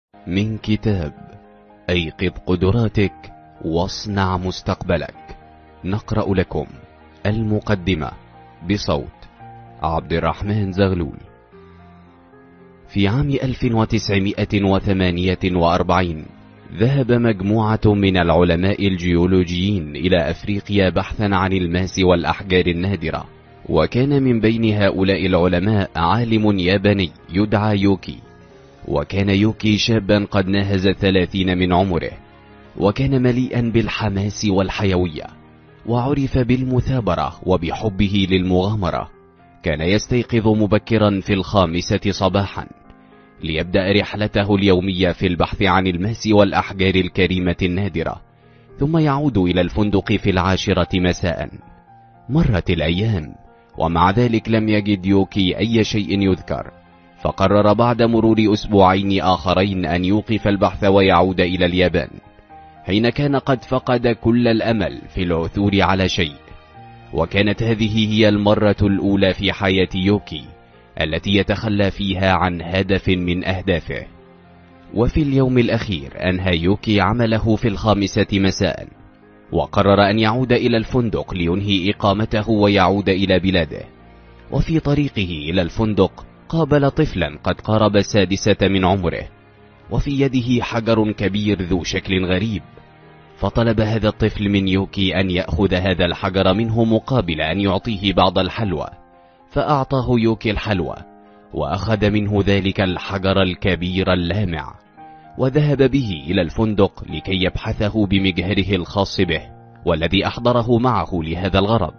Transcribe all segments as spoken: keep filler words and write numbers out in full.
من كتاب أيقظ قدراتك واصنع مستقبلك، نقرأ لكم المقدمة بصوت عبد الرحمن زغلول. في عام ألف وتسعمائة وثمانية وأربعين ذهب مجموعة من العلماء الجيولوجيين إلى أفريقيا بحثا عن الماس والأحجار النادرة، وكان من بين هؤلاء العلماء عالم ياباني يدعى يوكي. وكان يوكي شابا قد ناهز الثلاثين من عمره، وكان مليئا بالحماس والحيوية، وعرف بالمثابرة وبحبه للمغامرة. كان يستيقظ مبكرا في الخامسة صباحا ليبدأ رحلته اليومية في البحث عن الماس والأحجار الكريمة النادرة، ثم يعود إلى الفندق في العاشرة مساء. مرت الأيام ومع ذلك لم يجد يوكي أي شيء يذكر، فقرر بعد مرور أسبوعين آخرين أن يوقف البحث ويعود إلى اليابان، حين كان قد فقد كل الأمل في العثور على شيء. وكانت هذه هي المرة الأولى في حياة يوكي التي يتخلى فيها عن هدف من أهدافه. وفي اليوم الأخير أنهى يوكي عمله في الخامسة مساء، وقرر أن يعود إلى الفندق لينهي إقامته ويعود إلى بلاده. وفي طريقه إلى الفندق قابل طفلا قد قارب السادسة من عمره، وفي يده حجر كبير ذو شكل غريب. فطلب هذا الطفل من يوكي أن يأخذ هذا الحجر منه مقابل أن يعطيه بعض الحلوى، فأعطاه يوكي الحلوى وأخذ منه ذلك الحجر الكبير اللامع، وذهب به إلى الفندق لكي يبحثه بمجهره الخاص به والذي أحضره معه لهذا الغرض.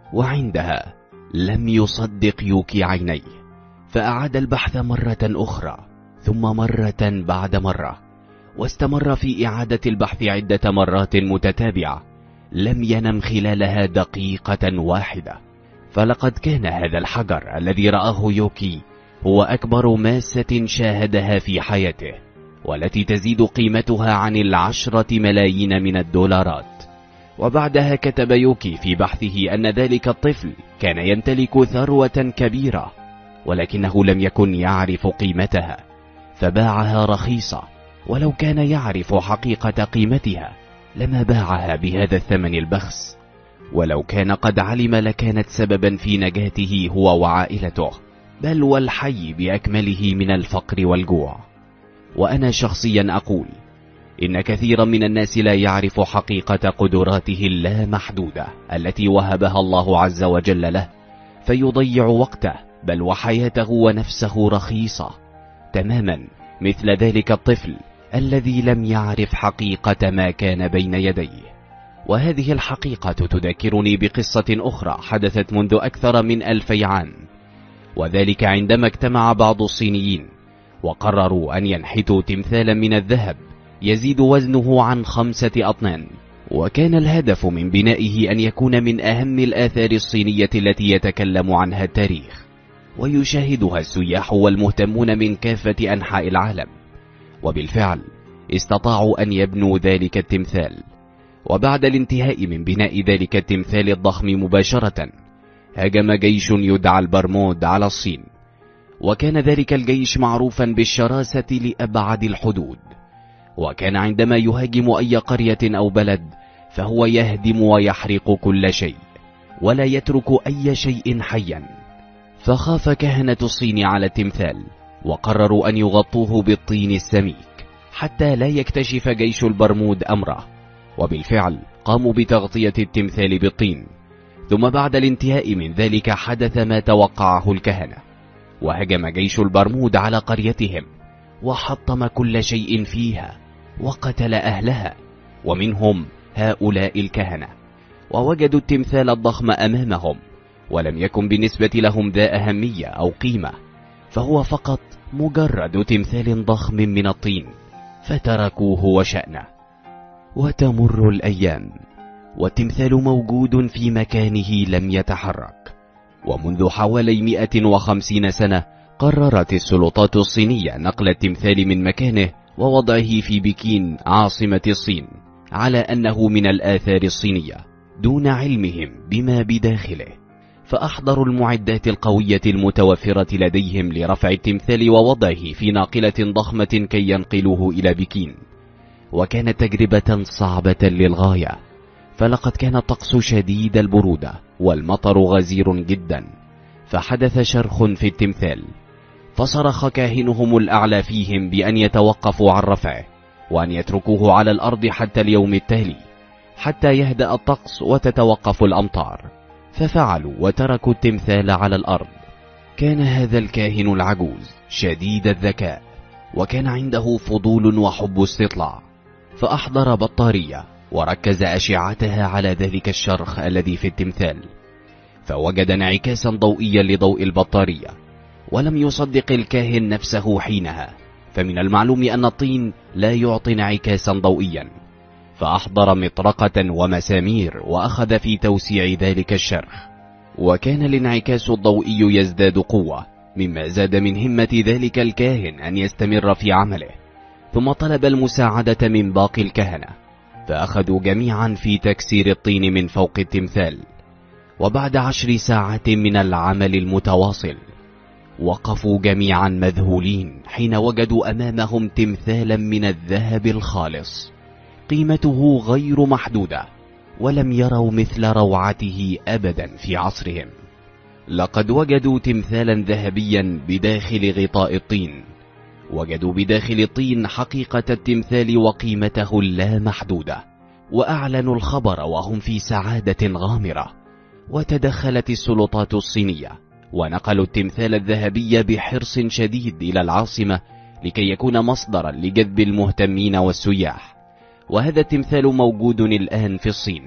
وعندها لم يصدق يوكي عينيه، فأعاد البحث مرة أخرى ثم مرة بعد مرة، واستمر في إعادة البحث عدة مرات متتابعة، لم ينم خلالها دقيقة واحدة. فلقد كان هذا الحجر الذي رآه يوكي هو أكبر ماسة شاهدها في حياته، والتي تزيد قيمتها عن العشرة ملايين من الدولارات. وبعدها كتب يوكي في بحثه أن ذلك الطفل كان يمتلك ثروة كبيرة، ولكنه لم يكن يعرف قيمتها، فباعها رخيصة، ولو كان يعرف حقيقة قيمتها لما باعها بهذا الثمن البخس. ولو كان قد علم لكانت سببا في نجاته هو وعائلته، بل والحي بأكمله من الفقر والجوع. وأنا شخصيا أقول إن كثيرا من الناس لا يعرف حقيقة قدراته اللامحدودة التي وهبها الله عز وجل له، فيضيع وقته بل وحياته ونفسه رخيصة، تماما مثل ذلك الطفل الذي لم يعرف حقيقة ما كان بين يديه. وهذه الحقيقة تذكرني بقصة أخرى حدثت منذ أكثر من ألفي عام، وذلك عندما اجتمع بعض الصينيين وقرروا أن ينحتوا تمثالا من الذهب يزيد وزنه عن خمسة أطنان. وكان الهدف من بنائه أن يكون من أهم الآثار الصينية التي يتكلم عنها التاريخ ويشاهدها السياح والمهتمون من كافة أنحاء العالم. وبالفعل استطاعوا أن يبنوا ذلك التمثال. وبعد الانتهاء من بناء ذلك التمثال الضخم مباشرة هاجم جيش يدعى البرمود على الصين، وكان ذلك الجيش معروفا بالشراسة لأبعد الحدود. وكان عندما يهاجم أي قرية أو بلد فهو يهدم ويحرق كل شيء ولا يترك أي شيء حيا. فخاف كهنة الصين على التمثال وقرروا أن يغطوه بالطين السميك حتى لا يكتشف جيش البرمود أمره. وبالفعل قاموا بتغطية التمثال بالطين، ثم بعد الانتهاء من ذلك حدث ما توقعه الكهنة، وهجم جيش البرمود على قريتهم وحطم كل شيء فيها وقتل أهلها ومنهم هؤلاء الكهنة. ووجدوا التمثال الضخم أمامهم، ولم يكن بالنسبة لهم ذا أهمية أو قيمة، فهو فقط مجرد تمثال ضخم من الطين، فتركوه وشأنه. وتمر الأيام والتمثال موجود في مكانه لم يتحرك. ومنذ حوالي مئة وخمسين سنة قررت السلطات الصينية نقل التمثال من مكانه ووضعه في بكين عاصمة الصين على أنه من الآثار الصينية دون علمهم بما بداخله. فأحضروا المعدات القوية المتوفرة لديهم لرفع التمثال ووضعه في ناقلة ضخمة كي ينقلوه إلى بكين. وكانت تجربة صعبة للغاية، فلقد كان الطقس شديد البرودة والمطر غزير جدا، فحدث شرخ في التمثال، فصرخ كاهنهم الأعلى فيهم بأن يتوقفوا عن رفعه وأن يتركوه على الأرض حتى اليوم التالي حتى يهدأ الطقس وتتوقف الأمطار. ففعلوا وتركوا التمثال على الأرض. كان هذا الكاهن العجوز شديد الذكاء، وكان عنده فضول وحب استطلاع، فأحضر بطارية وركز أشعتها على ذلك الشرخ الذي في التمثال، فوجد انعكاسا ضوئيا لضوء البطارية. ولم يصدق الكاهن نفسه حينها، فمن المعلوم أن الطين لا يعطي انعكاسا ضوئيا، فأحضر مطرقة ومسامير وأخذ في توسيع ذلك الشرخ، وكان الانعكاس الضوئي يزداد قوة، مما زاد من همة ذلك الكاهن أن يستمر في عمله. ثم طلب المساعدة من باقي الكهنة، فأخذوا جميعا في تكسير الطين من فوق التمثال. وبعد عشر ساعات من العمل المتواصل وقفوا جميعا مذهولين حين وجدوا أمامهم تمثالا من الذهب الخالص قيمته غير محدودة، ولم يروا مثل روعته أبدا في عصرهم. لقد وجدوا تمثالا ذهبيا بداخل غطاء الطين، وجدوا بداخل الطين حقيقة التمثال وقيمته اللامحدودة، وأعلنوا الخبر وهم في سعادة غامرة. وتدخلت السلطات الصينية ونقلوا التمثال الذهبي بحرص شديد إلى العاصمة لكي يكون مصدرا لجذب المهتمين والسياح. وهذا التمثال موجود الآن في الصين،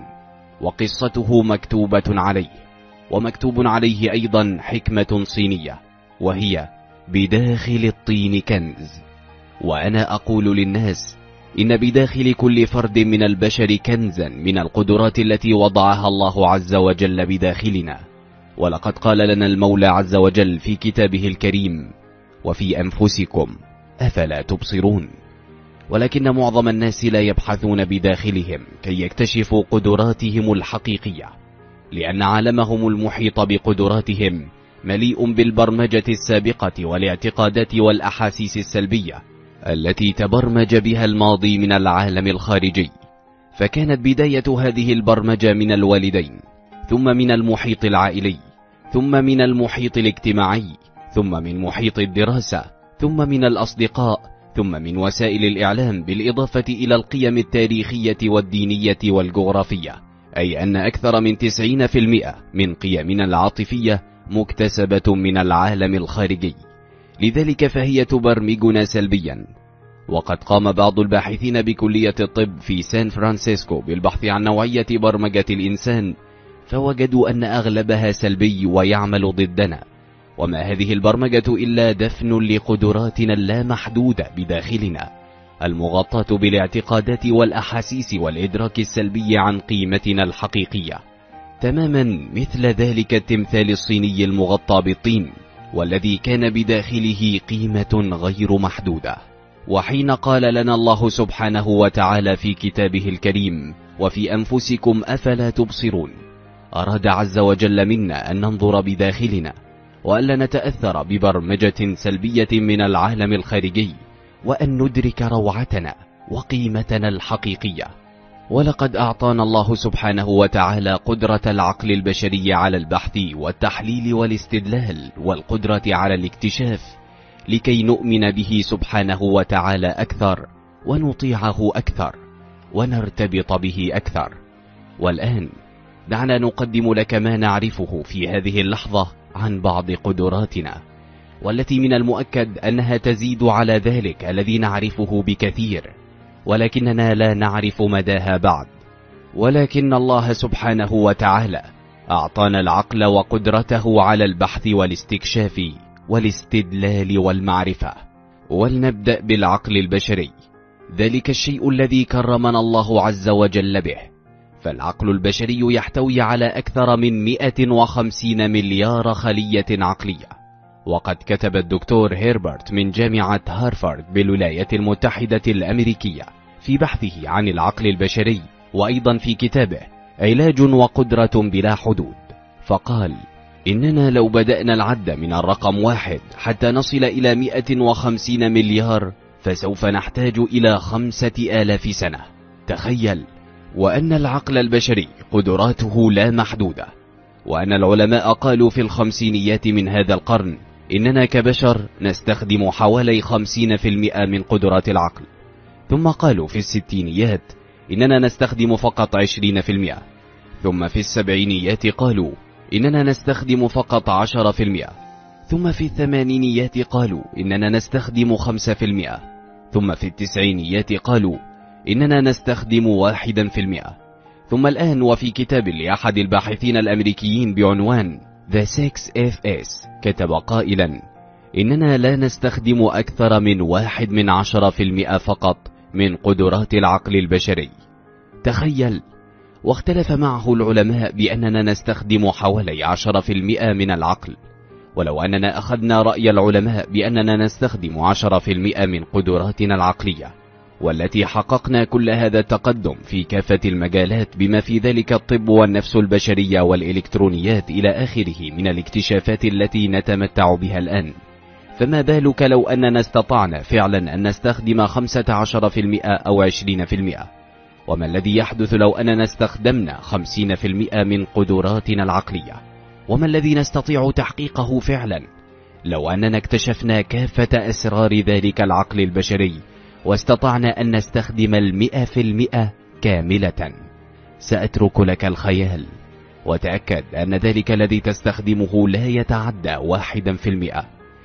وقصته مكتوبة عليه، ومكتوب عليه أيضا حكمة صينية، وهي بداخل الطين كنز. وأنا أقول للناس إن بداخل كل فرد من البشر كنزا من القدرات التي وضعها الله عز وجل بداخلنا. ولقد قال لنا المولى عز وجل في كتابه الكريم: وفي أنفسكم أفلا تبصرون. ولكن معظم الناس لا يبحثون بداخلهم كي يكتشفوا قدراتهم الحقيقية، لأن عالمهم المحيط بقدراتهم مليء بالبرمجة السابقة والاعتقادات والأحاسيس السلبية التي تبرمج بها الماضي من العالم الخارجي. فكانت بداية هذه البرمجة من الوالدين، ثم من المحيط العائلي، ثم من المحيط الاجتماعي، ثم من محيط الدراسة، ثم من الأصدقاء، ثم من وسائل الإعلام، بالإضافة إلى القيم التاريخية والدينية والجغرافية. أي أن أكثر من تسعين في المئة من قيمنا العاطفية مكتسبة من العالم الخارجي، لذلك فهي تبرمجنا سلبيا. وقد قام بعض الباحثين بكلية الطب في سان فرانسيسكو بالبحث عن نوعية برمجة الإنسان، فوجدوا أن أغلبها سلبي ويعمل ضدنا، وما هذه البرمجة إلا دفن لقدراتنا اللامحدودة بداخلنا، المغطاة بالاعتقادات والأحاسيس والإدراك السلبي عن قيمتنا الحقيقية، تماما مثل ذلك التمثال الصيني المغطى بالطين، والذي كان بداخله قيمة غير محدودة. وحين قال لنا الله سبحانه وتعالى في كتابه الكريم: وفي أنفسكم أفلا تبصرون، أراد عز وجل منا أن ننظر بداخلنا، وألا نتأثر ببرمجة سلبية من العالم الخارجي، وأن ندرك روعتنا وقيمتنا الحقيقية. ولقد أعطانا الله سبحانه وتعالى قدرة العقل البشري على البحث والتحليل والاستدلال، والقدرة على الاكتشاف، لكي نؤمن به سبحانه وتعالى أكثر، ونطيعه أكثر، ونرتبط به أكثر. والآن دعنا نقدم لك ما نعرفه في هذه اللحظة عن بعض قدراتنا، والتي من المؤكد أنها تزيد على ذلك الذي نعرفه بكثير، ولكننا لا نعرف مداها بعد. ولكن الله سبحانه وتعالى أعطانا العقل وقدرته على البحث والاستكشاف والاستدلال والمعرفة. ولنبدأ بالعقل البشري، ذلك الشيء الذي كرمنا الله عز وجل به. فالعقل البشري يحتوي على أكثر من مئة وخمسين مليار خلية عقلية. وقد كتب الدكتور هيربرت من جامعة هارفارد بالولايات المتحدة الأمريكية في بحثه عن العقل البشري، وأيضا في كتابه علاج وقدرة بلا حدود، فقال: إننا لو بدأنا العد من الرقم واحد حتى نصل إلى مئة وخمسين مليار فسوف نحتاج إلى خمسة آلاف سنة. تخيل، وأن العقل البشري قدراته لا محدودة، وأن العلماء قالوا في الخمسينيات من هذا القرن إننا كبشر نستخدم حوالي خمسين في المئة من قدرات العقل، ثم قالوا في الستينيات إننا نستخدم فقط عشرين في المئة، ثم في السبعينيات قالوا إننا نستخدم فقط عشرة في المئة، ثم في الثمانينيات قالوا إننا نستخدم خمسة في المئة، ثم في التسعينيات قالوا إننا نستخدم واحدا في المئة، ثم الآن وفي كتاب لأحد الباحثين الأمريكيين بعنوان The six إف إس كتب قائلا إننا لا نستخدم أكثر من واحد من عشرة في المئة فقط من قدرات العقل البشري. تخيل، واختلف معه العلماء بأننا نستخدم حوالي عشرة في المئة من العقل. ولو أننا أخذنا رأي العلماء بأننا نستخدم عشرة في المئة من قدراتنا العقلية، والتي حققنا كل هذا التقدم في كافة المجالات بما في ذلك الطب والنفس البشرية والإلكترونيات إلى آخره من الاكتشافات التي نتمتع بها الآن، فما بالك لو أننا استطعنا فعلا أن نستخدم خمسة عشر في المئة أو عشرين في المئة؟ وما الذي يحدث لو أننا استخدمنا خمسين في المئة من قدراتنا العقلية؟ وما الذي نستطيع تحقيقه فعلا لو أننا اكتشفنا كافة أسرار ذلك العقل البشري واستطعنا أن نستخدم المئة في المئة كاملة؟ سأترك لك الخيال، وتأكد أن ذلك الذي تستخدمه لا يتعدى واحدا في المئة،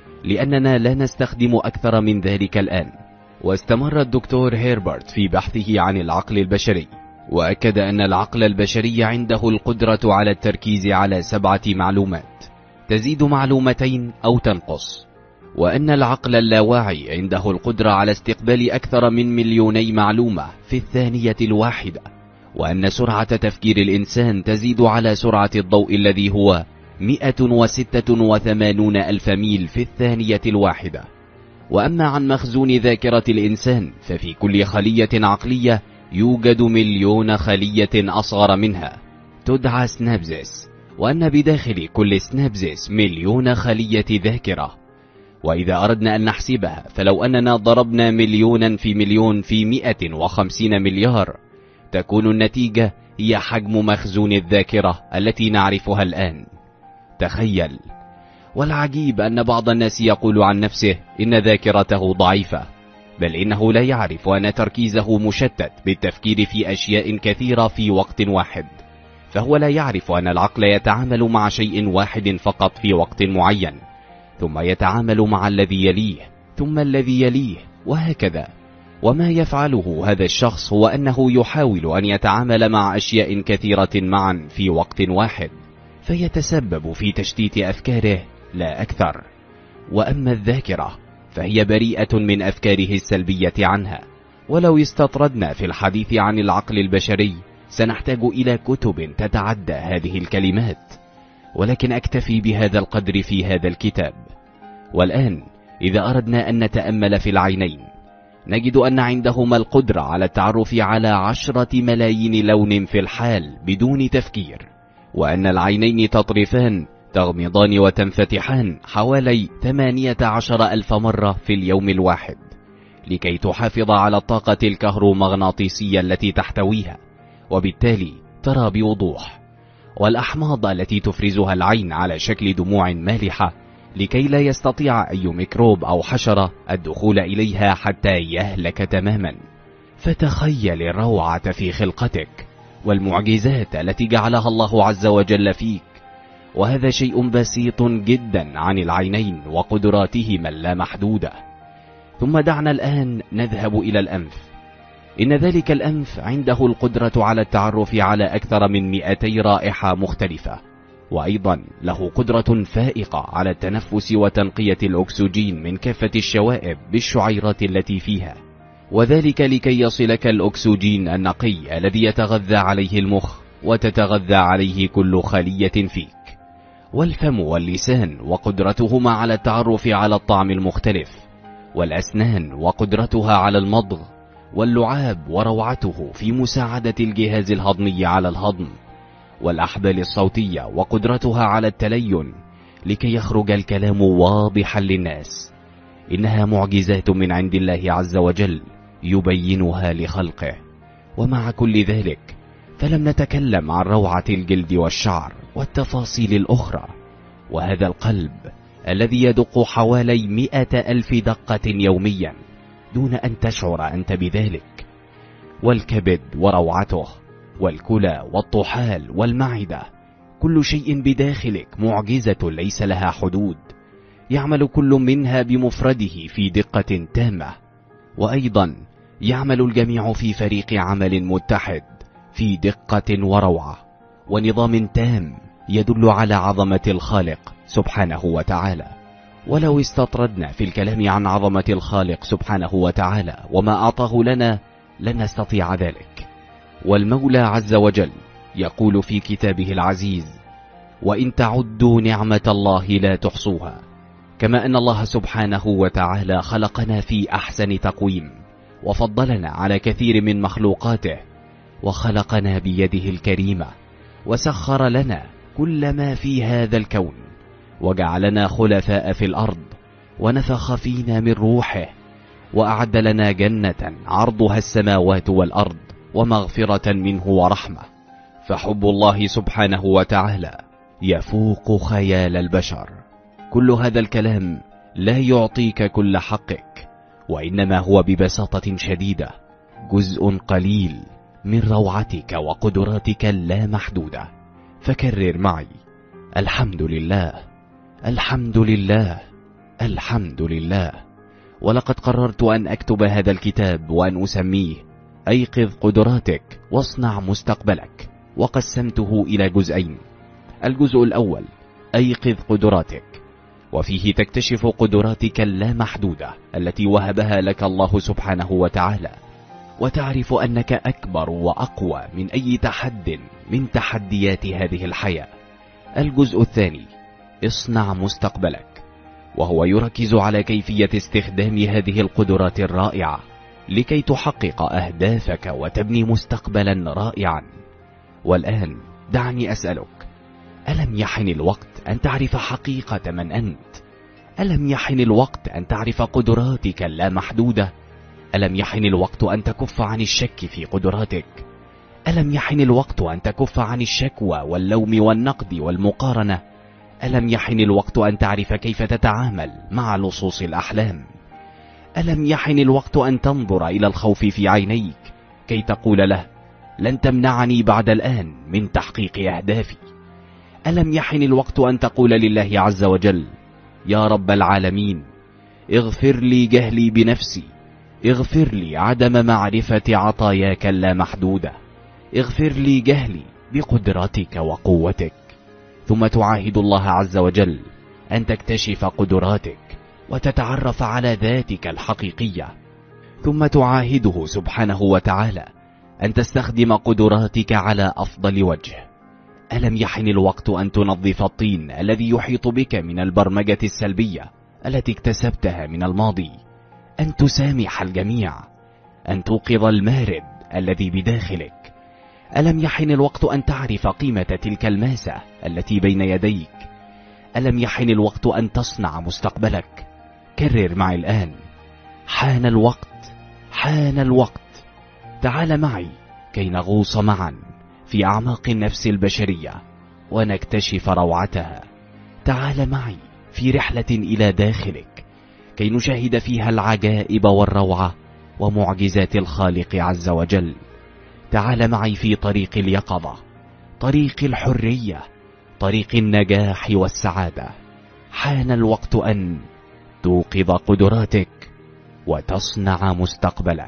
لأننا لا نستخدم أكثر من ذلك الآن. واستمر الدكتور هيربرت في بحثه عن العقل البشري، وأكد أن العقل البشري عنده القدرة على التركيز على سبعة معلومات تزيد معلومتين أو تنقص، وأن العقل اللاواعي عنده القدرة على استقبال أكثر من مليوني معلومة في الثانية الواحدة، وأن سرعة تفكير الإنسان تزيد على سرعة الضوء الذي هو مئة وستة وثمانون ألف ميل في الثانية الواحدة. وأما عن مخزون ذاكرة الإنسان ففي كل خلية عقلية يوجد مليون خلية أصغر منها تدعى سنابزس، وأن بداخل كل سنابزس مليون خلية ذاكرة. وإذا أردنا أن نحسبها فلو أننا ضربنا مليونا في مليون في مئة وخمسين مليار تكون النتيجة هي حجم مخزون الذاكرة التي نعرفها الآن. تخيل، والعجيب أن بعض الناس يقول عن نفسه إن ذاكرته ضعيفة، بل إنه لا يعرف أن تركيزه مشتت بالتفكير في أشياء كثيرة في وقت واحد، فهو لا يعرف أن العقل يتعامل مع شيء واحد فقط في وقت معين، ثم يتعامل مع الذي يليه ثم الذي يليه وهكذا. وما يفعله هذا الشخص هو أنه يحاول أن يتعامل مع أشياء كثيرة معا في وقت واحد، فيتسبب في تشتيت أفكاره لا أكثر. وأما الذاكرة فهي بريئة من أفكاره السلبية عنها. ولو استطردنا في الحديث عن العقل البشري سنحتاج إلى كتب تتعدى هذه الكلمات، ولكن أكتفي بهذا القدر في هذا الكتاب. والآن إذا أردنا أن نتأمل في العينين نجد أن عندهما القدرة على التعرف على عشرة ملايين لون في الحال بدون تفكير، وأن العينين تطرفان تغمضان وتنفتحان حوالي ثمانية عشر ألف مرة في اليوم الواحد لكي تحافظ على الطاقة الكهرومغناطيسية التي تحتويها، وبالتالي ترى بوضوح. والأحماض التي تفرزها العين على شكل دموع مالحة لكي لا يستطيع أي ميكروب أو حشرة الدخول إليها حتى يهلك تماما. فتخيل الروعة في خلقتك والمعجزات التي جعلها الله عز وجل فيك، وهذا شيء بسيط جدا عن العينين وقدراتهما اللامحدودة. ثم دعنا الآن نذهب إلى الأنف. إن ذلك الأنف عنده القدرة على التعرف على أكثر من مئتي رائحة مختلفة، وأيضا له قدرة فائقة على التنفس وتنقية الأكسجين من كافة الشوائب بالشعيرات التي فيها، وذلك لكي يصلك الأكسجين النقي الذي يتغذى عليه المخ وتتغذى عليه كل خلية فيك. والفم واللسان وقدرتهما على التعرف على الطعم المختلف، والأسنان وقدرتها على المضغ، واللعاب وروعته في مساعدة الجهاز الهضمي على الهضم، والأحبال الصوتية وقدرتها على التلين لكي يخرج الكلام واضحا للناس. إنها معجزات من عند الله عز وجل يبينها لخلقه. ومع كل ذلك فلم نتكلم عن روعة الجلد والشعر والتفاصيل الأخرى، وهذا القلب الذي يدق حوالي مئة ألف دقة يوميا دون أن تشعر أنت بذلك، والكبد وروعته، والكلى والطحال والمعدة، كل شيء بداخلك معجزة ليس لها حدود، يعمل كل منها بمفرده في دقة تامة، وأيضا يعمل الجميع في فريق عمل متحد في دقة وروعة ونظام تام يدل على عظمة الخالق سبحانه وتعالى. ولو استطردنا في الكلام عن عظمة الخالق سبحانه وتعالى وما أعطاه لنا لن نستطيع ذلك. والمولى عز وجل يقول في كتابه العزيز: وإن تعدوا نعمة الله لا تحصوها. كما أن الله سبحانه وتعالى خلقنا في أحسن تقويم وفضلنا على كثير من مخلوقاته، وخلقنا بيده الكريمة، وسخر لنا كل ما في هذا الكون، وجعلنا خلفاء في الأرض، ونفخ فينا من روحه، وأعد لنا جنة عرضها السماوات والأرض ومغفرة منه ورحمة. فحب الله سبحانه وتعالى يفوق خيال البشر. كل هذا الكلام لا يعطيك كل حقك، وإنما هو ببساطة شديدة جزء قليل من روعتك وقدراتك اللامحدودة. فكرر معي: الحمد لله، الحمد لله، الحمد لله. ولقد قررت أن أكتب هذا الكتاب وأن أسميه أيقظ قدراتك واصنع مستقبلك، وقسمته إلى جزئين. الجزء الأول أيقظ قدراتك، وفيه تكتشف قدراتك اللامحدودة التي وهبها لك الله سبحانه وتعالى، وتعرف أنك أكبر وأقوى من أي تحد من تحديات هذه الحياة. الجزء الثاني اصنع مستقبلك، وهو يركز على كيفية استخدام هذه القدرات الرائعة لكي تحقق أهدافك وتبني مستقبلا رائعا. والآن دعني أسألك: ألم يحن الوقت أن تعرف حقيقة من أنت؟ ألم يحن الوقت أن تعرف قدراتك اللامحدودة؟ ألم يحن الوقت أن تكف عن الشك في قدراتك؟ ألم يحن الوقت أن تكف عن الشكوى واللوم والنقد والمقارنة؟ ألم يحن الوقت أن تعرف كيف تتعامل مع لصوص الأحلام؟ ألم يحن الوقت أن تنظر إلى الخوف في عينيك كي تقول له: لن تمنعني بعد الآن من تحقيق أهدافي؟ ألم يحن الوقت أن تقول لله عز وجل: يا رب العالمين، اغفر لي جهلي بنفسي، اغفر لي عدم معرفة عطاياك اللامحدودة، اغفر لي جهلي بقدرتك وقوتك. ثم تعاهد الله عز وجل أن تكتشف قدراتك وتتعرف على ذاتك الحقيقية، ثم تعاهده سبحانه وتعالى أن تستخدم قدراتك على أفضل وجه. ألم يحن الوقت أن تنظف الطين الذي يحيط بك من البرمجة السلبية التي اكتسبتها من الماضي؟ أن تسامح الجميع، أن توقظ المارد الذي بداخلك. ألم يحن الوقت أن تعرف قيمة تلك الماسة التي بين يديك؟ ألم يحن الوقت أن تصنع مستقبلك؟ كرر معي الآن: حان الوقت، حان الوقت. تعال معي كي نغوص معا في أعماق النفس البشرية ونكتشف روعتها. تعال معي في رحلة إلى داخلك كي نشاهد فيها العجائب والروعة ومعجزات الخالق عز وجل. تعال معي في طريق اليقظة، طريق الحرية، طريق النجاح والسعادة. حان الوقت أن توقظ قدراتك وتصنع مستقبلك.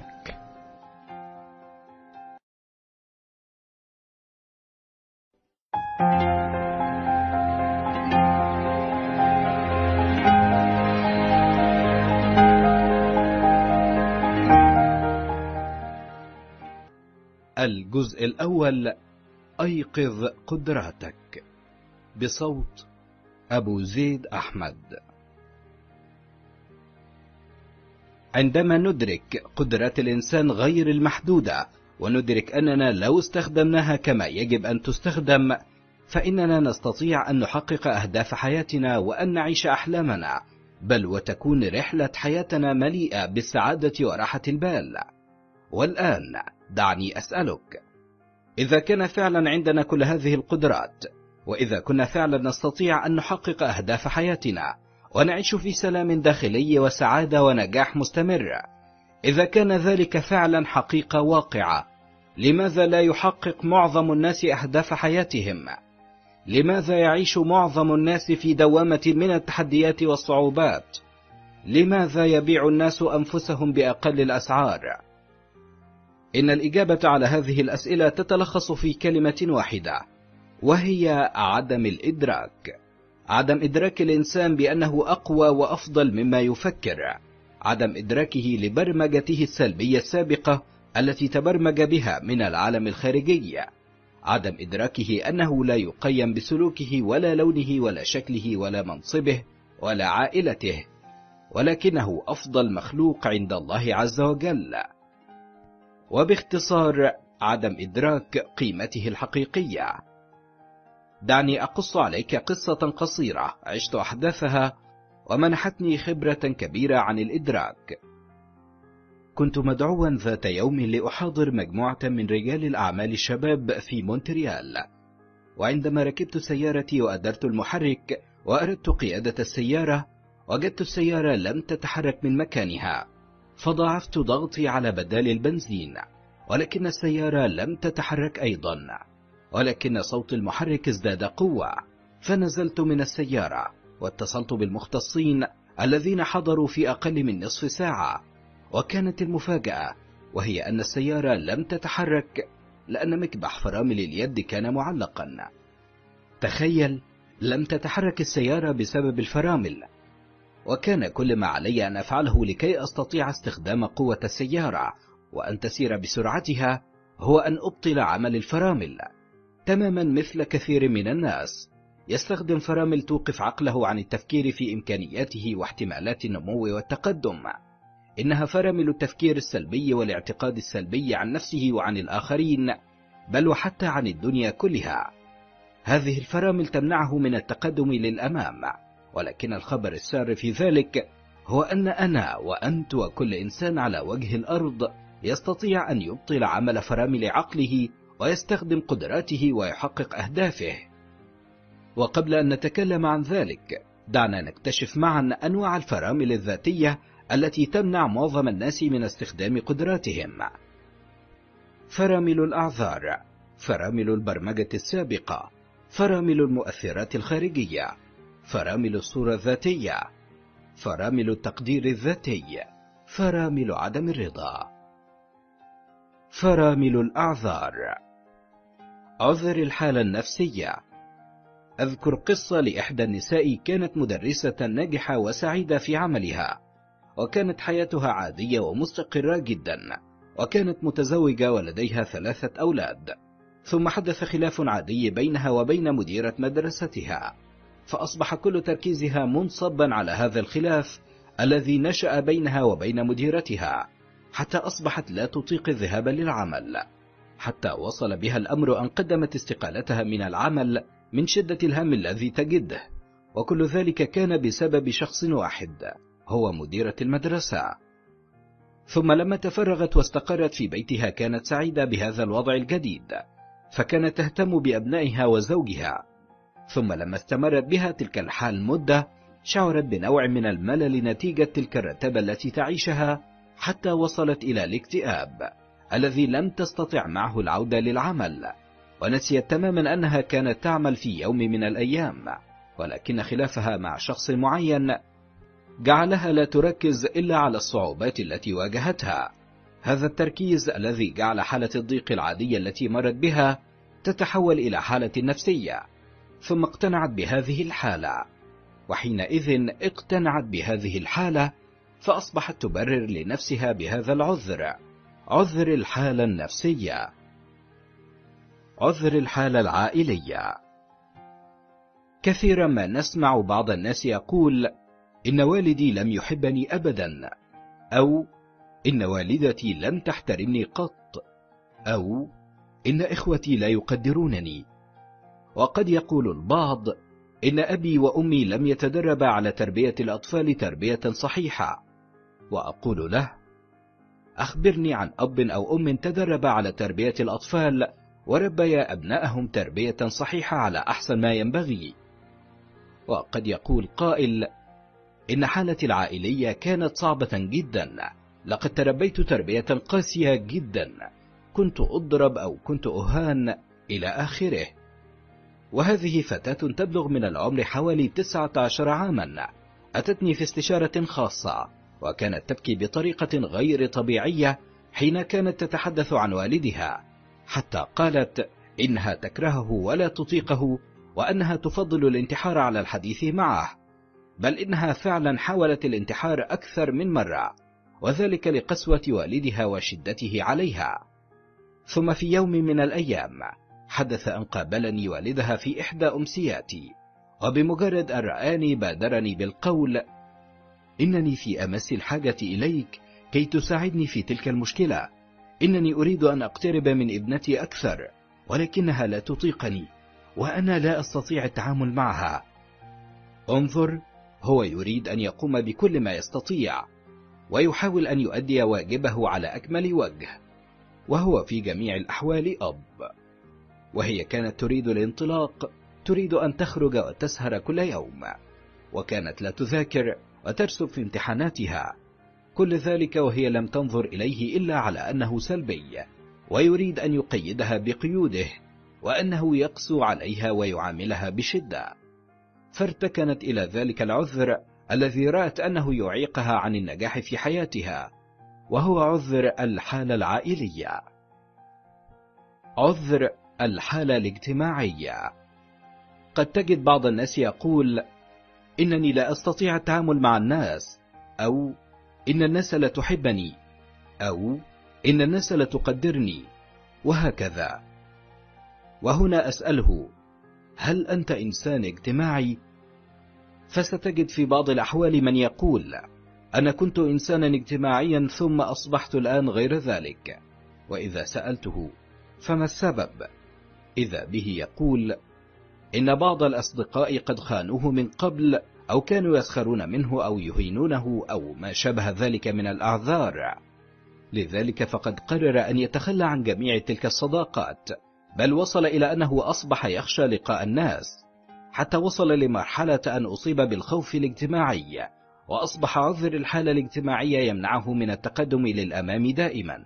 الجزء الأول: أيقظ قدراتك، بصوت أبو زيد أحمد. عندما ندرك قدرات الإنسان غير المحدودة وندرك أننا لو استخدمناها كما يجب أن تستخدم فإننا نستطيع أن نحقق أهداف حياتنا وأن نعيش أحلامنا، بل وتكون رحلة حياتنا مليئة بالسعادة وراحة البال. والآن دعني أسألك، إذا كان فعلا عندنا كل هذه القدرات، وإذا كنا فعلا نستطيع أن نحقق أهداف حياتنا ونعيش في سلام داخلي وسعادة ونجاح مستمر، إذا كان ذلك فعلا حقيقة واقعة، لماذا لا يحقق معظم الناس أهداف حياتهم؟ لماذا يعيش معظم الناس في دوامة من التحديات والصعوبات؟ لماذا يبيع الناس أنفسهم بأقل الأسعار؟ إن الإجابة على هذه الأسئلة تتلخص في كلمة واحدة، وهي عدم الإدراك. عدم إدراك الإنسان بأنه أقوى وأفضل مما يفكر، عدم إدراكه لبرمجته السلبية السابقة التي تبرمج بها من العالم الخارجي، عدم إدراكه أنه لا يقيم بسلوكه ولا لونه ولا شكله ولا منصبه ولا عائلته، ولكنه أفضل مخلوق عند الله عز وجل. وباختصار عدم إدراك قيمته الحقيقية. دعني أقص عليك قصة قصيرة عشت أحداثها ومنحتني خبرة كبيرة عن الإدراك. كنت مدعوا ذات يوم لأحاضر مجموعة من رجال الأعمال الشباب في مونتريال، وعندما ركبت سيارتي وأدرت المحرك وأردت قيادة السيارة، وجدت السيارة لم تتحرك من مكانها، فضاعفت ضغطي على بدال البنزين، ولكن السيارة لم تتحرك أيضا، ولكن صوت المحرك ازداد قوة، فنزلت من السيارة واتصلت بالمختصين الذين حضروا في أقل من نصف ساعة. وكانت المفاجأة وهي أن السيارة لم تتحرك لأن مكبح فرامل اليد كان معلقا. تخيل، لم تتحرك السيارة بسبب الفرامل، وكان كل ما علي أن أفعله لكي أستطيع استخدام قوة السيارة وأن تسير بسرعتها هو أن أبطل عمل الفرامل، تماما مثل كثير من الناس يستخدم فرامل توقف عقله عن التفكير في إمكانياته واحتمالات النمو والتقدم. إنها فرامل التفكير السلبي والاعتقاد السلبي عن نفسه وعن الآخرين، بل وحتى عن الدنيا كلها. هذه الفرامل تمنعه من التقدم للأمام، ولكن الخبر السار في ذلك هو أن أنا وأنت وكل إنسان على وجه الأرض يستطيع أن يبطل عمل فرامل عقله ويستخدم قدراته ويحقق أهدافه. وقبل أن نتكلم عن ذلك، دعنا نكتشف معا أنواع الفرامل الذاتية التي تمنع معظم الناس من استخدام قدراتهم. فرامل الأعذار، فرامل البرمجة السابقة، فرامل المؤثرات الخارجية، فرامل الصورة الذاتية، فرامل التقدير الذاتي، فرامل عدم الرضا. فرامل الأعذار. عذر الحالة النفسية. أذكر قصة لإحدى النساء كانت مدرسة ناجحة وسعيدة في عملها، وكانت حياتها عادية ومستقرة جدا، وكانت متزوجة ولديها ثلاثة أولاد. ثم حدث خلاف عادي بينها وبين مديرة مدرستها، فأصبح كل تركيزها منصبا على هذا الخلاف الذي نشأ بينها وبين مديرتها، حتى أصبحت لا تطيق الذهاب للعمل، حتى وصل بها الأمر أن قدمت استقالتها من العمل من شدة الهم الذي تجده، وكل ذلك كان بسبب شخص واحد، هو مديرة المدرسة. ثم لما تفرغت واستقرت في بيتها كانت سعيدة بهذا الوضع الجديد، فكانت تهتم بأبنائها وزوجها. ثم لما استمرت بها تلك الحال مدة، شعرت بنوع من الملل نتيجة تلك الرتابة التي تعيشها، حتى وصلت إلى الاكتئاب الذي لم تستطع معه العودة للعمل، ونسيت تماما أنها كانت تعمل في يوم من الأيام، ولكن خلافها مع شخص معين جعلها لا تركز إلا على الصعوبات التي واجهتها. هذا التركيز الذي جعل حالة الضيق العادية التي مرت بها تتحول إلى حالة نفسية، ثم اقتنعت بهذه الحالة، وحينئذ اقتنعت بهذه الحالة فأصبحت تبرر لنفسها بهذا العذر، عذر الحالة النفسية. عذر الحالة العائلية. كثيرا ما نسمع بعض الناس يقول: إن والدي لم يحبني أبدا، أو إن والدتي لم تحترمني قط. أو إن إخوتي لا يقدرونني. وقد يقول البعض إن أبي وأمي لم يتدربا على تربية الأطفال تربية صحيحة، وأقول له: أخبرني عن أب أو أم تدرب على تربية الأطفال وربيا أبنائهم تربية صحيحة على أحسن ما ينبغي. وقد يقول قائل: إن حالتي العائلية كانت صعبة جدا، لقد تربيت تربية قاسية جدا، كنت أضرب أو كنت أهان إلى آخره. وهذه فتاة تبلغ من العمر حوالي تسعة عشر عاما أتتني في استشارة خاصة، وكانت تبكي بطريقة غير طبيعية حين كانت تتحدث عن والدها، حتى قالت إنها تكرهه ولا تطيقه، وأنها تفضل الانتحار على الحديث معه، بل إنها فعلا حاولت الانتحار أكثر من مرة، وذلك لقسوة والدها وشدته عليها. ثم في يوم من الأيام حدث أن قابلني والدها في إحدى أمسياتي، وبمجرد أن رآني بادرني بالقول: إنني في أمس الحاجة إليك كي تساعدني في تلك المشكلة، إنني أريد أن أقترب من ابنتي أكثر، ولكنها لا تطيقني، وأنا لا أستطيع التعامل معها. انظر، هو يريد أن يقوم بكل ما يستطيع، ويحاول أن يؤدي واجبه على أكمل وجه، وهو في جميع الأحوال أب. وهي كانت تريد الانطلاق، تريد أن تخرج وتسهر كل يوم، وكانت لا تذاكر وترسب في امتحاناتها، كل ذلك وهي لم تنظر إليه إلا على أنه سلبي، ويريد أن يقيدها بقيوده، وأنه يقسو عليها ويعاملها بشدة. فارتكنت إلى ذلك العذر الذي رأت أنه يعيقها عن النجاح في حياتها، وهو عذر الحالة العائلية، عذر الحالة الاجتماعية. قد تجد بعض الناس يقول: إنني لا أستطيع التعامل مع الناس، أو إن الناس لا تحبني، أو إن الناس لا تقدرني، وهكذا. وهنا أسأله: هل أنت إنسان اجتماعي؟ فستجد في بعض الأحوال من يقول: أنا كنت إنسانا اجتماعيا ثم أصبحت الآن غير ذلك. وإذا سألته: فما السبب؟ إذا به يقول: إن بعض الأصدقاء قد خانوه من قبل، أو كانوا يسخرون منه أو يهينونه أو ما شابه ذلك من الأعذار، لذلك فقد قرر أن يتخلى عن جميع تلك الصداقات، بل وصل إلى أنه أصبح يخشى لقاء الناس، حتى وصل لمرحلة أن أصيب بالخوف الاجتماعي، وأصبح عذر الحالة الاجتماعية يمنعه من التقدم للأمام دائما.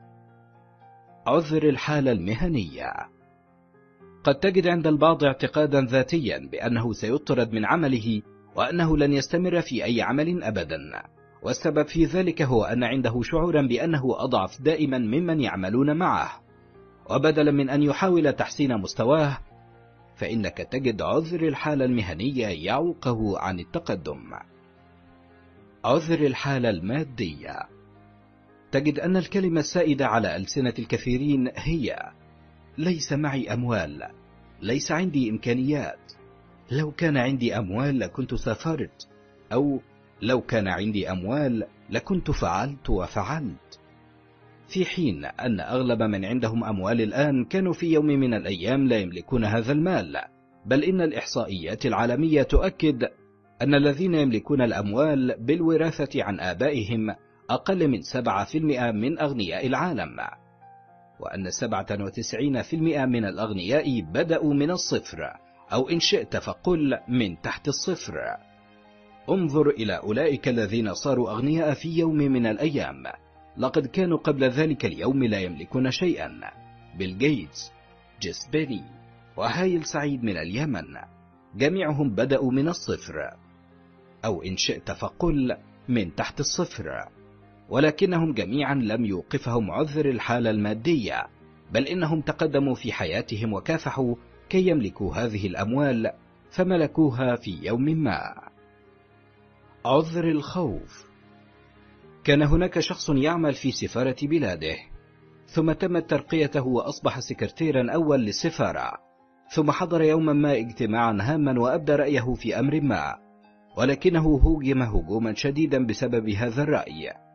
عذر الحالة المهنية. قد تجد عند البعض اعتقادا ذاتيا بأنه سيطرد من عمله، وأنه لن يستمر في أي عمل أبدا، والسبب في ذلك هو أن عنده شعورا بأنه أضعف دائما ممن يعملون معه، وبدلا من أن يحاول تحسين مستواه، فإنك تجد عذر الحالة المهنية يعوقه عن التقدم. عذر الحالة المادية. تجد أن الكلمة السائدة على ألسنة الكثيرين هي: ليس معي أموال، ليس عندي إمكانيات، لو كان عندي أموال لكنت سافرت، أو لو كان عندي أموال لكنت فعلت وفعلت. في حين أن أغلب من عندهم أموال الآن كانوا في يوم من الأيام لا يملكون هذا المال، بل إن الإحصائيات العالمية تؤكد أن الذين يملكون الأموال بالوراثة عن آبائهم أقل من سبعة بالمئة من أغنياء العالم، وأن سبعة وتسعين بالمئة من الأغنياء بدأوا من الصفر، أو إن شئت فقل من تحت الصفر. انظر إلى أولئك الذين صاروا أغنياء في يوم من الأيام، لقد كانوا قبل ذلك اليوم لا يملكون شيئا. بيل جيتس، جيس بيني، وهايل سعيد من اليمن، جميعهم بدأوا من الصفر، أو إن شئت فقل من تحت الصفر، ولكنهم جميعا لم يوقفهم عذر الحالة المادية، بل إنهم تقدموا في حياتهم وكافحوا كي يملكوا هذه الأموال، فملكوها في يوم ما. عذر الخوف. كان هناك شخص يعمل في سفارة بلاده، ثم تمت ترقيته وأصبح سكرتيرا أول للسفارة، ثم حضر يوما ما اجتماعا هاما وأبدى رأيه في أمر ما، ولكنه هوجم هجوما شديدا بسبب هذا الرأي.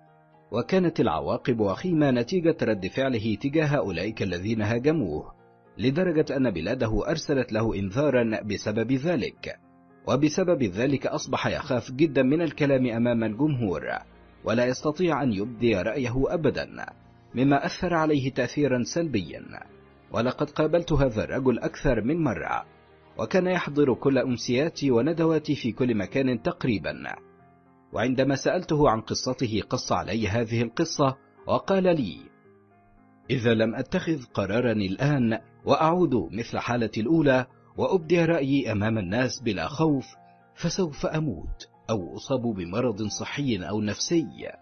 وكانت العواقب وخيمة نتيجة رد فعله تجاه أولئك الذين هاجموه، لدرجة أن بلاده أرسلت له إنذارا بسبب ذلك، وبسبب ذلك أصبح يخاف جدا من الكلام أمام الجمهور، ولا يستطيع أن يبدي رأيه أبدا، مما أثر عليه تأثيرا سلبيا. ولقد قابلت هذا الرجل أكثر من مرة، وكان يحضر كل أمسياتي وندواتي في كل مكان تقريبا. وعندما سألته عن قصته قص علي هذه القصة وقال لي: إذا لم أتخذ قرارا الآن وأعود مثل حالتي الأولى وأبدي رأيي أمام الناس بلا خوف، فسوف أموت أو أصاب بمرض صحي أو نفسي.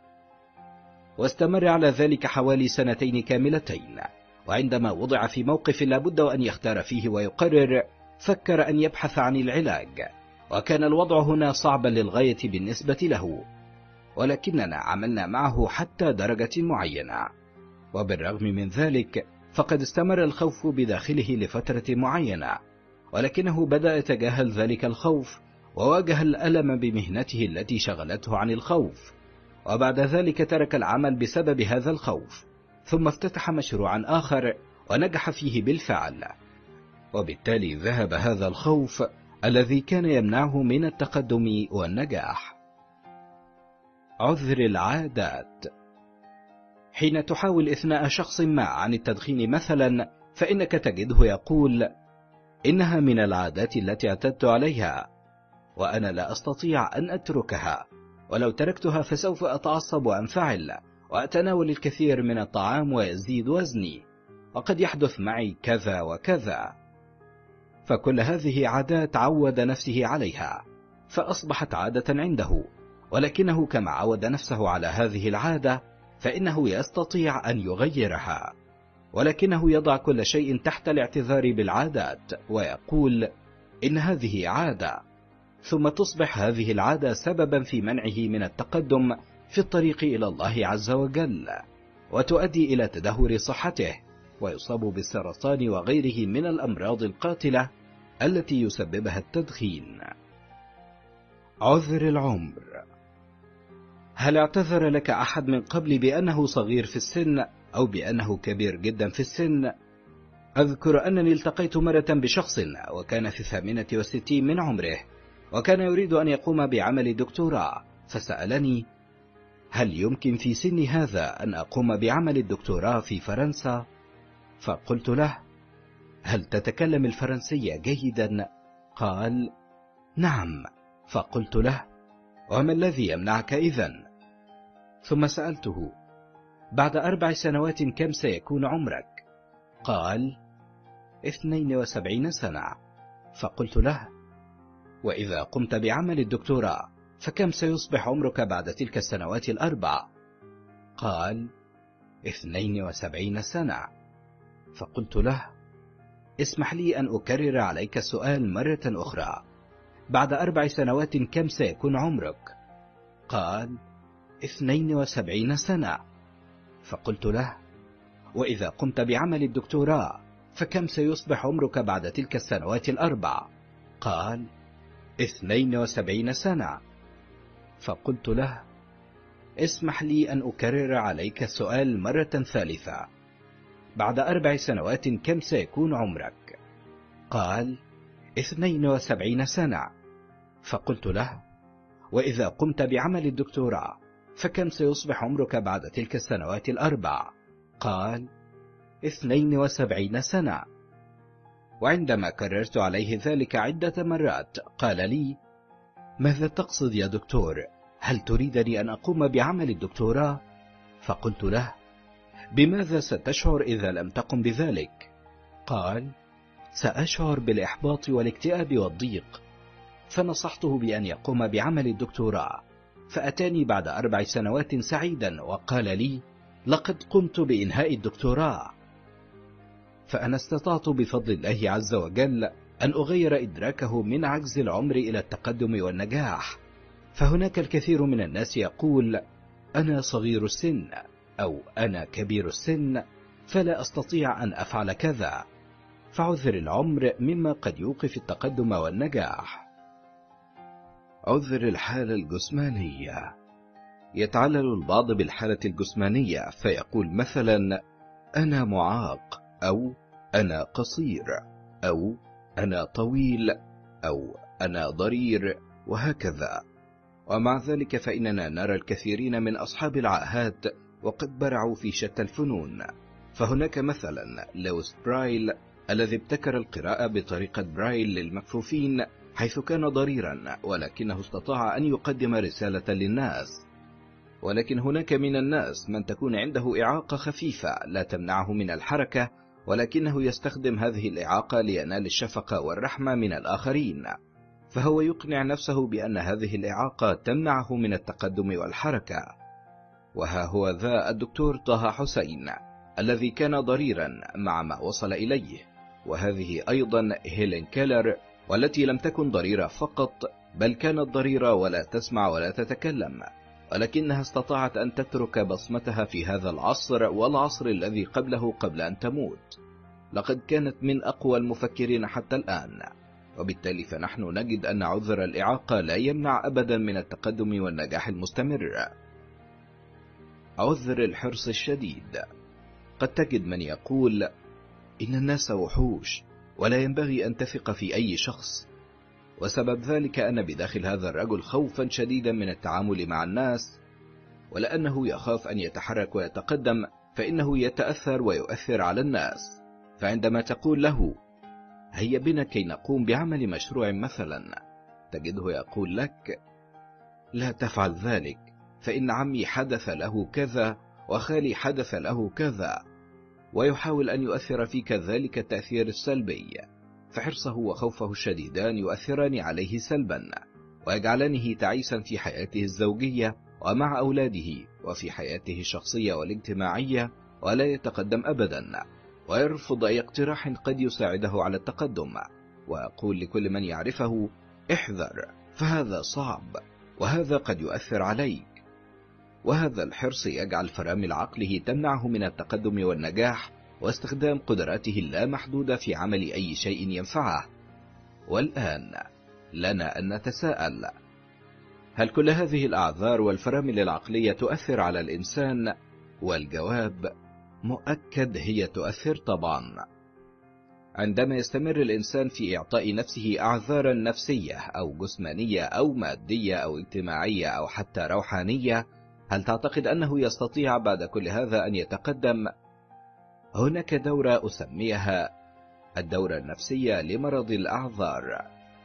واستمر على ذلك حوالي سنتين كاملتين، وعندما وضع في موقف لابد أن يختار فيه ويقرر، فكر أن يبحث عن العلاج، وكان الوضع هنا صعبا للغاية بالنسبة له، ولكننا عملنا معه حتى درجة معينة. وبالرغم من ذلك فقد استمر الخوف بداخله لفترة معينة، ولكنه بدأ يتجاهل ذلك الخوف وواجه الألم بمهنته التي شغلته عن الخوف، وبعد ذلك ترك العمل بسبب هذا الخوف، ثم افتتح مشروعا آخر ونجح فيه بالفعل، وبالتالي ذهب هذا الخوف الذي كان يمنعه من التقدم والنجاح. عذر العادات. حين تحاول إثناء شخص ما عن التدخين مثلا، فإنك تجده يقول: إنها من العادات التي اعتدت عليها، وأنا لا أستطيع أن أتركها، ولو تركتها فسوف أتعصب وأنفعل وأتناول الكثير من الطعام ويزيد وزني، وقد يحدث معي كذا وكذا. فكل هذه عادات عود نفسه عليها، فأصبحت عادة عنده، ولكنه كما عود نفسه على هذه العادة فإنه يستطيع أن يغيرها، ولكنه يضع كل شيء تحت الاعتذار بالعادات ويقول إن هذه عادة، ثم تصبح هذه العادة سببا في منعه من التقدم في الطريق إلى الله عز وجل، وتؤدي إلى تدهور صحته، ويصاب بالسرطان وغيره من الأمراض القاتلة التي يسببها التدخين. عذر العمر. هل اعتذر لك أحد من قبل بأنه صغير في السن أو بأنه كبير جدا في السن؟ أذكر أنني التقيت مرة بشخص وكان في الثامنة والستين من عمره، وكان يريد أن يقوم بعمل دكتوراه، فسألني: هل يمكن في سني هذا أن أقوم بعمل الدكتوراه في فرنسا؟ فقلت له: هل تتكلم الفرنسية جيدا؟ قال: نعم. فقلت له: وما الذي يمنعك إذن؟ ثم سألته: بعد أربع سنوات كم سيكون عمرك؟ قال: اثنين وسبعين سنة. فقلت له: وإذا قمت بعمل الدكتوراه فكم سيصبح عمرك بعد تلك السنوات الأربع؟ قال: اثنين وسبعين سنة. فقلت له: اسمح لي أن أكرر عليك السؤال مرة أخرى، بعد أربع سنوات كم سيكون عمرك؟ قال: اثنين وسبعين سنة. فقلت له: وإذا قمت بعمل الدكتوراه فكم سيصبح عمرك بعد تلك السنوات الأربع؟ قال: اثنين وسبعين سنة. فقلت له: اسمح لي أن أكرر عليك السؤال مرة ثالثة، بعد أربع سنوات كم سيكون عمرك؟ قال: اثنين وسبعين سنة. فقلت له: وإذا قمت بعمل الدكتوراه فكم سيصبح عمرك بعد تلك السنوات الأربع؟ قال: اثنين وسبعين سنة. وعندما كررت عليه ذلك عدة مرات قال لي: ماذا تقصد يا دكتور؟ هل تريدني أن أقوم بعمل الدكتوراه؟ فقلت له: بماذا ستشعر إذا لم تقم بذلك؟ قال: سأشعر بالإحباط والاكتئاب والضيق. فنصحته بأن يقوم بعمل الدكتوراه، فأتاني بعد أربع سنوات سعيدا وقال لي: لقد قمت بإنهاء الدكتوراه. فأنا استطعت بفضل الله عز وجل أن أغير إدراكه من عجز العمر إلى التقدم والنجاح. فهناك الكثير من الناس يقول: أنا صغير السن، أو أنا كبير السن، فلا أستطيع أن أفعل كذا. فعذر العمر مما قد يوقف التقدم والنجاح. عذر الحالة الجسمانية. يتعلل البعض بالحالة الجسمانية فيقول مثلا أنا معاق، أو أنا قصير، أو أنا طويل، أو أنا ضرير، وهكذا. ومع ذلك فإننا نرى الكثيرين من أصحاب العاهات وقد برعوا في شتى الفنون. فهناك مثلا لويس برايل الذي ابتكر القراءة بطريقة برايل للمكفوفين، حيث كان ضريرا ولكنه استطاع أن يقدم رسالة للناس. ولكن هناك من الناس من تكون عنده إعاقة خفيفة لا تمنعه من الحركة، ولكنه يستخدم هذه الإعاقة لينال الشفقة والرحمة من الآخرين، فهو يقنع نفسه بأن هذه الإعاقة تمنعه من التقدم والحركة. وها هو ذا الدكتور طه حسين الذي كان ضريرا مع ما وصل إليه، وهذه أيضا هيلين كيلر، والتي لم تكن ضريرة فقط بل كانت ضريرة ولا تسمع ولا تتكلم، ولكنها استطاعت أن تترك بصمتها في هذا العصر والعصر الذي قبله قبل أن تموت. لقد كانت من أقوى المفكرين حتى الآن، وبالتالي فنحن نجد أن عذر الإعاقة لا يمنع أبدا من التقدم والنجاح المستمر. عذر الحرص الشديد. قد تجد من يقول إن الناس وحوش ولا ينبغي أن تثق في أي شخص، وسبب ذلك أن بداخل هذا الرجل خوفا شديدا من التعامل مع الناس، ولأنه يخاف أن يتحرك ويتقدم فإنه يتأثر ويؤثر على الناس. فعندما تقول له هيا بنا كي نقوم بعمل مشروع مثلا، تجده يقول لك لا تفعل ذلك، فإن عمي حدث له كذا وخالي حدث له كذا، ويحاول أن يؤثر فيك ذلك التأثير السلبي. فحرصه وخوفه الشديدان يؤثران عليه سلبا، ويجعلانه تعيسا في حياته الزوجية ومع أولاده وفي حياته الشخصية والاجتماعية، ولا يتقدم أبدا، ويرفض أي اقتراح قد يساعده على التقدم. وأقول لكل من يعرفه احذر، فهذا صعب وهذا قد يؤثر عليك. وهذا الحرص يجعل فرامل عقله تمنعه من التقدم والنجاح واستخدام قدراته اللامحدودة في عمل أي شيء ينفعه. والآن لنا أن نتساءل، هل كل هذه الأعذار والفرامل العقلية تؤثر على الإنسان؟ والجواب مؤكد هي تؤثر طبعا. عندما يستمر الإنسان في إعطاء نفسه أعذارا نفسية أو جسمانية أو مادية أو اجتماعية أو حتى روحانية، هل تعتقد أنه يستطيع بعد كل هذا أن يتقدم؟ هناك دورة أسميها الدورة النفسية لمرض الأعذار،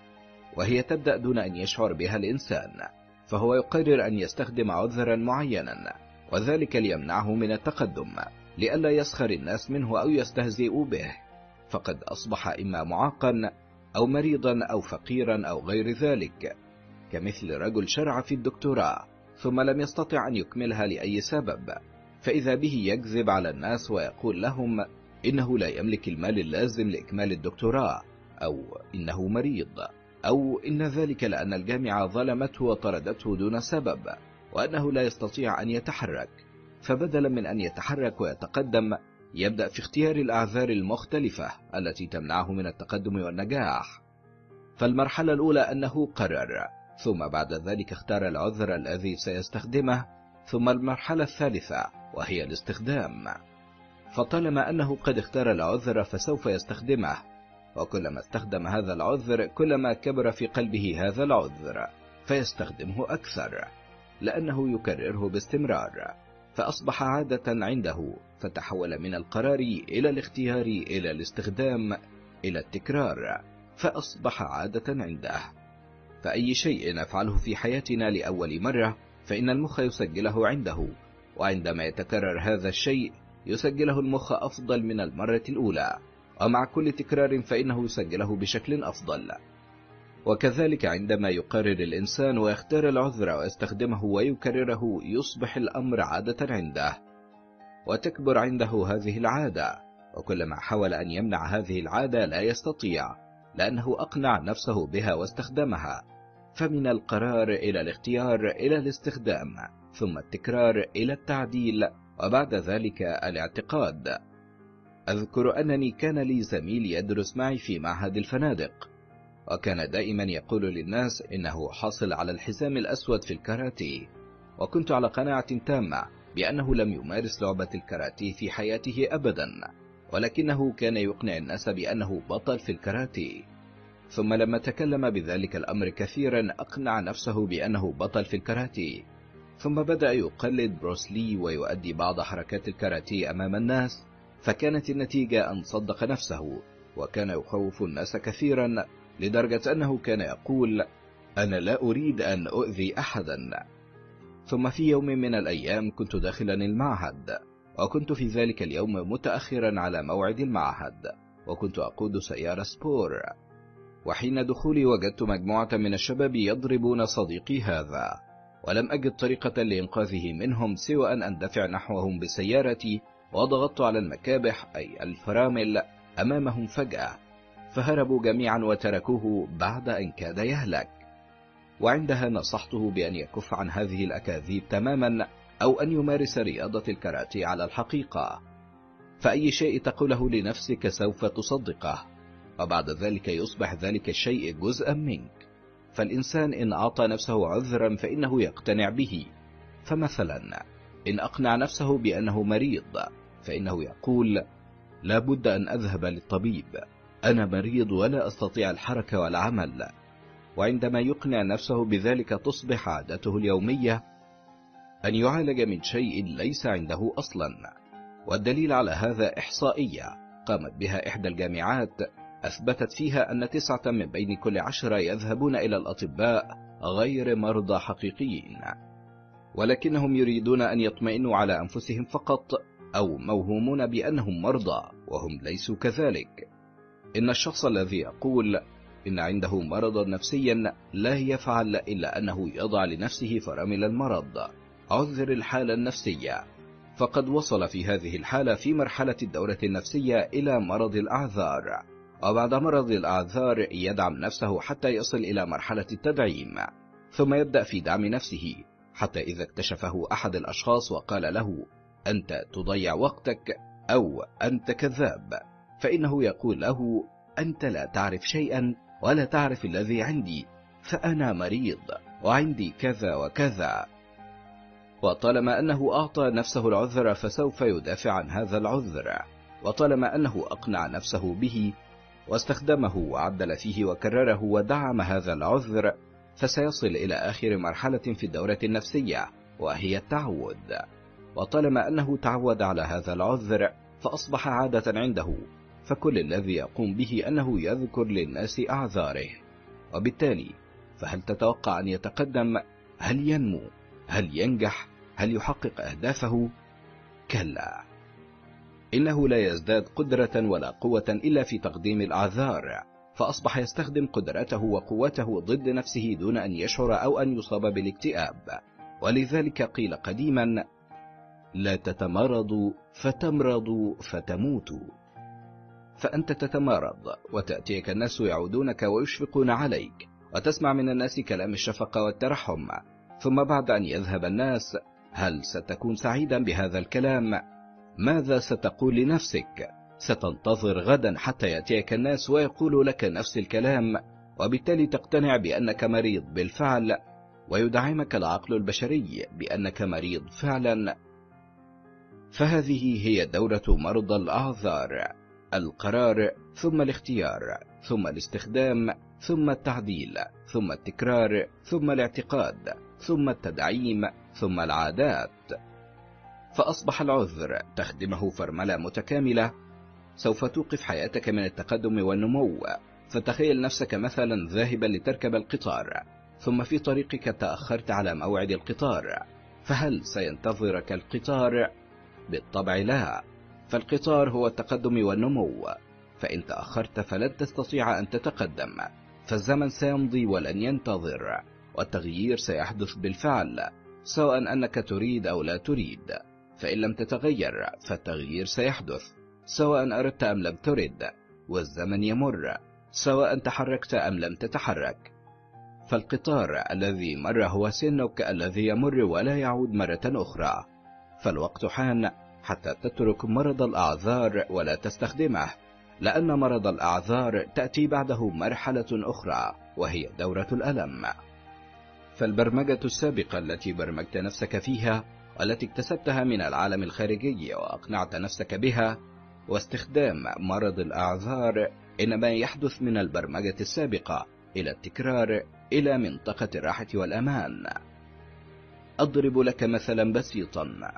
وهي تبدأ دون أن يشعر بها الإنسان، فهو يقرر أن يستخدم عذرا معينا، وذلك ليمنعه من التقدم، لئلا يسخر الناس منه أو يستهزئوا به، فقد أصبح إما معاقا أو مريضا أو فقيرا أو غير ذلك، كمثل رجل شرع في الدكتوراه ثم لم يستطع أن يكملها لأي سبب، فإذا به يكذب على الناس ويقول لهم إنه لا يملك المال اللازم لإكمال الدكتوراه، أو إنه مريض، أو إن ذلك لأن الجامعة ظلمته وطردته دون سبب، وأنه لا يستطيع أن يتحرك. فبدلا من أن يتحرك ويتقدم يبدأ في اختيار الأعذار المختلفة التي تمنعه من التقدم والنجاح. فالمرحلة الأولى أنه قرر، ثم بعد ذلك اختار العذر الذي سيستخدمه، ثم المرحلة الثالثة وهي الاستخدام. فطالما أنه قد اختار العذر فسوف يستخدمه، وكلما استخدم هذا العذر كلما كبر في قلبه هذا العذر فيستخدمه أكثر، لأنه يكرره باستمرار، فأصبح عادة عنده، فتحول من القرار إلى الاختيار إلى الاستخدام إلى التكرار، فأصبح عادة عنده. فأي شيء نفعله في حياتنا لأول مرة فإن المخ يسجله عنده، وعندما يتكرر هذا الشيء يسجله المخ أفضل من المرة الأولى، ومع كل تكرار فإنه يسجله بشكل أفضل. وكذلك عندما يقرر الإنسان ويختار العذر ويستخدمه ويكرره يصبح الأمر عادة عنده، وتكبر عنده هذه العادة، وكلما حاول أن يمنع هذه العادة لا يستطيع، لأنه أقنع نفسه بها واستخدمها. فمن القرار إلى الاختيار إلى الاستخدام، ثم التكرار إلى التعديل، وبعد ذلك الاعتقاد. أذكر أنني كان لي زميل يدرس معي في معهد الفنادق، وكان دائما يقول للناس إنه حاصل على الحزام الأسود في الكاراتيه، وكنت على قناعة تامة بأنه لم يمارس لعبة الكاراتيه في حياته أبدا، ولكنه كان يقنع الناس بأنه بطل في الكاراتيه. ثم لما تكلم بذلك الأمر كثيرا أقنع نفسه بأنه بطل في الكاراتيه، ثم بدأ يقلد بروسلي ويؤدي بعض حركات الكاراتيه أمام الناس، فكانت النتيجة أن صدق نفسه، وكان يخوف الناس كثيرا لدرجة أنه كان يقول: أنا لا أريد أن أؤذي أحدا. ثم في يوم من الأيام كنت داخلا المعهد، وكنت في ذلك اليوم متأخرا على موعد المعهد، وكنت أقود سيارة سبور، وحين دخولي وجدت مجموعة من الشباب يضربون صديقي هذا، ولم أجد طريقة لإنقاذه منهم سوى أن أندفع نحوهم بسيارتي، وضغطت على المكابح أي الفرامل أمامهم فجأة، فهربوا جميعا وتركوه بعد أن كاد يهلك. وعندها نصحته بأن يكف عن هذه الأكاذيب تماما، أو أن يمارس رياضة الكاراتيه على الحقيقة، فأي شيء تقوله لنفسك سوف تصدقه، وبعد ذلك يصبح ذلك الشيء جزءا منك. فالإنسان إن أعطى نفسه عذرا فإنه يقتنع به. فمثلا إن أقنع نفسه بأنه مريض فإنه يقول: لا بد أن أذهب للطبيب، أنا مريض ولا أستطيع الحركة والعمل. وعندما يقنع نفسه بذلك تصبح عادته اليومية أن يعالج من شيء ليس عنده أصلا. والدليل على هذا إحصائية قامت بها إحدى الجامعات أثبتت فيها أن تسعة من بين كل عشرة يذهبون إلى الأطباء غير مرضى حقيقيين، ولكنهم يريدون أن يطمئنوا على أنفسهم فقط، أو موهومون بأنهم مرضى وهم ليسوا كذلك. إن الشخص الذي يقول إن عنده مرضا نفسيا لا يفعل إلا أنه يضع لنفسه فرامل المرض، عذر الحالة النفسية، فقد وصل في هذه الحالة في مرحلة الدورة النفسية إلى مرض الأعذار، وبعد مرض الأعذار يدعم نفسه حتى يصل إلى مرحلة التدعيم، ثم يبدأ في دعم نفسه حتى إذا اكتشفه أحد الأشخاص وقال له: أنت تضيع وقتك، أو أنت كذاب، فإنه يقول له: أنت لا تعرف شيئا ولا تعرف الذي عندي، فأنا مريض وعندي كذا وكذا. وطالما أنه أعطى نفسه العذر فسوف يدافع عن هذا العذر، وطالما أنه أقنع نفسه به واستخدمه وعدل فيه وكرره ودعم هذا العذر، فسيصل إلى آخر مرحلة في الدورة النفسية وهي التعود. وطالما أنه تعود على هذا العذر فأصبح عادة عنده، فكل الذي يقوم به أنه يذكر للناس أعذاره، وبالتالي فهل تتوقع أن يتقدم؟ هل ينمو؟ هل ينجح؟ هل يحقق أهدافه؟ كلا، إنه لا يزداد قدرة ولا قوة إلا في تقديم الأعذار، فأصبح يستخدم قدرته وقوته ضد نفسه دون أن يشعر أو أن يصاب بالاكتئاب. ولذلك قيل قديما: لا تتمرضوا فتمرضوا فتموتوا. فأنت تتمرض وتأتيك الناس يعودونك ويشفقون عليك، وتسمع من الناس كلام الشفقة والترحم، ثم بعد أن يذهب الناس هل ستكون سعيدا بهذا الكلام؟ ماذا ستقول لنفسك؟ ستنتظر غدا حتى يأتيك الناس ويقولوا لك نفس الكلام، وبالتالي تقتنع بأنك مريض بالفعل، ويدعمك العقل البشري بأنك مريض فعلا. فهذه هي دورة مرضى الأعذار: القرار، ثم الاختيار، ثم الاستخدام، ثم التعديل، ثم التكرار، ثم الاعتقاد، ثم التدعيم، ثم العادات. فأصبح العذر تخدمه فرملة متكاملة سوف توقف حياتك من التقدم والنمو. فتخيل نفسك مثلا ذاهبا لتركب القطار، ثم في طريقك تأخرت على موعد القطار، فهل سينتظرك القطار؟ بالطبع لا، فالقطار هو التقدم والنمو، فإن تأخرت فلن تستطيع أن تتقدم، فالزمن سيمضي ولن ينتظر، والتغيير سيحدث بالفعل سواء أنك تريد أو لا تريد. فإن لم تتغير فالتغيير سيحدث سواء أردت أم لم ترد، والزمن يمر سواء تحركت أم لم تتحرك. فالقطار الذي مر هو سنك الذي يمر ولا يعود مرة أخرى. فالوقت حان حتى تترك مرض الأعذار ولا تستخدمه، لأن مرض الأعذار تأتي بعده مرحلة أخرى وهي دورة الألم. فالبرمجة السابقة التي برمجت نفسك فيها والتي اكتسبتها من العالم الخارجي وأقنعت نفسك بها، واستخدام مرض الأعذار، إنما يحدث من البرمجة السابقة إلى التكرار إلى منطقة الراحة والأمان. أضرب لك مثلا بسيطا.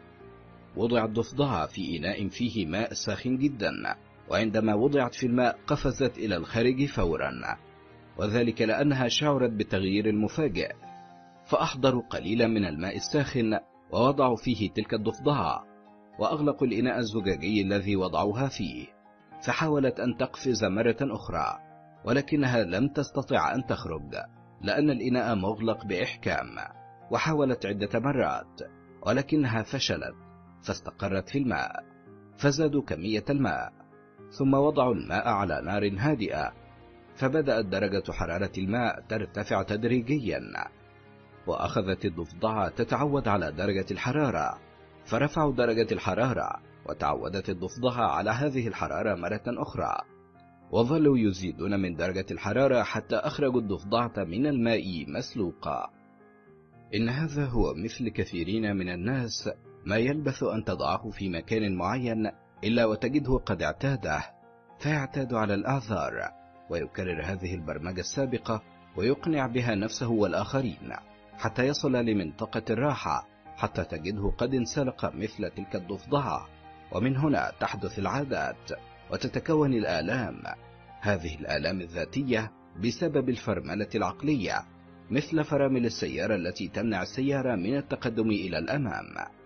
وضع الضفدعة في إناء فيه ماء ساخن جدا، وعندما وضعت في الماء قفزت إلى الخارج فورا، وذلك لأنها شعرت بالتغيير المفاجئ. فأحضروا قليلا من الماء الساخن ووضعوا فيه تلك الضفدعة، وأغلقوا الإناء الزجاجي الذي وضعوها فيه، فحاولت أن تقفز مرة أخرى، ولكنها لم تستطع أن تخرج لأن الإناء مغلق بإحكام. وحاولت عدة مرات ولكنها فشلت، فاستقرت في الماء، فزادوا كمية الماء، ثم وضعوا الماء على نار هادئة، فبدأت درجة حرارة الماء ترتفع تدريجيا، وأخذت الضفدعة تتعود على درجة الحرارة، فرفعوا درجة الحرارة، وتعودت الضفدعة على هذه الحرارة مرة أخرى، وظلوا يزيدون من درجة الحرارة حتى أخرجوا الضفدعة من الماء مسلوقة. إن هذا هو مثل كثيرين من الناس، ما يلبث أن تضعه في مكان معين إلا وتجده قد اعتاده، فيعتاد على الأعذار، ويكرر هذه البرمجة السابقة ويقنع بها نفسه والآخرين حتى يصل لمنطقة الراحة، حتى تجده قد انسلق مثل تلك الضفدعة. ومن هنا تحدث العادات وتتكون الآلام، هذه الآلام الذاتية بسبب الفرملة العقلية، مثل فرامل السيارة التي تمنع السيارة من التقدم إلى الأمام.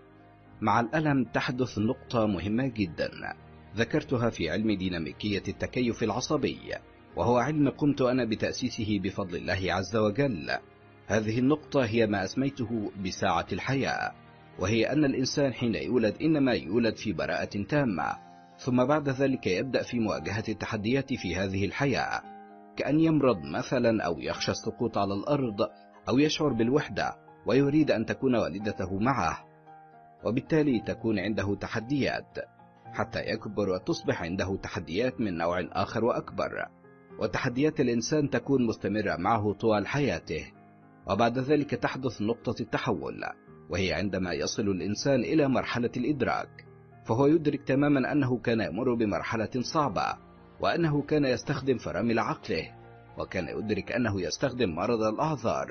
مع الألم تحدث نقطة مهمة جدا ذكرتها في علم ديناميكية التكيف العصبي، وهو علم قمت أنا بتأسيسه بفضل الله عز وجل. هذه النقطة هي ما أسميته بساعة الحياة، وهي أن الإنسان حين يولد إنما يولد في براءة تامة، ثم بعد ذلك يبدأ في مواجهة التحديات في هذه الحياة، كأن يمرض مثلا أو يخشى السقوط على الأرض أو يشعر بالوحدة ويريد أن تكون والدته معه، وبالتالي تكون عنده تحديات حتى يكبر وتصبح عنده تحديات من نوع آخر وأكبر، وتحديات الإنسان تكون مستمرة معه طوال حياته. وبعد ذلك تحدث نقطة التحول، وهي عندما يصل الإنسان إلى مرحلة الإدراك، فهو يدرك تماما أنه كان يمر بمرحلة صعبة، وأنه كان يستخدم فرامل عقله، وكان يدرك أنه يستخدم مرض الأعذار،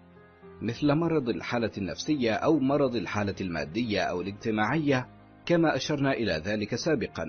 مثل مرض الحالة النفسية أو مرض الحالة المادية أو الاجتماعية، كما أشرنا إلى ذلك سابقا.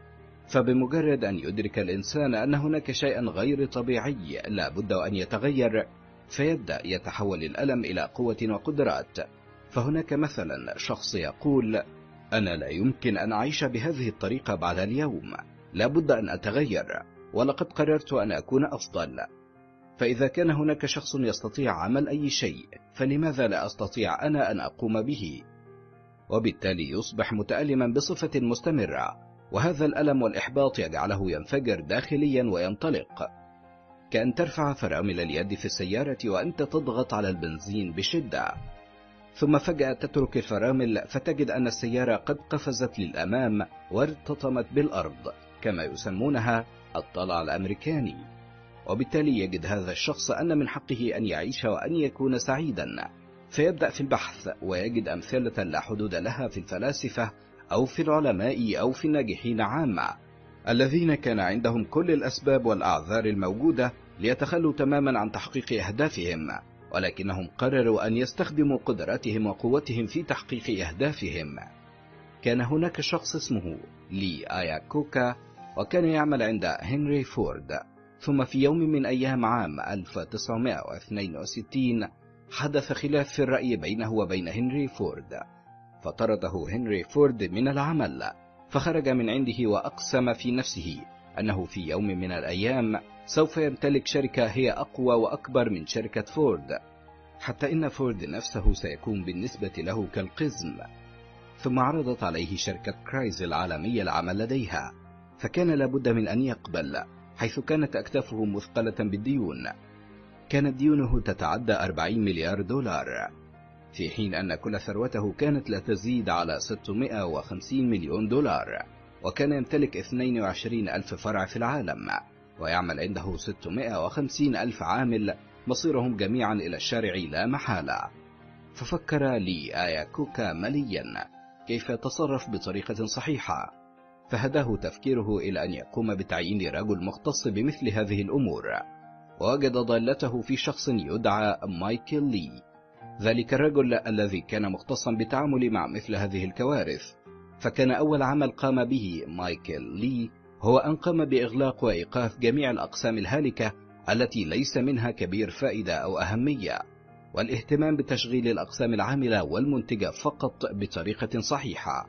فبمجرد أن يدرك الإنسان أن هناك شيئا غير طبيعي لا بد أن يتغير، فيبدأ يتحول الألم إلى قوة وقدرات. فهناك مثلا شخص يقول: أنا لا يمكن أن أعيش بهذه الطريقة بعد اليوم، لا بد أن أتغير، ولقد قررت أن أكون أفضل. فإذا كان هناك شخص يستطيع عمل أي شيء، فلماذا لا أستطيع أنا أن أقوم به؟ وبالتالي يصبح متألما بصفة مستمرة، وهذا الألم والإحباط يجعله ينفجر داخليا وينطلق، كأن ترفع فرامل اليد في السيارة وأنت تضغط على البنزين بشدة، ثم فجأة تترك الفرامل فتجد أن السيارة قد قفزت للأمام وارتطمت بالأرض، كما يسمونها الطلع الأمريكاني. وبالتالي يجد هذا الشخص أن من حقه أن يعيش وأن يكون سعيدا، فيبدأ في البحث ويجد أمثلة لا حدود لها في الفلاسفة أو في العلماء أو في الناجحين عامة، الذين كان عندهم كل الأسباب والأعذار الموجودة ليتخلوا تماما عن تحقيق أهدافهم، ولكنهم قرروا أن يستخدموا قدراتهم وقوتهم في تحقيق أهدافهم. كان هناك شخص اسمه لي آياكوكا، وكان يعمل عند هنري فورد. ثم في يوم من أيام عام ألف وتسعمائة واثنين وستين حدث خلاف في الرأي بينه وبين هنري فورد، فطرده هنري فورد من العمل، فخرج من عنده وأقسم في نفسه أنه في يوم من الأيام سوف يمتلك شركة هي أقوى وأكبر من شركة فورد، حتى إن فورد نفسه سيكون بالنسبة له كالقزم. ثم عرضت عليه شركة كرايز العالمية العمل لديها، فكان لابد من أن يقبل، حيث كانت أكتافه مثقلة بالديون. كانت ديونه تتعدى أربعين مليار دولار، في حين أن كل ثروته كانت لا تزيد على ستمائة وخمسين مليون دولار، وكان يمتلك اثنين وعشرين ألف فرع في العالم، ويعمل عنده ستمائة وخمسين ألف عامل مصيرهم جميعا إلى الشارع لا محالة. ففكر لي آياكوكا مليا كيف يتصرف بطريقة صحيحة، فهداه تفكيره إلى أن يقوم بتعيين رجل مختص بمثل هذه الأمور، ووجد ضالته في شخص يدعى مايكل لي، ذلك الرجل الذي كان مختصا بالتعامل مع مثل هذه الكوارث. فكان أول عمل قام به مايكل لي هو أن قام بإغلاق وإيقاف جميع الأقسام الهالكة التي ليس منها كبير فائدة أو أهمية، والاهتمام بتشغيل الأقسام العاملة والمنتجة فقط بطريقة صحيحة.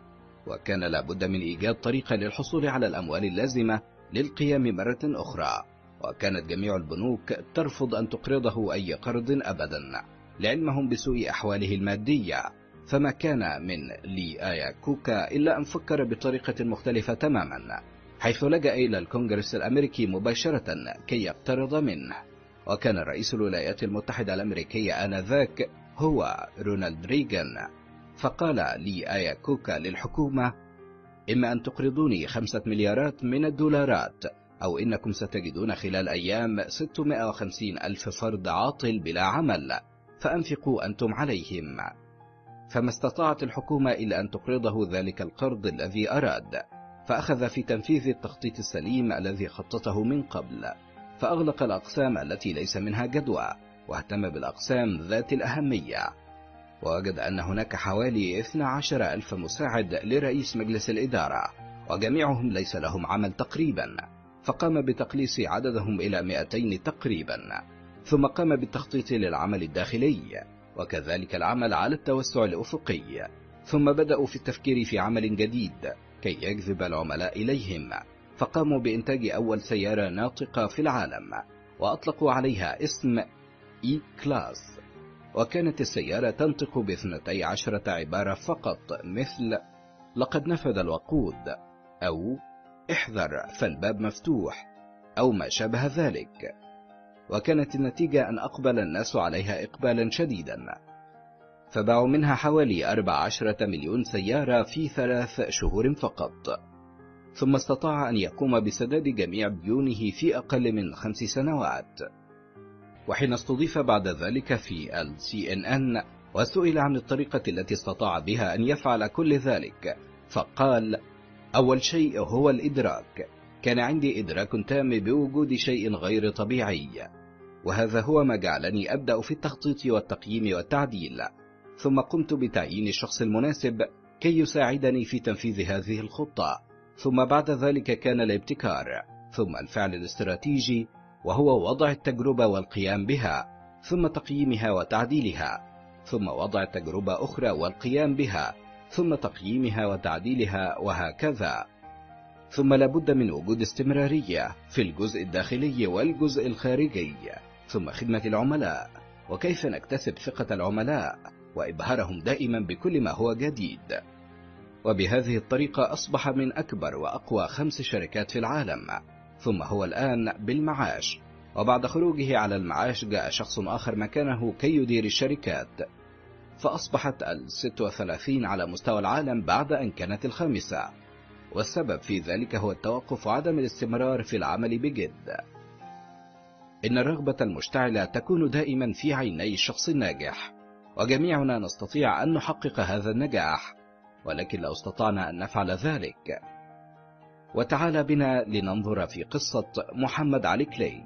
وكان لابد من إيجاد طريقة للحصول على الأموال اللازمة للقيام مرة أخرى، وكانت جميع البنوك ترفض أن تقرضه أي قرض أبدا لعلمهم بسوء أحواله المادية. فما كان من لي آياكوكا إلا أن فكر بطريقة مختلفة تماما، حيث لجأ إلى الكونغرس الأمريكي مباشرة كي يقترض منه. وكان رئيس الولايات المتحدة الأمريكية آنذاك هو رونالد ريغان. فقال لي آياكوكا للحكومة: إما أن تقرضوني خمسة مليارات من الدولارات، أو إنكم ستجدون خلال أيام ستمائة وخمسين ألف فرد عاطل بلا عمل، فأنفقوا أنتم عليهم. فما استطاعت الحكومة إلا أن تقرضه ذلك القرض الذي أراد، فأخذ في تنفيذ التخطيط السليم الذي خططه من قبل، فأغلق الأقسام التي ليس منها جدوى، واهتم بالأقسام ذات الأهمية. ووجد أن هناك حوالي اثني عشر ألف مساعد لرئيس مجلس الإدارة، وجميعهم ليس لهم عمل تقريبا، فقام بتقليص عددهم إلى مئتين تقريبا. ثم قام بالتخطيط للعمل الداخلي، وكذلك العمل على التوسع الأفقي. ثم بدأوا في التفكير في عمل جديد كي يجذب العملاء إليهم، فقاموا بإنتاج أول سيارة ناطقة في العالم، وأطلقوا عليها اسم إي كلاس. وكانت السيارة تنطق باثنتي عشرة عبارة فقط، مثل لقد نفذ الوقود، أو احذر فالباب مفتوح، أو ما شابه ذلك. وكانت النتيجة أن أقبل الناس عليها إقبالا شديدا، فباعوا منها حوالي أربع عشرة مليون سيارة في ثلاث شهور فقط. ثم استطاع أن يقوم بسداد جميع ديونه في أقل من خمس سنوات. وحين استضيف بعد ذلك في ال سي إن إن وسئل عن الطريقة التي استطاع بها أن يفعل كل ذلك، فقال: أول شيء هو الإدراك. كان عندي إدراك تام بوجود شيء غير طبيعي، وهذا هو ما جعلني أبدأ في التخطيط والتقييم والتعديل. ثم قمت بتعيين الشخص المناسب كي يساعدني في تنفيذ هذه الخطة. ثم بعد ذلك كان الابتكار، ثم الفعل الاستراتيجي، وهو وضع التجربة والقيام بها، ثم تقييمها وتعديلها، ثم وضع تجربة أخرى والقيام بها، ثم تقييمها وتعديلها، وهكذا. ثم لابد من وجود استمرارية في الجزء الداخلي والجزء الخارجي، ثم خدمة العملاء، وكيف نكتسب ثقة العملاء وإبهارهم دائما بكل ما هو جديد. وبهذه الطريقة أصبح من أكبر وأقوى خمس شركات في العالم. ثم هو الآن بالمعاش، وبعد خروجه على المعاش جاء شخص آخر مكانه كي يدير الشركات، فأصبحت الست وثلاثين على مستوى العالم بعد أن كانت الخامسة. والسبب في ذلك هو التوقف وعدم الاستمرار في العمل بجد. إن الرغبة المشتعلة تكون دائما في عيني الشخص الناجح، وجميعنا نستطيع أن نحقق هذا النجاح، ولكن لو استطعنا أن نفعل ذلك. وتعال بنا لننظر في قصة محمد علي كلاي.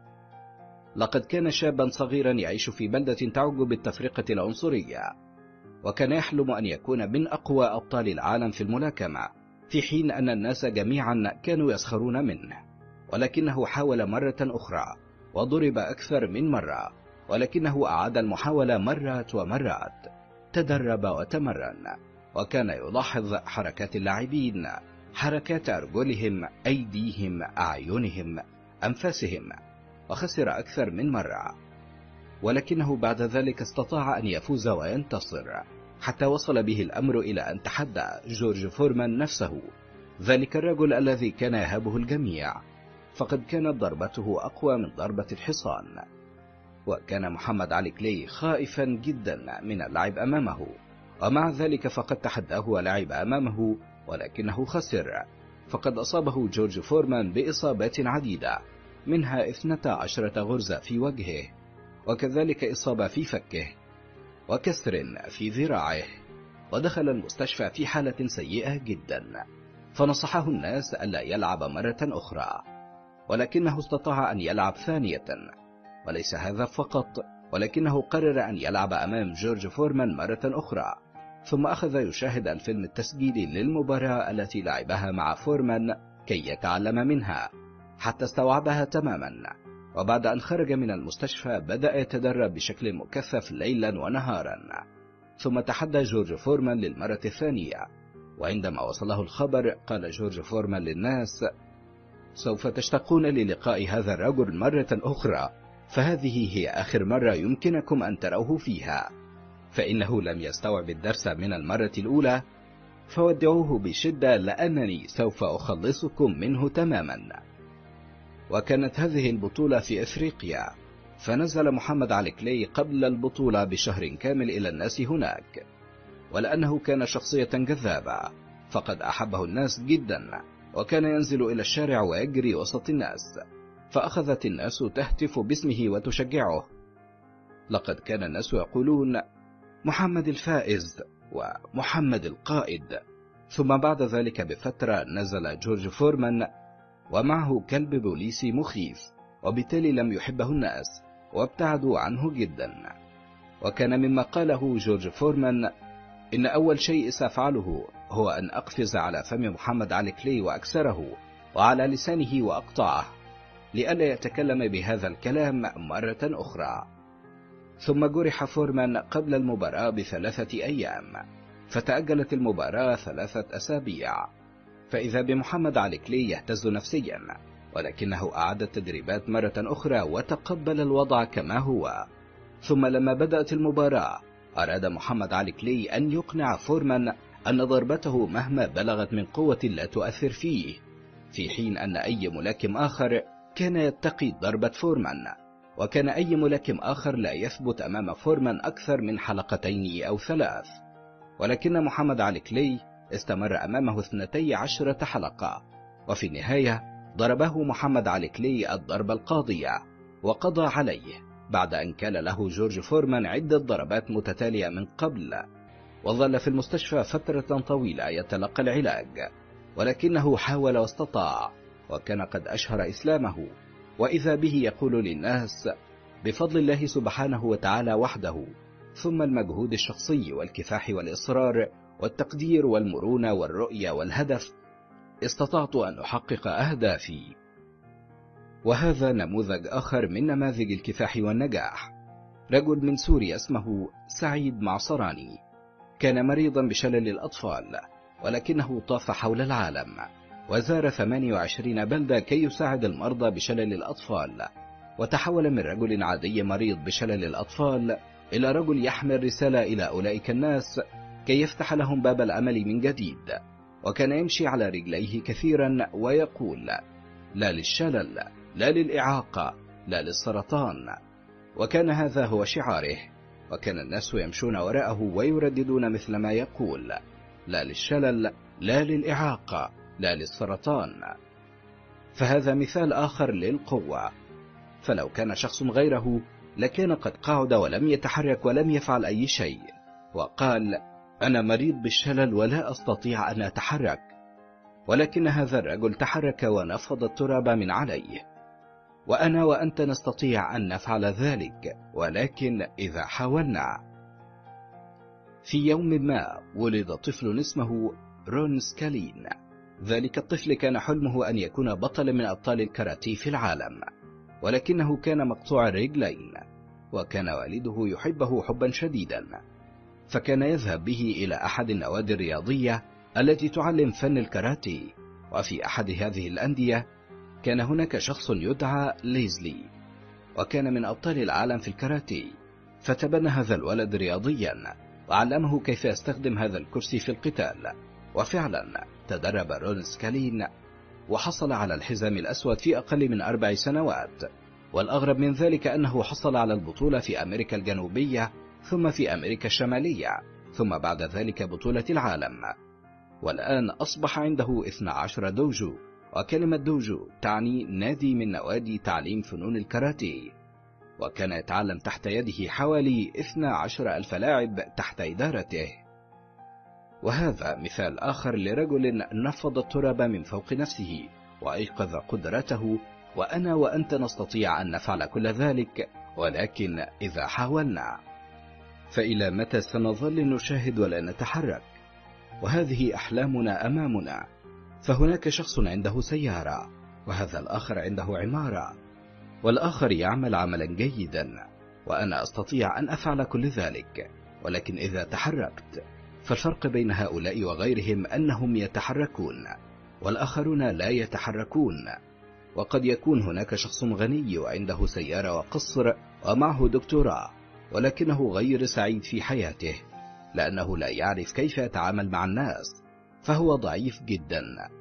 لقد كان شابا صغيرا يعيش في بلدة تعج بالتفرقة العنصرية، وكان يحلم أن يكون من أقوى أبطال العالم في الملاكمة، في حين أن الناس جميعا كانوا يسخرون منه. ولكنه حاول مرة أخرى، وضرب أكثر من مرة، ولكنه أعاد المحاولة مرات ومرات. تدرب وتمرن، وكان يلاحظ حركات اللاعبين، حركات أرجلهم، أيديهم، أعينهم، أنفاسهم، وخسر أكثر من مرة. ولكنه بعد ذلك استطاع أن يفوز وينتصر، حتى وصل به الأمر إلى أن تحدى جورج فورمان نفسه، ذلك الرجل الذي كان يهابه الجميع، فقد كانت ضربته أقوى من ضربة الحصان. وكان محمد علي كلاي خائفا جدا من اللعب أمامه، ومع ذلك فقد تحداه ولعب أمامه، ولكنه خسر، فقد أصابه جورج فورمان بإصابات عديدة، منها اثنتا عشرة غرزة في وجهه، وكذلك إصابة في فكه وكسر في ذراعه، ودخل المستشفى في حالة سيئة جدا، فنصحه الناس ألا يلعب مرة أخرى، ولكنه استطاع أن يلعب ثانية. وليس هذا فقط، ولكنه قرر أن يلعب أمام جورج فورمان مرة أخرى، ثم أخذ يشاهد الفيلم التسجيلي للمباراة التي لعبها مع فورمان كي يتعلم منها حتى استوعبها تماما. وبعد أن خرج من المستشفى بدأ يتدرب بشكل مكثف ليلا ونهارا، ثم تحدى جورج فورمان للمرة الثانية. وعندما وصله الخبر قال جورج فورمان للناس: سوف تشتاقون للقاء هذا الرجل مرة أخرى، فهذه هي آخر مرة يمكنكم أن تروه فيها، فإنه لم يستوعب الدرس من المرة الأولى، فودعوه بشدة لأنني سوف أخلصكم منه تماما. وكانت هذه البطولة في إفريقيا، فنزل محمد علي كلاي قبل البطولة بشهر كامل إلى الناس هناك، ولأنه كان شخصية جذابة فقد أحبه الناس جدا، وكان ينزل إلى الشارع ويجري وسط الناس، فأخذت الناس تهتف باسمه وتشجعه. لقد كان الناس يقولون: محمد الفائز ومحمد القائد. ثم بعد ذلك بفترة نزل جورج فورمان ومعه كلب بوليسي مخيف، وبالتالي لم يحبه الناس وابتعدوا عنه جدا. وكان مما قاله جورج فورمان: إن أول شيء سأفعله هو أن أقفز على فم محمد علي كلاي وأكسره، وعلى لسانه وأقطعه، لئلا يتكلم بهذا الكلام مرة أخرى. ثم جرح فورمان قبل المباراة بثلاثة أيام، فتأجلت المباراة ثلاثة أسابيع، فإذا بمحمد علي كلاي يهتز نفسيا، ولكنه أعاد التدريبات مرة أخرى وتقبل الوضع كما هو. ثم لما بدأت المباراة أراد محمد علي كلاي أن يقنع فورمان أن ضربته مهما بلغت من قوة لا تؤثر فيه، في حين أن أي ملاكم آخر كان يتقي ضربة فورمان، وكان أي ملاكم آخر لا يثبت أمام فورمان أكثر من حلقتين أو ثلاث. ولكن محمد علي كلاي استمر أمامه اثنتي عشرة حلقة، وفي النهاية ضربه محمد علي كلاي الضربة القاضية وقضى عليه، بعد أن كان له جورج فورمان عدة ضربات متتالية من قبل. وظل في المستشفى فترة طويلة يتلقى العلاج، ولكنه حاول واستطاع، وكان قد أشهر إسلامه، وإذا به يقول للناس: بفضل الله سبحانه وتعالى وحده، ثم المجهود الشخصي والكفاح والإصرار والتقدير والمرونة والرؤية والهدف، استطعت أن أحقق أهدافي. وهذا نموذج آخر من نماذج الكفاح والنجاح. رجل من سوريا اسمه سعيد معصراني، كان مريضا بشلل الأطفال، ولكنه طاف حول العالم وزار ثمانية وعشرين بلدة كي يساعد المرضى بشلل الأطفال، وتحول من رجل عادي مريض بشلل الأطفال إلى رجل يحمل رسالة إلى أولئك الناس كي يفتح لهم باب الأمل من جديد. وكان يمشي على رجليه كثيرا ويقول: لا للشلل، لا للإعاقة، لا للسرطان. وكان هذا هو شعاره، وكان الناس يمشون وراءه ويرددون مثل ما يقول: لا للشلل، لا للإعاقة، لا للسرطان. فهذا مثال آخر للقوة. فلو كان شخص غيره لكان قد قعد ولم يتحرك ولم يفعل أي شيء، وقال: أنا مريض بالشلل ولا أستطيع أن أتحرك. ولكن هذا الرجل تحرك ونفض التراب من عليه. وأنا وأنت نستطيع أن نفعل ذلك، ولكن إذا حاولنا. في يوم ما ولد طفل اسمه رون سكالين. ذلك الطفل كان حلمه أن يكون بطلا من أبطال الكاراتيه في العالم، ولكنه كان مقطوع الرجلين، وكان والده يحبه حبا شديدا، فكان يذهب به إلى أحد النوادي الرياضية التي تعلم فن الكاراتيه. وفي أحد هذه الأندية كان هناك شخص يدعى ليزلي، وكان من أبطال العالم في الكاراتيه، فتبنى هذا الولد رياضيا وعلمه كيف يستخدم هذا الكرسي في القتال. وفعلا تدرب رون سكالين وحصل على الحزام الأسود في أقل من أربع سنوات. والأغرب من ذلك أنه حصل على البطولة في أمريكا الجنوبية، ثم في أمريكا الشمالية، ثم بعد ذلك بطولة العالم. والآن أصبح عنده اثنا عشر دوجو، وكلمة دوجو تعني نادي من نوادي تعليم فنون الكاراتيه. وكان يتعلم تحت يده حوالي اثني عشر ألف لاعب تحت إدارته. وهذا مثال آخر لرجل نفض التراب من فوق نفسه وأيقظ قدرته، وأنا وأنت نستطيع أن نفعل كل ذلك، ولكن إذا حاولنا. فإلى متى سنظل نشاهد ولا نتحرك؟ وهذه أحلامنا أمامنا، فهناك شخص عنده سيارة، وهذا الآخر عنده عمارة، والآخر يعمل عملا جيدا، وأنا أستطيع أن أفعل كل ذلك. ولكن إذا تحركت، فالفرق بين هؤلاء وغيرهم أنهم يتحركون والآخرون لا يتحركون. وقد يكون هناك شخص غني وعنده سيارة وقصر ومعه دكتوراه، ولكنه غير سعيد في حياته لأنه لا يعرف كيف يتعامل مع الناس، فهو ضعيف جدا.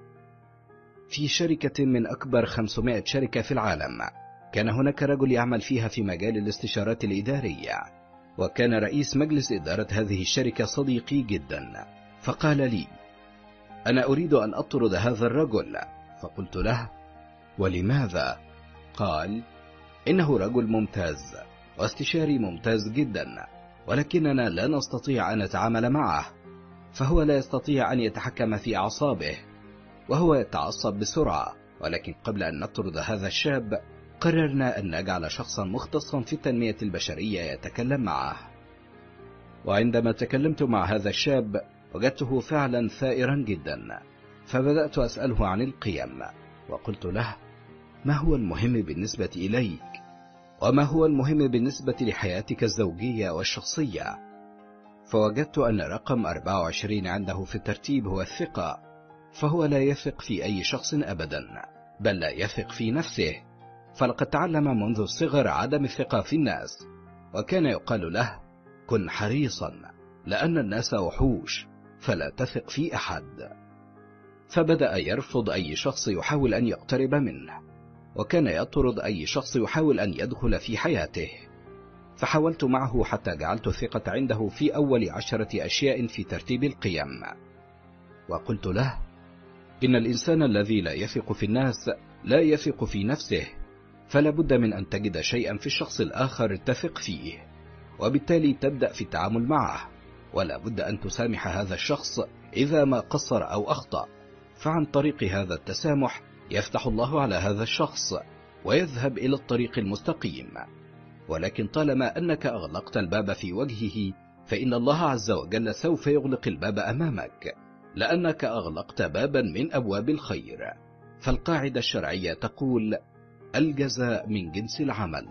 في شركة من أكبر خمسمائة شركة في العالم، كان هناك رجل يعمل فيها في مجال الاستشارات الإدارية، وكان رئيس مجلس إدارة هذه الشركة صديقي جدا. فقال لي: أنا أريد أن أطرد هذا الرجل. فقلت له: ولماذا؟ قال: إنه رجل ممتاز واستشاري ممتاز جدا، ولكننا لا نستطيع أن نتعامل معه، فهو لا يستطيع أن يتحكم في أعصابه، وهو يتعصب بسرعة. ولكن قبل أن نطرد هذا الشاب، قررنا أن نجعل شخصا مختصا في التنمية البشرية يتكلم معه. وعندما تكلمت مع هذا الشاب، وجدته فعلا ثائرا جدا، فبدأت أسأله عن القيم، وقلت له: ما هو المهم بالنسبة إليك؟ وما هو المهم بالنسبة لحياتك الزوجية والشخصية؟ فوجدت أن رقم أربعة وعشرين عنده في الترتيب هو الثقة، فهو لا يثق في أي شخص أبدا، بل لا يثق في نفسه. فلقد تعلم منذ الصغر عدم الثقة في الناس، وكان يقال له: كن حريصا، لأن الناس وحوش، فلا تثق في أحد. فبدأ يرفض أي شخص يحاول أن يقترب منه، وكان يطرد أي شخص يحاول أن يدخل في حياته. فحاولت معه حتى جعلت الثقة عنده في أول عشرة أشياء في ترتيب القيم، وقلت له: إن الإنسان الذي لا يثق في الناس لا يثق في نفسه، فلا بد من أن تجد شيئا في الشخص الآخر تثق فيه، وبالتالي تبدأ في التعامل معه، ولا بد أن تسامح هذا الشخص إذا ما قصر أو أخطأ، فعن طريق هذا التسامح يفتح الله على هذا الشخص ويذهب إلى الطريق المستقيم. ولكن طالما أنك أغلقت الباب في وجهه، فإن الله عز وجل سوف يغلق الباب أمامك، لأنك أغلقت بابا من أبواب الخير. فالقاعدة الشرعية تقول: الجزاء من جنس العمل.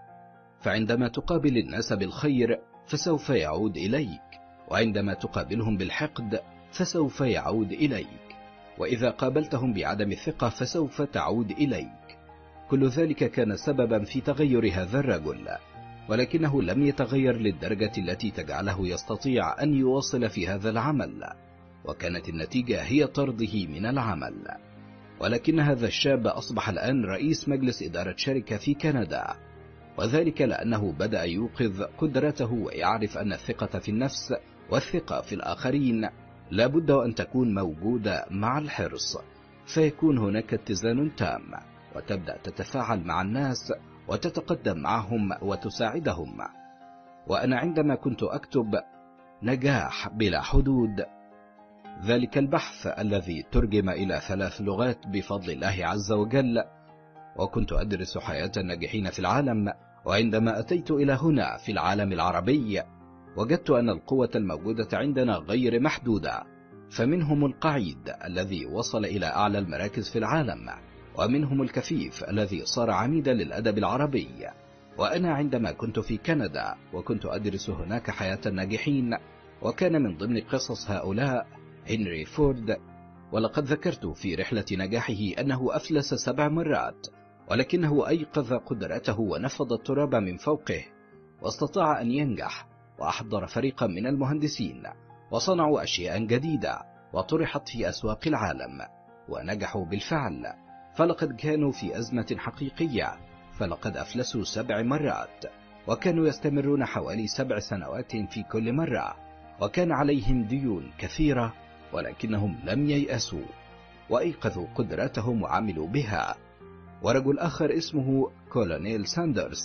فعندما تقابل الناس بالخير فسوف يعود إليك، وعندما تقابلهم بالحقد فسوف يعود إليك، وإذا قابلتهم بعدم الثقة فسوف تعود إليك. كل ذلك كان سببا في تغير هذا الرجل، ولكنه لم يتغير للدرجة التي تجعله يستطيع أن يواصل في هذا العمل، وكانت النتيجة هي طرده من العمل. ولكن هذا الشاب أصبح الآن رئيس مجلس إدارة شركة في كندا، وذلك لأنه بدأ يوقظ قدرته ويعرف أن الثقة في النفس والثقة في الآخرين لا بد أن تكون موجودة مع الحرص، فيكون هناك اتزان تام، وتبدأ تتفاعل مع الناس وتتقدم معهم وتساعدهم. وأنا عندما كنت أكتب نجاح بلا حدود، ذلك البحث الذي ترجم إلى ثلاث لغات بفضل الله عز وجل، وكنت أدرس حياة الناجحين في العالم، وعندما أتيت إلى هنا في العالم العربي وجدت أن القوة الموجودة عندنا غير محدودة، فمنهم القعيد الذي وصل إلى أعلى المراكز في العالم، ومنهم الكفيف الذي صار عميدا للأدب العربي. وأنا عندما كنت في كندا وكنت أدرس هناك حياة الناجحين، وكان من ضمن قصص هؤلاء هنري فورد، ولقد ذكرت في رحلة نجاحه أنه أفلس سبع مرات، ولكنه أيقظ قدرته ونفض التراب من فوقه، واستطاع أن ينجح، وأحضر فريقا من المهندسين وصنعوا أشياء جديدة وطرحت في أسواق العالم ونجحوا بالفعل. فلقد كانوا في أزمة حقيقية، فلقد أفلسوا سبع مرات، وكانوا يستمرون حوالي سبع سنوات في كل مرة، وكان عليهم ديون كثيرة، ولكنهم لم ييأسوا وأيقظوا قدراتهم وعملوا بها. ورجل آخر اسمه كولونيل ساندرز،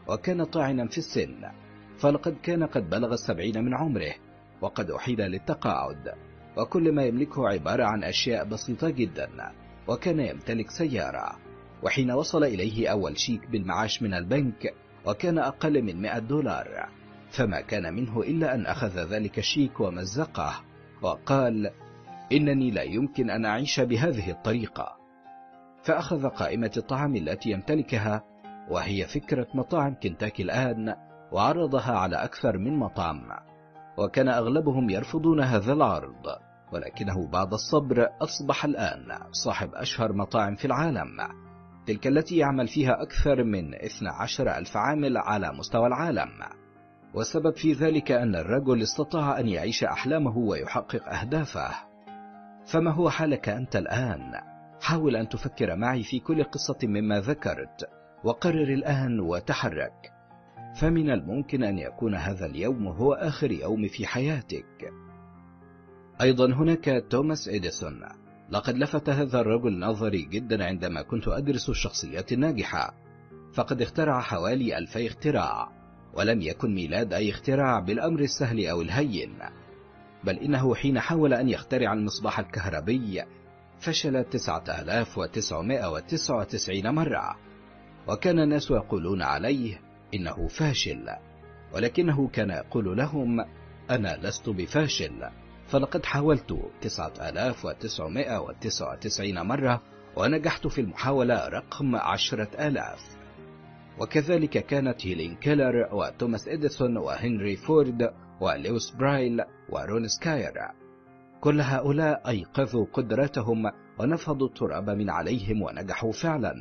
وكان طاعنا في السن، فلقد كان قد بلغ السبعين من عمره، وقد أحيل للتقاعد، وكل ما يملكه عبارة عن أشياء بسيطة جدا، وكان يمتلك سيارة. وحين وصل إليه أول شيك بالمعاش من البنك وكان أقل من مئة دولار، فما كان منه إلا أن أخذ ذلك الشيك ومزقه وقال: إنني لا يمكن أن أعيش بهذه الطريقة. فأخذ قائمة الطعام التي يمتلكها، وهي فكرة مطاعم كنتاكي الآن، وعرضها على أكثر من مطعم، وكان أغلبهم يرفضون هذا العرض، ولكنه بعد الصبر أصبح الآن صاحب أشهر مطاعم في العالم، تلك التي يعمل فيها أكثر من اثني عشر ألف عامل على مستوى العالم. والسبب في ذلك أن الرجل استطاع أن يعيش أحلامه ويحقق أهدافه. فما هو حالك أنت الآن؟ حاول أن تفكر معي في كل قصة مما ذكرت، وقرر الآن وتحرك، فمن الممكن أن يكون هذا اليوم هو آخر يوم في حياتك. أيضا هناك توماس إديسون. لقد لفت هذا الرجل نظري جدا عندما كنت أدرس الشخصيات الناجحة، فقد اخترع حوالي ألفي اختراع، ولم يكن ميلاد أي اختراع بالأمر السهل أو الهين، بل إنه حين حاول أن يخترع المصباح الكهربي فشل تسعة آلاف وتسعمائة وتسعة وتسعين مرة، وكان الناس يقولون عليه إنه فاشل، ولكنه كان يقول لهم: أنا لست بفاشل، فلقد حاولت تسعة آلاف وتسعمائة وتسعة وتسعين مرة ونجحت في المحاولة رقم عشرة آلاف. وكذلك كانت هيلين كيلر وتوماس إديسون وهنري فورد ولويس برايل ورون سكاير، كل هؤلاء أيقظوا قدراتهم ونفضوا التراب من عليهم ونجحوا فعلا.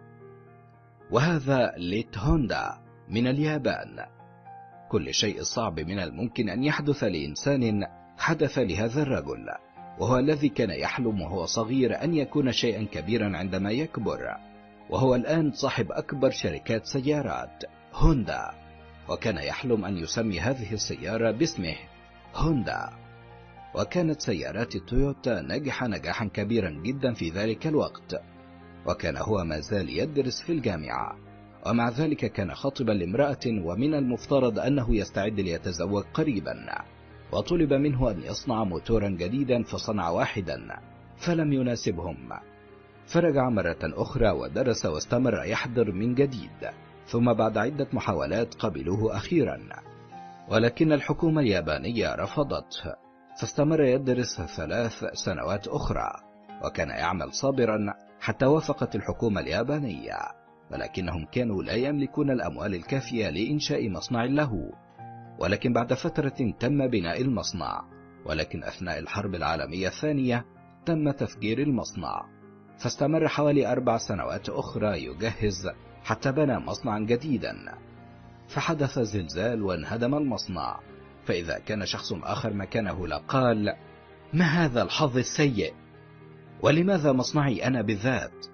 وهذا ليت هوندا من اليابان. كل شيء صعب من الممكن أن يحدث لإنسان حدث لهذا الرجل، وهو الذي كان يحلم وهو صغير أن يكون شيئا كبيرا عندما يكبر، وهو الآن صاحب أكبر شركات سيارات هوندا، وكان يحلم أن يسمي هذه السيارة باسمه هوندا. وكانت سيارات تويوتا ناجحة نجاحا كبيرا جدا في ذلك الوقت، وكان هو ما زال يدرس في الجامعة، ومع ذلك كان خاطبا لامرأة ومن المفترض أنه يستعد ليتزوج قريبا، وطلب منه أن يصنع موتورا جديدا فصنع واحدا فلم يناسبهم، فرجع مرة أخرى ودرس واستمر يحضر من جديد، ثم بعد عدة محاولات قبلوه أخيرا، ولكن الحكومة اليابانية رفضته، فاستمر يدرس ثلاث سنوات أخرى، وكان يعمل صابرا حتى وافقت الحكومة اليابانية، ولكنهم كانوا لا يملكون الأموال الكافية لإنشاء مصنع له. ولكن بعد فترة تم بناء المصنع، ولكن أثناء الحرب العالمية الثانية تم تفجير المصنع، فاستمر حوالي أربع سنوات أخرى يجهز حتى بنى مصنعا جديدا، فحدث زلزال وانهدم المصنع، فإذا كان شخص آخر مكانه لقال: ما هذا الحظ السيء؟ ولماذا مصنعي أنا بالذات؟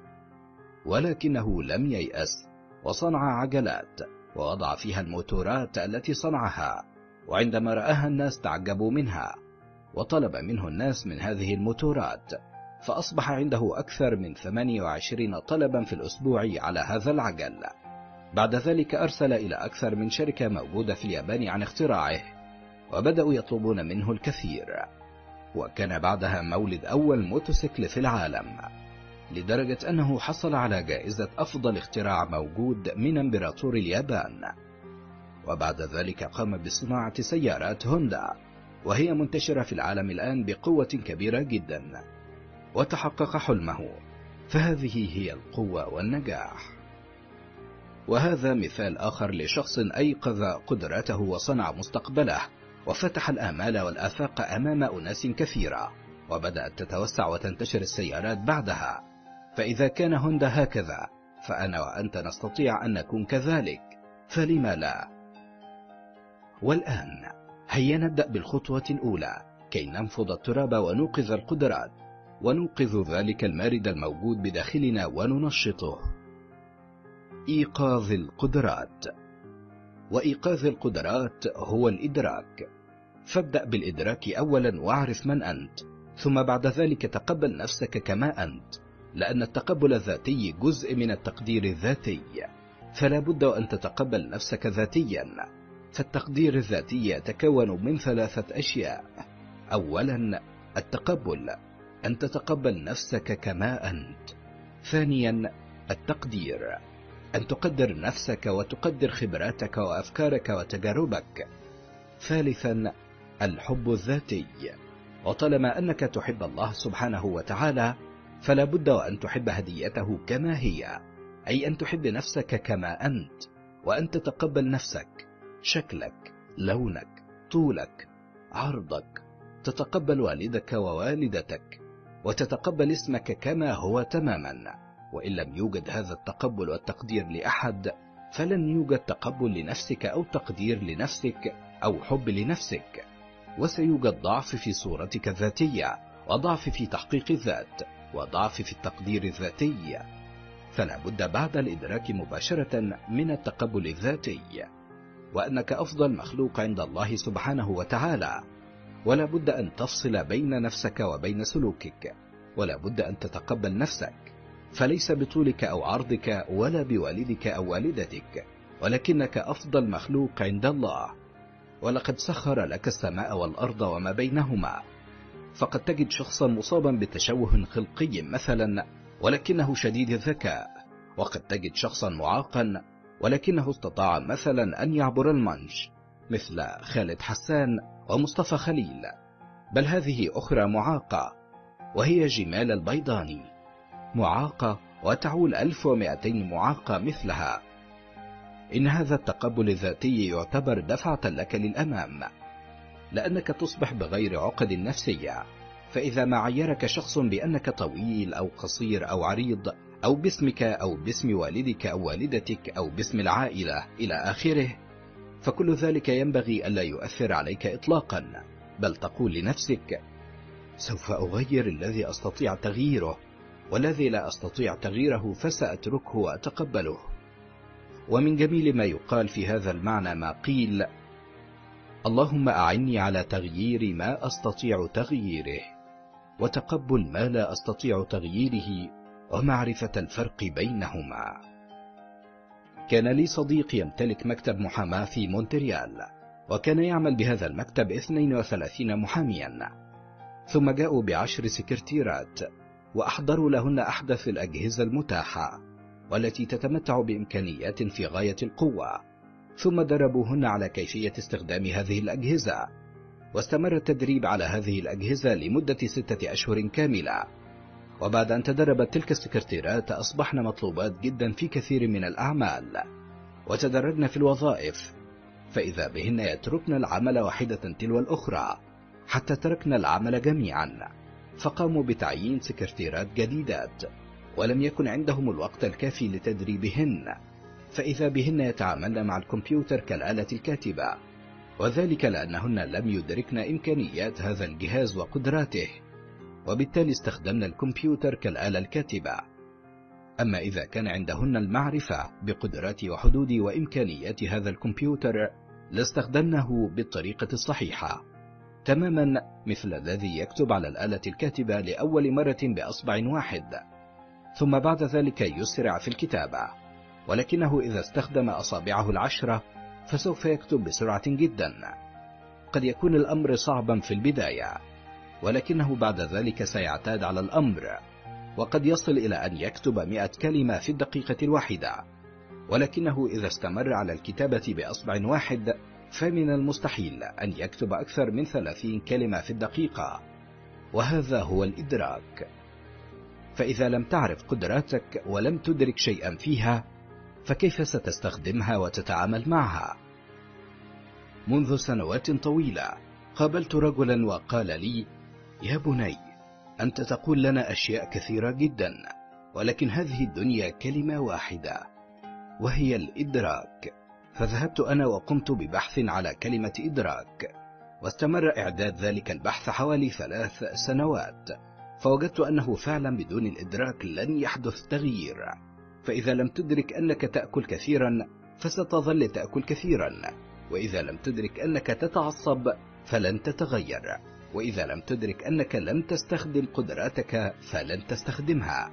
ولكنه لم ييأس، وصنع عجلات ووضع فيها الموتورات التي صنعها، وعندما رآها الناس تعجبوا منها، وطلب منه الناس من هذه الموتورات، فأصبح عنده أكثر من ثمانية وعشرين طلبا في الأسبوع على هذا العجل. بعد ذلك أرسل إلى أكثر من شركة موجودة في اليابان عن اختراعه، وبدأوا يطلبون منه الكثير، وكان بعدها مولد أول موتوسيكل في العالم، لدرجة أنه حصل على جائزة أفضل اختراع موجود من إمبراطور اليابان. وبعد ذلك قام بصناعة سيارات هوندا، وهي منتشرة في العالم الآن بقوة كبيرة جدا، وتحقق حلمه، فهذه هي القوة والنجاح. وهذا مثال آخر لشخص أيقظ قدراته وصنع مستقبله، وفتح الآمال والآفاق أمام أناس كثيرة، وبدأت تتوسع وتنتشر السيارات بعدها. فإذا كان هوندا هكذا، فأنا وأنت نستطيع أن نكون كذلك، فلما لا؟ والآن هيا نبدأ بالخطوة الأولى كي ننفض التراب ونوقظ القدرات، ونوقظ ذلك المارد الموجود بداخلنا وننشطه. إيقاظ القدرات. وإيقاظ القدرات هو الإدراك، فابدأ بالإدراك أولا واعرف من أنت، ثم بعد ذلك تقبل نفسك كما أنت، لأن التقبل الذاتي جزء من التقدير الذاتي. فلا بد أن تتقبل نفسك ذاتيا. فالتقدير الذاتي يتكون من ثلاثة أشياء. أولا التقبل، أن تتقبل نفسك كما أنت. ثانيا التقدير، أن تقدر نفسك وتقدر خبراتك وأفكارك وتجاربك. ثالثا الحب الذاتي، وطالما أنك تحب الله سبحانه وتعالى فلا بد وأن تحب هديته كما هي، أي أن تحب نفسك كما أنت، وأن تتقبل نفسك، شكلك، لونك، طولك، عرضك، تتقبل والدك ووالدتك، وتتقبل اسمك كما هو تماما. وإن لم يوجد هذا التقبل والتقدير لأحد فلن يوجد تقبل لنفسك أو تقدير لنفسك أو حب لنفسك، وسيوجد ضعف في صورتك الذاتية، وضعف في تحقيق الذات، وضعف في التقدير الذاتي. فلا بد بعد الإدراك مباشرة من التقبل الذاتي، وأنك أفضل مخلوق عند الله سبحانه وتعالى، ولا بد أن تفصل بين نفسك وبين سلوكك، ولا بد أن تتقبل نفسك، فليس بطولك أو عرضك ولا بوالدك أو والدتك، ولكنك أفضل مخلوق عند الله. ولقد سخر لك السماء والأرض وما بينهما. فقد تجد شخصا مصابا بتشوه خلقي مثلا ولكنه شديد الذكاء، وقد تجد شخصا معاقا ولكنه استطاع مثلا أن يعبر المنج، مثل خالد حسان ومصطفى خليل. بل هذه أخرى معاقة وهي جمال البيضاني، معاقة وتعول ألف ومائتين معاقة مثلها. إن هذا التقبل الذاتي يعتبر دفعة لك للأمام، لأنك تصبح بغير عقد نفسية. فإذا ما عيرك شخص بأنك طويل أو قصير أو عريض أو باسمك أو باسم والدك أو والدتك أو باسم العائلة إلى آخره، فكل ذلك ينبغي ألا يؤثر عليك إطلاقا، بل تقول لنفسك: سوف أغير الذي أستطيع تغييره، والذي لا أستطيع تغييره فسأتركه وأتقبله. ومن جميل ما يقال في هذا المعنى ما قيل: اللهم أعني على تغيير ما أستطيع تغييره، وتقبل ما لا أستطيع تغييره، ومعرفة الفرق بينهما. كان لي صديق يمتلك مكتب محاماة في مونتريال، وكان يعمل بهذا المكتب اثنين وثلاثين محاميا، ثم جاءوا بعشر سكرتيرات وأحضروا لهن أحدث الأجهزة المتاحة والتي تتمتع بإمكانيات في غاية القوة، ثم دربوهن على كيفية استخدام هذه الأجهزة، واستمر التدريب على هذه الأجهزة لمدة ستة أشهر كاملة. وبعد أن تدربت تلك السكرتيرات أصبحن مطلوبات جدا في كثير من الأعمال، وتدرجن في الوظائف، فإذا بهن يتركن العمل واحدة تلو الأخرى حتى تركن العمل جميعا، فقاموا بتعيين سكرتيرات جديدات، ولم يكن عندهم الوقت الكافي لتدريبهن، فإذا بهن يتعاملن مع الكمبيوتر كالآلة الكاتبة، وذلك لأنهن لم يدركن إمكانيات هذا الجهاز وقدراته، وبالتالي استخدمن الكمبيوتر كالآلة الكاتبة. أما إذا كان عندهن المعرفة بقدرات وحدود وإمكانيات هذا الكمبيوتر لاستخدمنه بالطريقة الصحيحة، تماما مثل الذي يكتب على الآلة الكاتبة لأول مرة بأصبع واحد، ثم بعد ذلك يسرع في الكتابة، ولكنه إذا استخدم أصابعه العشرة فسوف يكتب بسرعة جدا. قد يكون الأمر صعبا في البداية، ولكنه بعد ذلك سيعتاد على الأمر، وقد يصل إلى أن يكتب مئة كلمة في الدقيقة الواحدة، ولكنه إذا استمر على الكتابة بأصبع واحد فمن المستحيل أن يكتب أكثر من ثلاثين كلمة في الدقيقة. وهذا هو الإدراك. فإذا لم تعرف قدراتك ولم تدرك شيئا فيها فكيف ستستخدمها وتتعامل معها؟ منذ سنوات طويلة قابلت رجلا وقال لي: يا بني، أنت تقول لنا أشياء كثيرة جدا، ولكن هذه الدنيا كلمة واحدة وهي الإدراك. فذهبت أنا وقمت ببحث على كلمة إدراك، واستمر إعداد ذلك البحث حوالي ثلاث سنوات، فوجدت أنه فعلا بدون الإدراك لن يحدث تغيير. فإذا لم تدرك أنك تأكل كثيرا فستظل تأكل كثيرا، وإذا لم تدرك أنك تتعصب فلن تتغير، وإذا لم تدرك أنك لم تستخدم قدراتك فلن تستخدمها.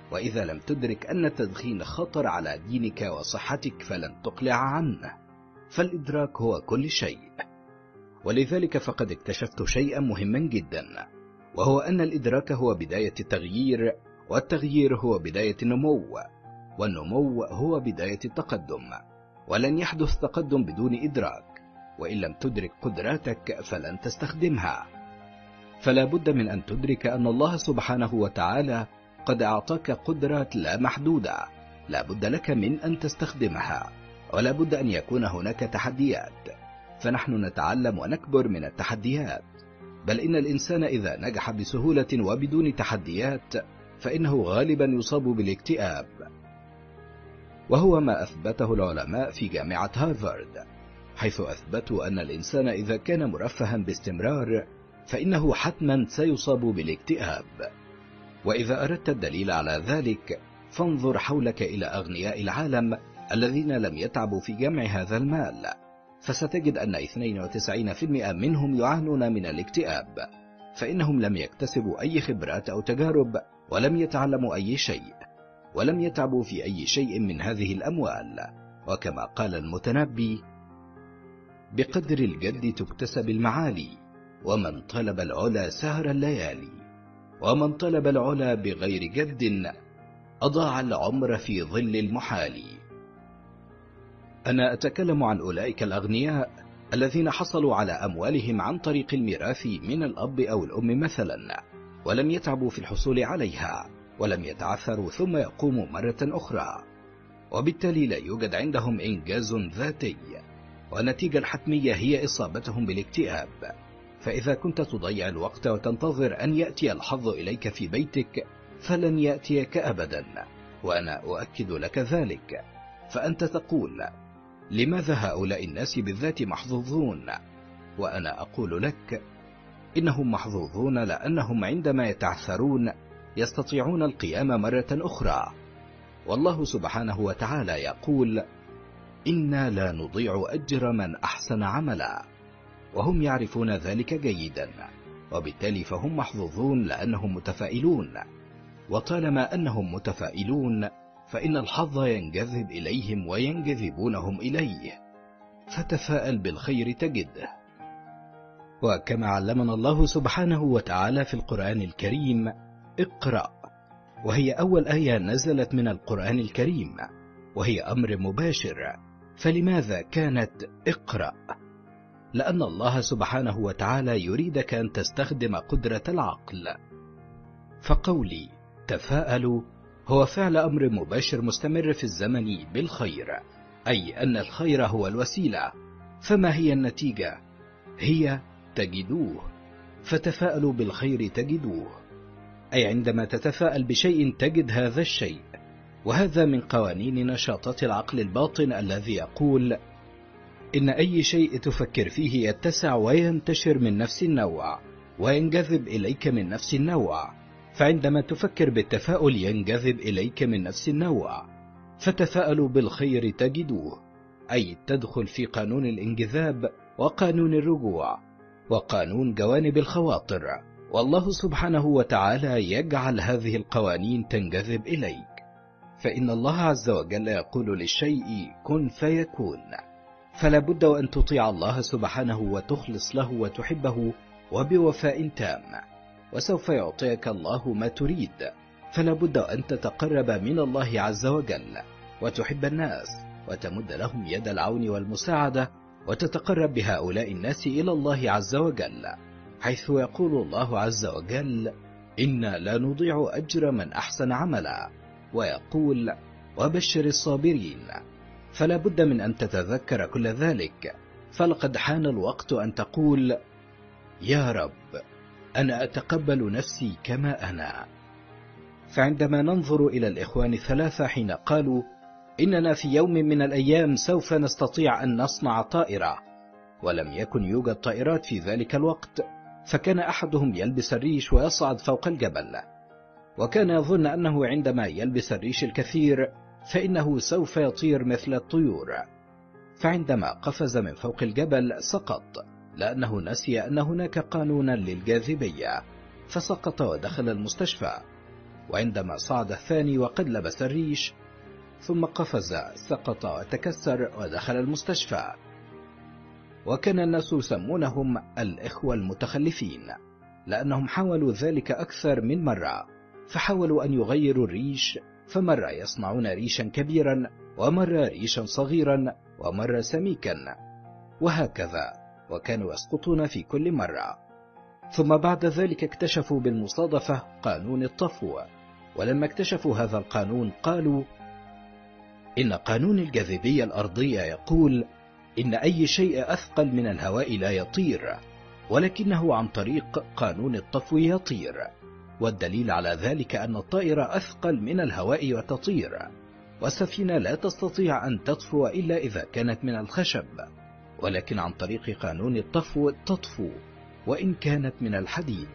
وإذا لم تدرك أن التدخين خطر على دينك وصحتك فلن تقلع عنه، فالإدراك هو كل شيء. ولذلك فقد اكتشفت شيئا مهما جدا، وهو أن الإدراك هو بداية التغيير، والتغيير هو بداية النمو، والنمو هو بداية التقدم، ولن يحدث تقدم بدون إدراك، وإن لم تدرك قدراتك فلن تستخدمها. فلا بد من أن تدرك أن الله سبحانه وتعالى قد أعطاك قدرات لا محدودة، لا بد لك من أن تستخدمها، ولا بد أن يكون هناك تحديات، فنحن نتعلم ونكبر من التحديات. بل إن الإنسان إذا نجح بسهولة وبدون تحديات فإنه غالبا يصاب بالاكتئاب، وهو ما أثبته العلماء في جامعة هارفارد، حيث أثبتوا أن الإنسان إذا كان مرفها باستمرار فإنه حتما سيصاب بالاكتئاب. وإذا أردت الدليل على ذلك فانظر حولك إلى أغنياء العالم الذين لم يتعبوا في جمع هذا المال، فستجد أن اثنين وتسعين بالمئة منهم يعانون من الاكتئاب، فإنهم لم يكتسبوا أي خبرات أو تجارب، ولم يتعلموا أي شيء، ولم يتعبوا في أي شيء من هذه الأموال. وكما قال المتنبي: بقدر الجد تكتسب المعالي، ومن طلب العلا سهر الليالي، ومن طلب العلا بغير جد أضاع العمر في ظل المحال. أنا أتكلم عن أولئك الأغنياء الذين حصلوا على أموالهم عن طريق الميراث من الأب أو الأم مثلا، ولم يتعبوا في الحصول عليها، ولم يتعثروا ثم يقوموا مرة أخرى، وبالتالي لا يوجد عندهم إنجاز ذاتي، والنتيجة الحتمية هي إصابتهم بالاكتئاب. فإذا كنت تضيع الوقت وتنتظر أن يأتي الحظ إليك في بيتك فلن يأتيك أبدا، وأنا أؤكد لك ذلك. فأنت تقول: لماذا هؤلاء الناس بالذات محظوظون؟ وأنا أقول لك: إنهم محظوظون لأنهم عندما يتعثرون يستطيعون القيام مرة أخرى. والله سبحانه وتعالى يقول: إنا لا نضيع أجر من أحسن عملا، وهم يعرفون ذلك جيدا، وبالتالي فهم محظوظون لأنهم متفائلون. وطالما أنهم متفائلون فإن الحظ ينجذب إليهم وينجذبونهم إليه، فتفاءل بالخير تجده. وكما علمنا الله سبحانه وتعالى في القرآن الكريم: اقرأ، وهي أول آية نزلت من القرآن الكريم، وهي أمر مباشر. فلماذا كانت اقرأ؟ لأن الله سبحانه وتعالى يريدك أن تستخدم قدرة العقل. فقولي تفاءلوا هو فعل أمر مباشر مستمر في الزمن بالخير، أي أن الخير هو الوسيلة. فما هي النتيجة؟ هي تجدوه. فتفاءلوا بالخير تجدوه، أي عندما تتفاءل بشيء تجد هذا الشيء. وهذا من قوانين نشاطات العقل الباطن الذي يقول إن أي شيء تفكر فيه يتسع وينتشر من نفس النوع، وينجذب إليك من نفس النوع. فعندما تفكر بالتفاؤل ينجذب إليك من نفس النوع. فتفاءلوا بالخير تجدوه، أي تدخل في قانون الانجذاب وقانون الرجوع وقانون جوانب الخواطر، والله سبحانه وتعالى يجعل هذه القوانين تنجذب إليك. فإن الله عز وجل يقول للشيء كن فيكون، فلا بد وأن تطيع الله سبحانه وتخلص له وتحبه وبوفاء تام، وسوف يعطيك الله ما تريد. فلا بد أن تتقرب من الله عز وجل وتحب الناس وتمد لهم يد العون والمساعدة، وتتقرب بهؤلاء الناس إلى الله عز وجل، حيث يقول الله عز وجل إنا لا نضيع أجر من أحسن عملا، ويقول وبشر الصابرين. فلا بد من أن تتذكر كل ذلك. فلقد حان الوقت أن تقول يا رب أنا أتقبل نفسي كما أنا. فعندما ننظر إلى الإخوان الثلاثة حين قالوا إننا في يوم من الأيام سوف نستطيع أن نصنع طائرة، ولم يكن يوجد طائرات في ذلك الوقت، فكان أحدهم يلبس الريش ويصعد فوق الجبل، وكان يظن أنه عندما يلبس الريش الكثير فإنه سوف يطير مثل الطيور. فعندما قفز من فوق الجبل سقط، لأنه نسي أن هناك قانونا للجاذبية، فسقط ودخل المستشفى. وعندما صعد الثاني وقد لبس الريش ثم قفز سقط وتكسر ودخل المستشفى. وكان الناس يسمونهم الإخوة المتخلفين لأنهم حاولوا ذلك أكثر من مرة، فحاولوا أن يغيروا الريش، فمرة يصنعون ريشا كبيرا ومرة ريشا صغيرا ومرة سميكا وهكذا، وكانوا يسقطون في كل مرة. ثم بعد ذلك اكتشفوا بالمصادفة قانون الطفو، ولما اكتشفوا هذا القانون قالوا إن قانون الجاذبية الأرضية يقول إن أي شيء أثقل من الهواء لا يطير، ولكنه عن طريق قانون الطفو يطير. والدليل على ذلك أن الطائرة أثقل من الهواء وتطير، والسفينة لا تستطيع أن تطفو إلا إذا كانت من الخشب، ولكن عن طريق قانون الطفو تطفو وإن كانت من الحديد.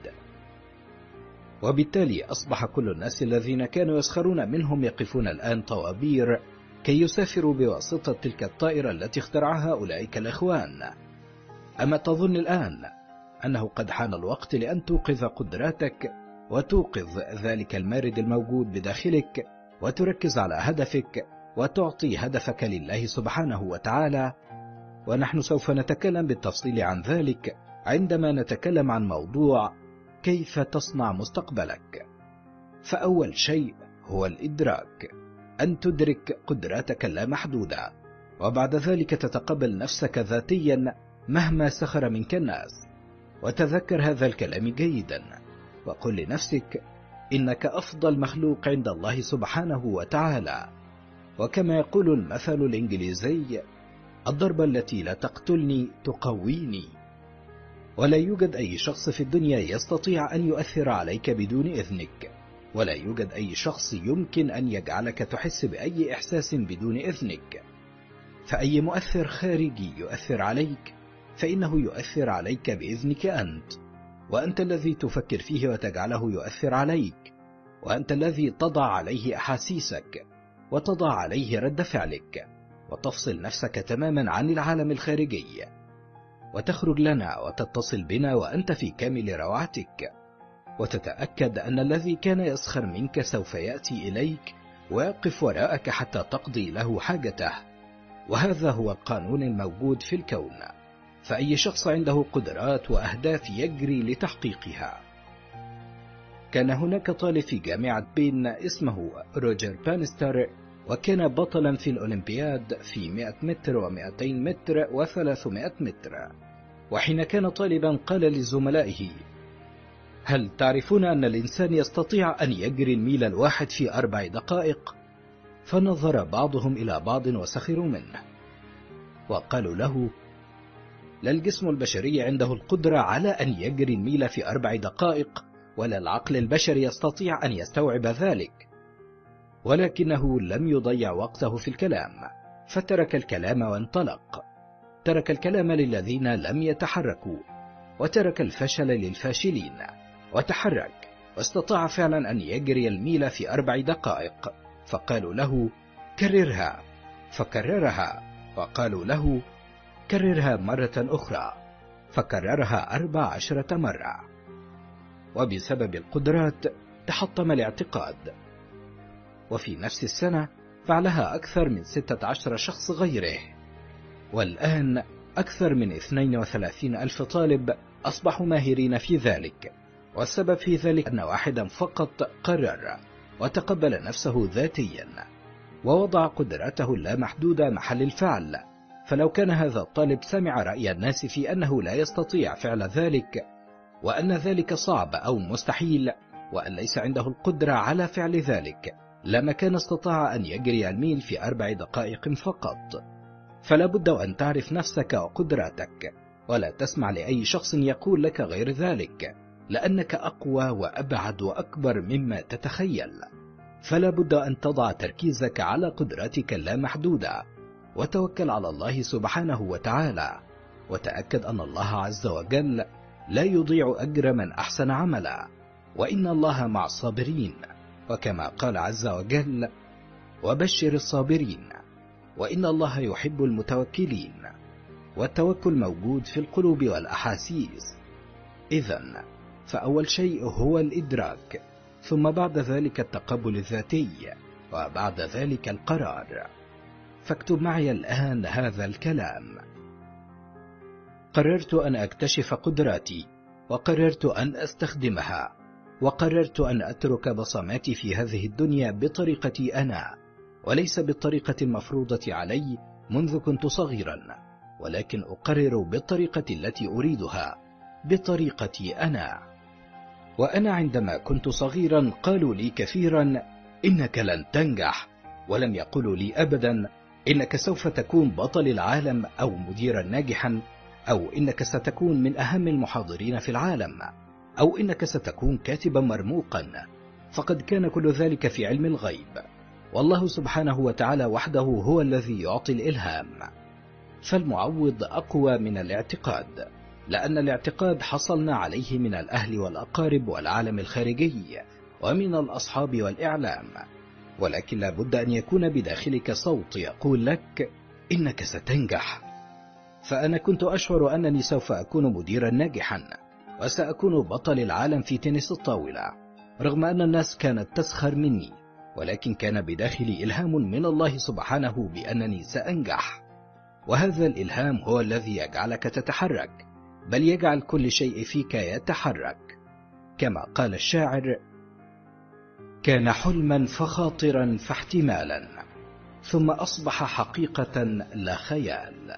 وبالتالي أصبح كل الناس الذين كانوا يسخرون منهم يقفون الآن طوابير كي يسافروا بواسطة تلك الطائرة التي اخترعها أولئك الإخوان. أما تظن الآن أنه قد حان الوقت لأن توقظ قدراتك وتوقظ ذلك المارد الموجود بداخلك وتركز على هدفك وتعطي هدفك لله سبحانه وتعالى؟ ونحن سوف نتكلم بالتفصيل عن ذلك عندما نتكلم عن موضوع كيف تصنع مستقبلك. فأول شيء هو الإدراك، أن تدرك قدراتك اللامحدودة، وبعد ذلك تتقبل نفسك ذاتيا مهما سخر منك الناس. وتذكر هذا الكلام جيدا، وقل لنفسك إنك أفضل مخلوق عند الله سبحانه وتعالى. وكما يقول المثل الإنجليزي: الضربة التي لا تقتلني تقويني. ولا يوجد أي شخص في الدنيا يستطيع أن يؤثر عليك بدون إذنك، ولا يوجد أي شخص يمكن أن يجعلك تحس بأي إحساس بدون إذنك. فأي مؤثر خارجي يؤثر عليك فإنه يؤثر عليك بإذنك أنت، وأنت الذي تفكر فيه وتجعله يؤثر عليك، وأنت الذي تضع عليه أحاسيسك وتضع عليه رد فعلك، وتفصل نفسك تماما عن العالم الخارجي، وتخرج لنا وتتصل بنا وأنت في كامل روعتك، وتتأكد أن الذي كان يسخر منك سوف يأتي إليك ويقف وراءك حتى تقضي له حاجته. وهذا هو القانون الموجود في الكون، فأي شخص عنده قدرات وأهداف يجري لتحقيقها. كان هناك طالب في جامعة بين اسمه روجر بانستر، وكان بطلا في الأولمبياد في مئة متر ومئتين متر وثلاثمائة متر. وحين كان طالبا قال لزملائه: هل تعرفون أن الإنسان يستطيع أن يجري الميل الواحد في أربع دقائق؟ فنظر بعضهم إلى بعض وسخروا منه، وقالوا له: لا الجسم البشري عنده القدرة على أن يجري الميل في أربع دقائق، ولا العقل البشري يستطيع أن يستوعب ذلك. ولكنه لم يضيع وقته في الكلام، فترك الكلام وانطلق. ترك الكلام للذين لم يتحركوا، وترك الفشل للفاشلين، وتحرك واستطاع فعلا أن يجري الميل في أربع دقائق. فقالوا له: كررها. فكررها، وقالوا له: كررها مرة أخرى. فكررها أربع عشرة مرة. وبسبب القدرات تحطم الاعتقاد. وفي نفس السنة فعلها أكثر من ستة عشر شخص غيره. والآن أكثر من اثنين وثلاثين ألف طالب أصبحوا ماهرين في ذلك. والسبب في ذلك أن واحدا فقط قرر وتقبل نفسه ذاتيا، ووضع قدراته اللامحدودة محل الفعل. فلو كان هذا الطالب سمع رأي الناس في أنه لا يستطيع فعل ذلك، وأن ذلك صعب أو مستحيل، وأن ليس عنده القدرة على فعل ذلك، لما كان استطاع أن يجري الميل في أربع دقائق فقط. فلا بد أن تعرف نفسك وقدراتك، ولا تسمع لأي شخص يقول لك غير ذلك، لأنك أقوى وأبعد وأكبر مما تتخيل. فلا بد أن تضع تركيزك على قدراتك اللامحدودة، وتوكل على الله سبحانه وتعالى، وتأكد أن الله عز وجل لا يضيع أجر من أحسن عملا، وإن الله مع الصابرين، وكما قال عز وجل: وبشر الصابرين، وإن الله يحب المتوكلين. والتوكل موجود في القلوب والأحاسيس. إذن فأول شيء هو الإدراك، ثم بعد ذلك التقبل الذاتي، وبعد ذلك القرار. فاكتب معي الآن هذا الكلام: قررت أن أكتشف قدراتي، وقررت أن أستخدمها، وقررت أن أترك بصماتي في هذه الدنيا بطريقتي أنا، وليس بالطريقة المفروضة علي منذ كنت صغيرا، ولكن أقرر بالطريقة التي أريدها، بطريقتي أنا. وأنا عندما كنت صغيرا قالوا لي كثيرا: إنك لن تنجح، ولم يقولوا لي أبدا إنك سوف تكون بطل العالم أو مديرا ناجحا، أو إنك ستكون من أهم المحاضرين في العالم، أو إنك ستكون كاتبا مرموقا، فقد كان كل ذلك في علم الغيب، والله سبحانه وتعالى وحده هو الذي يعطي الإلهام. فالمعوض أقوى من الاعتقاد، لأن الاعتقاد حصلنا عليه من الأهل والأقارب والعالم الخارجي ومن الأصحاب والإعلام، ولكن لا بد أن يكون بداخلك صوت يقول لك إنك ستنجح. فأنا كنت أشعر أنني سوف أكون مديرا ناجحا، وسأكون بطل العالم في تنس الطاولة، رغم أن الناس كانت تسخر مني، ولكن كان بداخلي إلهام من الله سبحانه بأنني سأنجح. وهذا الإلهام هو الذي يجعلك تتحرك، بل يجعل كل شيء فيك يتحرك. كما قال الشاعر: كان حلما فخاطرا فاحتمالا، ثم أصبح حقيقة لا خيال.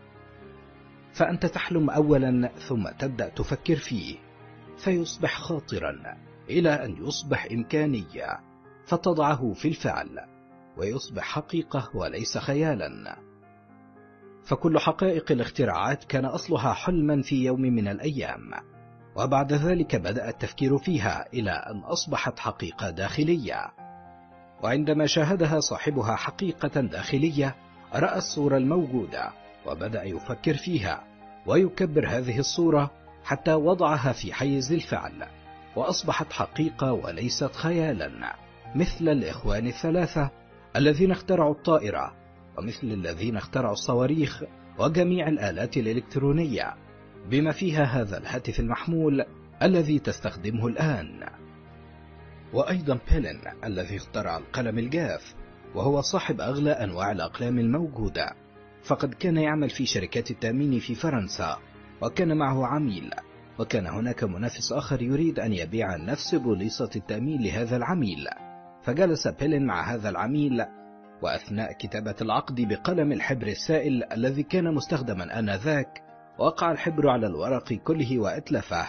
فأنت تحلم أولا، ثم تبدأ تفكر فيه، فيصبح خاطرا إلى أن يصبح إمكانية، فتضعه في الفعل، ويصبح حقيقة وليس خيالا. فكل حقائق الاختراعات كان أصلها حلما في يوم من الأيام، وبعد ذلك بدأ التفكير فيها إلى أن أصبحت حقيقة داخلية. وعندما شاهدها صاحبها حقيقة داخلية، رأى الصورة الموجودة وبدأ يفكر فيها ويكبر هذه الصورة حتى وضعها في حيز الفعل، وأصبحت حقيقة وليست خيالا، مثل الإخوان الثلاثة الذين اخترعوا الطائرة، ومثل الذين اخترعوا الصواريخ وجميع الآلات الإلكترونية، بما فيها هذا الهاتف المحمول الذي تستخدمه الآن. وأيضا بيلين الذي اخترع القلم الجاف، وهو صاحب أغلى أنواع الأقلام الموجودة، فقد كان يعمل في شركات التأمين في فرنسا، وكان معه عميل، وكان هناك منافس آخر يريد أن يبيع نفس بوليصة التأمين لهذا العميل، فجلس بيلين مع هذا العميل، وأثناء كتابة العقد بقلم الحبر السائل الذي كان مستخدما آنذاك، وقع الحبر على الورق كله وأتلفه،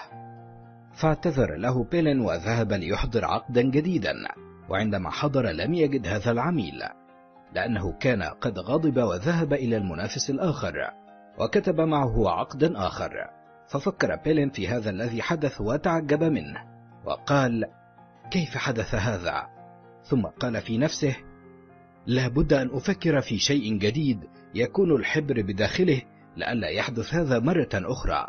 فاعتذر له بيلين وذهب ليحضر عقدا جديدا. وعندما حضر لم يجد هذا العميل، لأنه كان قد غضب وذهب إلى المنافس الآخر وكتب معه عقدا آخر. ففكر بيلين في هذا الذي حدث وتعجب منه، وقال: كيف حدث هذا؟ ثم قال في نفسه: لا بد أن أفكر في شيء جديد يكون الحبر بداخله لئلا يحدث هذا مرة أخرى.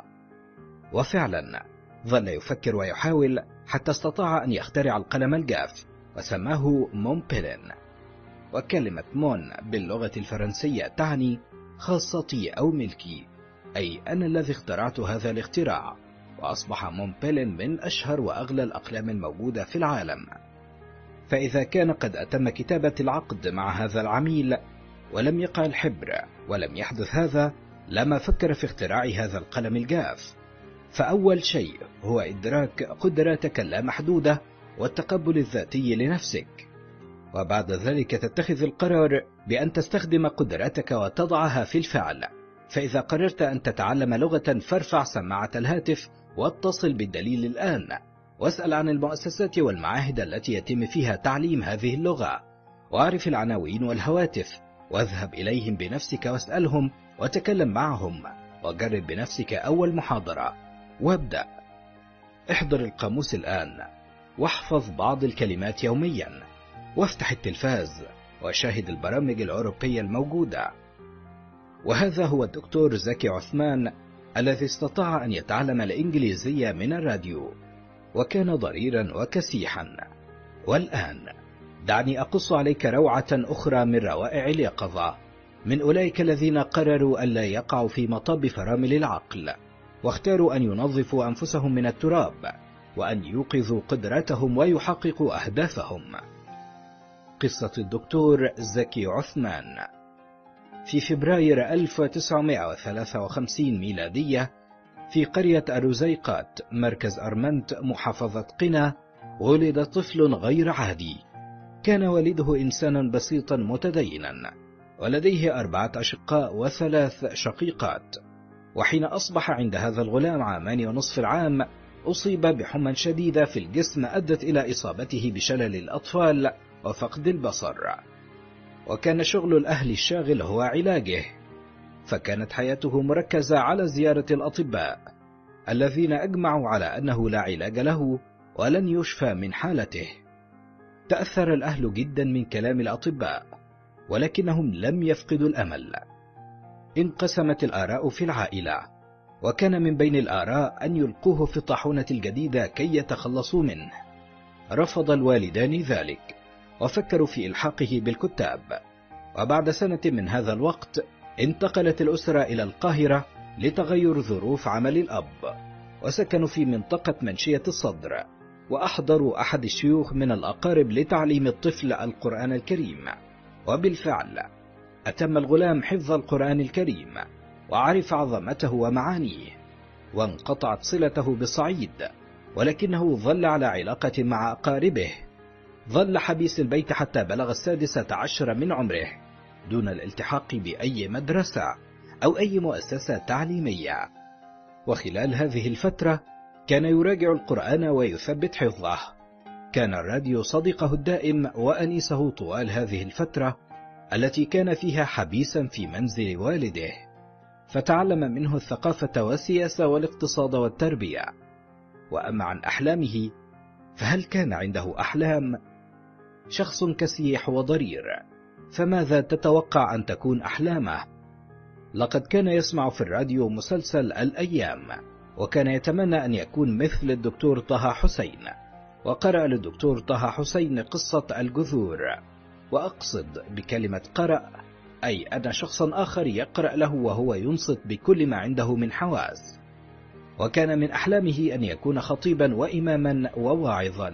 وفعلا ظل يفكر ويحاول حتى استطاع أن يخترع القلم الجاف، وسماه مون بيلين. وكلمة مون باللغة الفرنسية تعني خاصتي أو ملكي، أي أنا الذي اخترعت هذا الاختراع. وأصبح مون بيلين من أشهر وأغلى الأقلام الموجودة في العالم. فإذا كان قد أتم كتابة العقد مع هذا العميل ولم يقع الحبر ولم يحدث هذا، لما فكر في اختراع هذا القلم الجاف. فأول شيء هو إدراك قدراتك اللامحدودة والتقبل الذاتي لنفسك، وبعد ذلك تتخذ القرار بأن تستخدم قدراتك وتضعها في الفعل. فإذا قررت أن تتعلم لغة، فارفع سماعة الهاتف واتصل بالدليل الآن، واسأل عن المؤسسات والمعاهد التي يتم فيها تعليم هذه اللغة، واعرف العناوين والهواتف، واذهب إليهم بنفسك واسألهم وتكلم معهم، وجرب بنفسك أول محاضرة وابدأ. احضر القاموس الآن، واحفظ بعض الكلمات يوميا، وافتح التلفاز وشاهد البرامج الأوروبية الموجودة. وهذا هو الدكتور زكي عثمان الذي استطاع أن يتعلم الإنجليزية من الراديو، وكان ضريرا وكسيحا. والآن دعني أقص عليك روعة أخرى من روائع اليقظة، من أولئك الذين قرروا ألا يقعوا في مطب فرامل العقل، واختاروا أن ينظفوا أنفسهم من التراب، وأن يوقظوا قدراتهم ويحققوا أهدافهم. قصة الدكتور زكي عثمان. في فبراير ألف وتسعمائة وثلاثة وخمسين ميلادية، في قرية أروزيقات مركز أرمنت محافظة قنا، ولد طفل غير عادي. كان والده إنسانا بسيطا متدينا، ولديه أربعة أشقاء وثلاث شقيقات. وحين أصبح عند هذا الغلام عامان ونصف العام، أصيب بحمى شديدة في الجسم أدت إلى إصابته بشلل الأطفال وفقد البصر، وكان شغل الأهل الشاغل هو علاجه، فكانت حياته مركزة على زيارة الأطباء الذين أجمعوا على أنه لا علاج له ولن يشفى من حالته. تأثر الأهل جدا من كلام الأطباء، ولكنهم لم يفقدوا الأمل. انقسمت الآراء في العائلة، وكان من بين الآراء أن يلقوه في الطاحونة الجديدة كي يتخلصوا منه. رفض الوالدان ذلك، وفكروا في إلحاقه بالكتاب. وبعد سنة من هذا الوقت انتقلت الأسرة إلى القاهرة لتغير ظروف عمل الأب، وسكنوا في منطقة منشية الصدر، وأحضروا أحد الشيوخ من الأقارب لتعليم الطفل القرآن الكريم. وبالفعل أتم الغلام حفظ القرآن الكريم، وعرف عظمته ومعانيه، وانقطعت صلته بالصعيد، ولكنه ظل على علاقة مع أقاربه. ظل حبيس البيت حتى بلغ السادسة عشر من عمره، دون الالتحاق بأي مدرسة أو أي مؤسسة تعليمية. وخلال هذه الفترة كان يراجع القرآن ويثبت حفظه. كان الراديو صديقه الدائم وأنيسه طوال هذه الفترة التي كان فيها حبيسا في منزل والده، فتعلم منه الثقافة والسياسة والاقتصاد والتربية. وأما عن أحلامه، فهل كان عنده أحلام؟ شخص كسيح وضرير، فماذا تتوقع أن تكون أحلامه؟ لقد كان يسمع في الراديو مسلسل الأيام، وكان يتمنى أن يكون مثل الدكتور طه حسين، وقرأ للدكتور طه حسين قصة الجذور. وأقصد بكلمة قرأ أي أن شخصا آخر يقرأ له وهو ينصت بكل ما عنده من حواس. وكان من أحلامه أن يكون خطيبا وإماما وواعظا.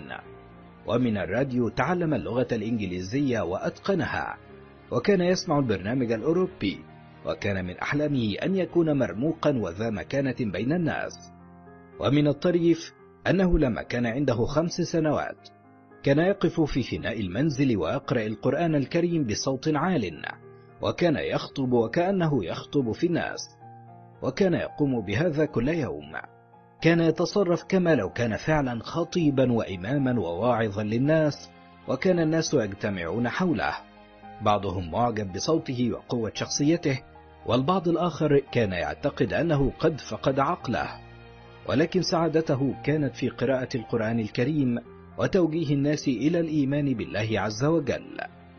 ومن الراديو تعلم اللغة الإنجليزية وأتقنها، وكان يسمع البرنامج الأوروبي، وكان من أحلامه أن يكون مرموقا وذا مكانة بين الناس. ومن الطريف أنه لما كان عنده خمس سنوات كان يقف في فناء المنزل ويقرأ القرآن الكريم بصوت عال، وكان يخطب وكأنه يخطب في الناس، وكان يقوم بهذا كل يوم. كان يتصرف كما لو كان فعلا خطيبا وإماما وواعظا للناس، وكان الناس يجتمعون حوله، بعضهم معجب بصوته وقوة شخصيته، والبعض الآخر كان يعتقد أنه قد فقد عقله. ولكن سعادته كانت في قراءة القرآن الكريم وتوجيه الناس إلى الإيمان بالله عز وجل.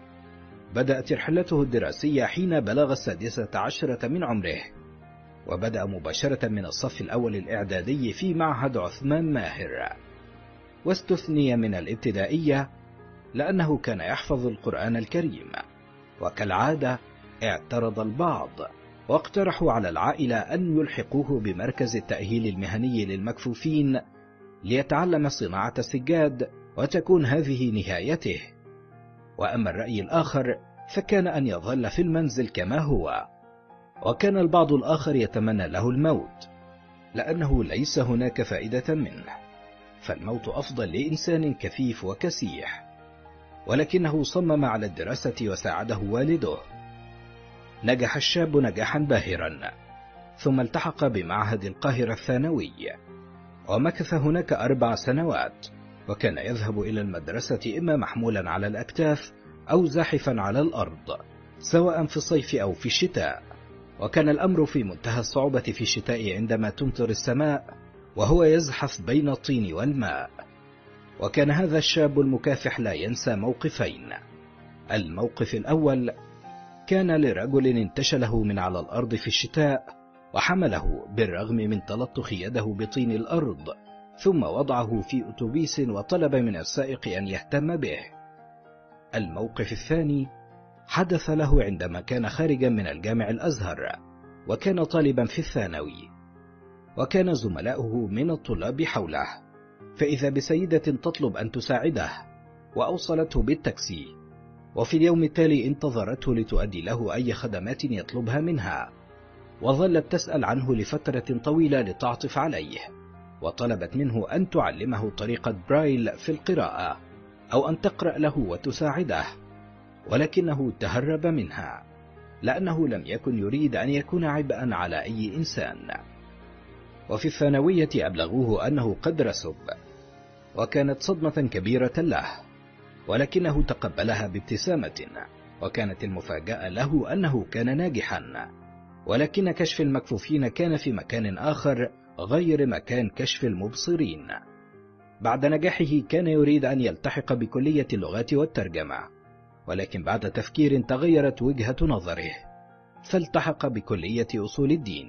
بدأت رحلته الدراسية حين بلغ السادسة عشرة من عمره، وبدأ مباشرة من الصف الأول الإعدادي في معهد عثمان ماهر، واستثني من الابتدائية لأنه كان يحفظ القرآن الكريم. وكالعادة اعترض البعض، واقترحوا على العائلة أن يلحقوه بمركز التأهيل المهني للمكفوفين ليتعلم صناعة السجاد، وتكون هذه نهايته. وأما الرأي الآخر فكان أن يظل في المنزل كما هو. وكان البعض الآخر يتمنى له الموت، لأنه ليس هناك فائدة منه، فالموت أفضل لإنسان كفيف وكسيح. ولكنه صمم على الدراسة وساعده والده. نجح الشاب نجاحا باهرا، ثم التحق بمعهد القاهرة الثانوي، ومكث هناك أربع سنوات، وكان يذهب إلى المدرسة إما محمولا على الأكتاف أو زاحفا على الأرض، سواء في الصيف أو في الشتاء. وكان الأمر في منتهى الصعوبة في الشتاء عندما تمطر السماء وهو يزحف بين الطين والماء. وكان هذا الشاب المكافح لا ينسى موقفين. الموقف الأول كان لرجل انتشله من على الأرض في الشتاء وحمله بالرغم من تلطخ يده بطين الأرض، ثم وضعه في أتوبيس وطلب من السائق أن يهتم به. الموقف الثاني حدث له عندما كان خارجا من الجامع الأزهر، وكان طالبا في الثانوي، وكان زملاؤه من الطلاب حوله، فإذا بسيدة تطلب أن تساعده، وأوصلته بالتاكسي، وفي اليوم التالي انتظرته لتؤدي له أي خدمات يطلبها منها، وظلت تسأل عنه لفترة طويلة لتعطف عليه، وطلبت منه أن تعلمه طريقة برايل في القراءة أو أن تقرأ له وتساعده، ولكنه تهرب منها لأنه لم يكن يريد أن يكون عبئا على أي إنسان. وفي الثانوية أبلغوه أنه قد رسب، وكانت صدمة كبيرة له، ولكنه تقبلها بابتسامة، وكانت المفاجأة له أنه كان ناجحا، ولكن كشف المكفوفين كان في مكان آخر غير مكان كشف المبصرين. بعد نجاحه كان يريد أن يلتحق بكلية اللغات والترجمة، ولكن بعد تفكير تغيرت وجهة نظره، فالتحق بكلية أصول الدين.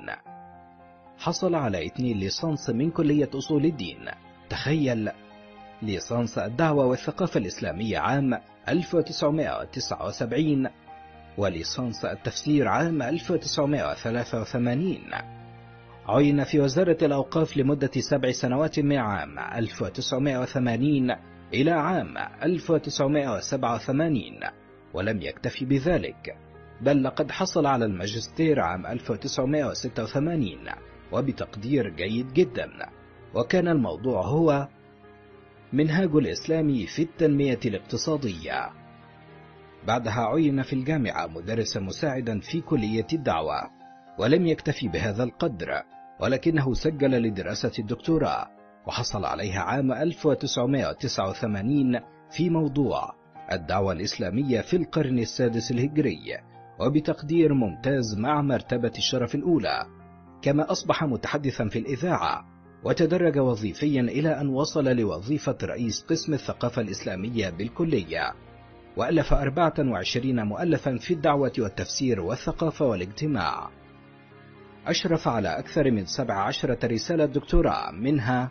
حصل على اثنين ليسانس من كلية أصول الدين، تخيل، ليسانس الدعوة والثقافة الإسلامية عام ألف وتسعمائة وتسعة وسبعين، وليسانس التفسير عام ألف وتسعمائة وثلاثة وثمانين. عين في وزارة الأوقاف لمدة سبع سنوات من عام ألف وتسعمائة وثمانين إلى عام ألف وتسعمائة وسبعة وثمانين، ولم يكتفي بذلك، بل لقد حصل على الماجستير عام ألف وتسعمائة وستة وثمانين وبتقدير جيد جدا، وكان الموضوع هو منهاج الإسلام في التنمية الاقتصادية. بعدها عين في الجامعة مدرسا مساعدا في كلية الدعوة، ولم يكتفي بهذا القدر، ولكنه سجل لدراسة الدكتوراه وحصل عليها عام ألف وتسعمائة وتسعة وثمانين في موضوع الدعوة الإسلامية في القرن السادس الهجري، وبتقدير ممتاز مع مرتبة الشرف الأولى. كما أصبح متحدثا في الإذاعة، وتدرج وظيفيا إلى أن وصل لوظيفة رئيس قسم الثقافة الإسلامية بالكلية، وألف أربعة وعشرين مؤلفا في الدعوة والتفسير والثقافة والاجتماع. أشرف على أكثر من سبع عشرة رسالة دكتوراه، منها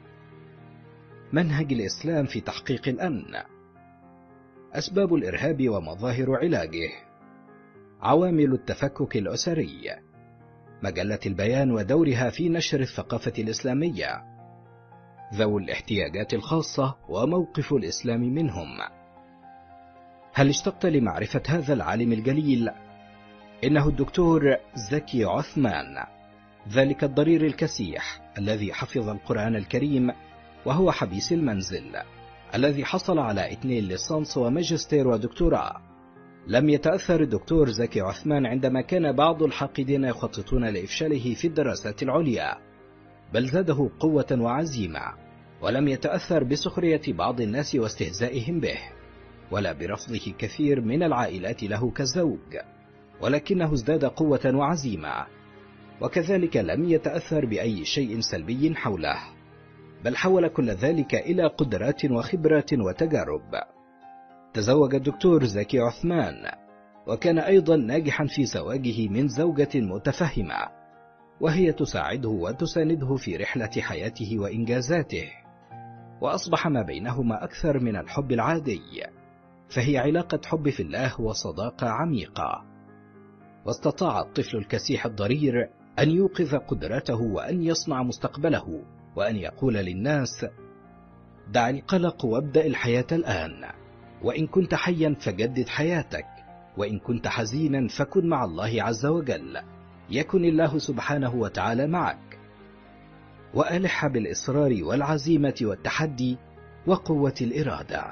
منهج الإسلام في تحقيق الأمن، أسباب الإرهاب ومظاهر علاجه، عوامل التفكك الأسري، مجلة البيان ودورها في نشر الثقافة الإسلامية، ذوي الاحتياجات الخاصة وموقف الإسلام منهم. هل اشتقت لمعرفة هذا العالم الجليل؟ إنه الدكتور زكي عثمان، ذلك الضرير الكسيح الذي حفظ القرآن الكريم وهو حبيس المنزل، الذي حصل على اثنين ليسانس وماجستير ودكتوراه. لم يتأثر الدكتور زكي عثمان عندما كان بعض الحاقدين يخططون لإفشاله في الدراسات العليا، بل زاده قوة وعزيمة، ولم يتأثر بسخرية بعض الناس واستهزائهم به، ولا برفضه كثير من العائلات له كزوج، ولكنه ازداد قوة وعزيمة. وكذلك لم يتأثر بأي شيء سلبي حوله، بل حول كل ذلك إلى قدرات وخبرات وتجارب. تزوج الدكتور زكي عثمان، وكان أيضا ناجحا في زواجه من زوجة متفهمة، وهي تساعده وتسانده في رحلة حياته وإنجازاته، وأصبح ما بينهما أكثر من الحب العادي، فهي علاقة حب في الله وصداقة عميقة. واستطاع الطفل الكسيح الضرير أن يوقظ قدرته وأن يصنع مستقبله، وأن يقول للناس: دع القلق وابدأ الحياة الآن، وإن كنت حيا فجدد حياتك، وإن كنت حزينا فكن مع الله عز وجل، يكن الله سبحانه وتعالى معك. وألح بالإصرار والعزيمة والتحدي وقوة الإرادة.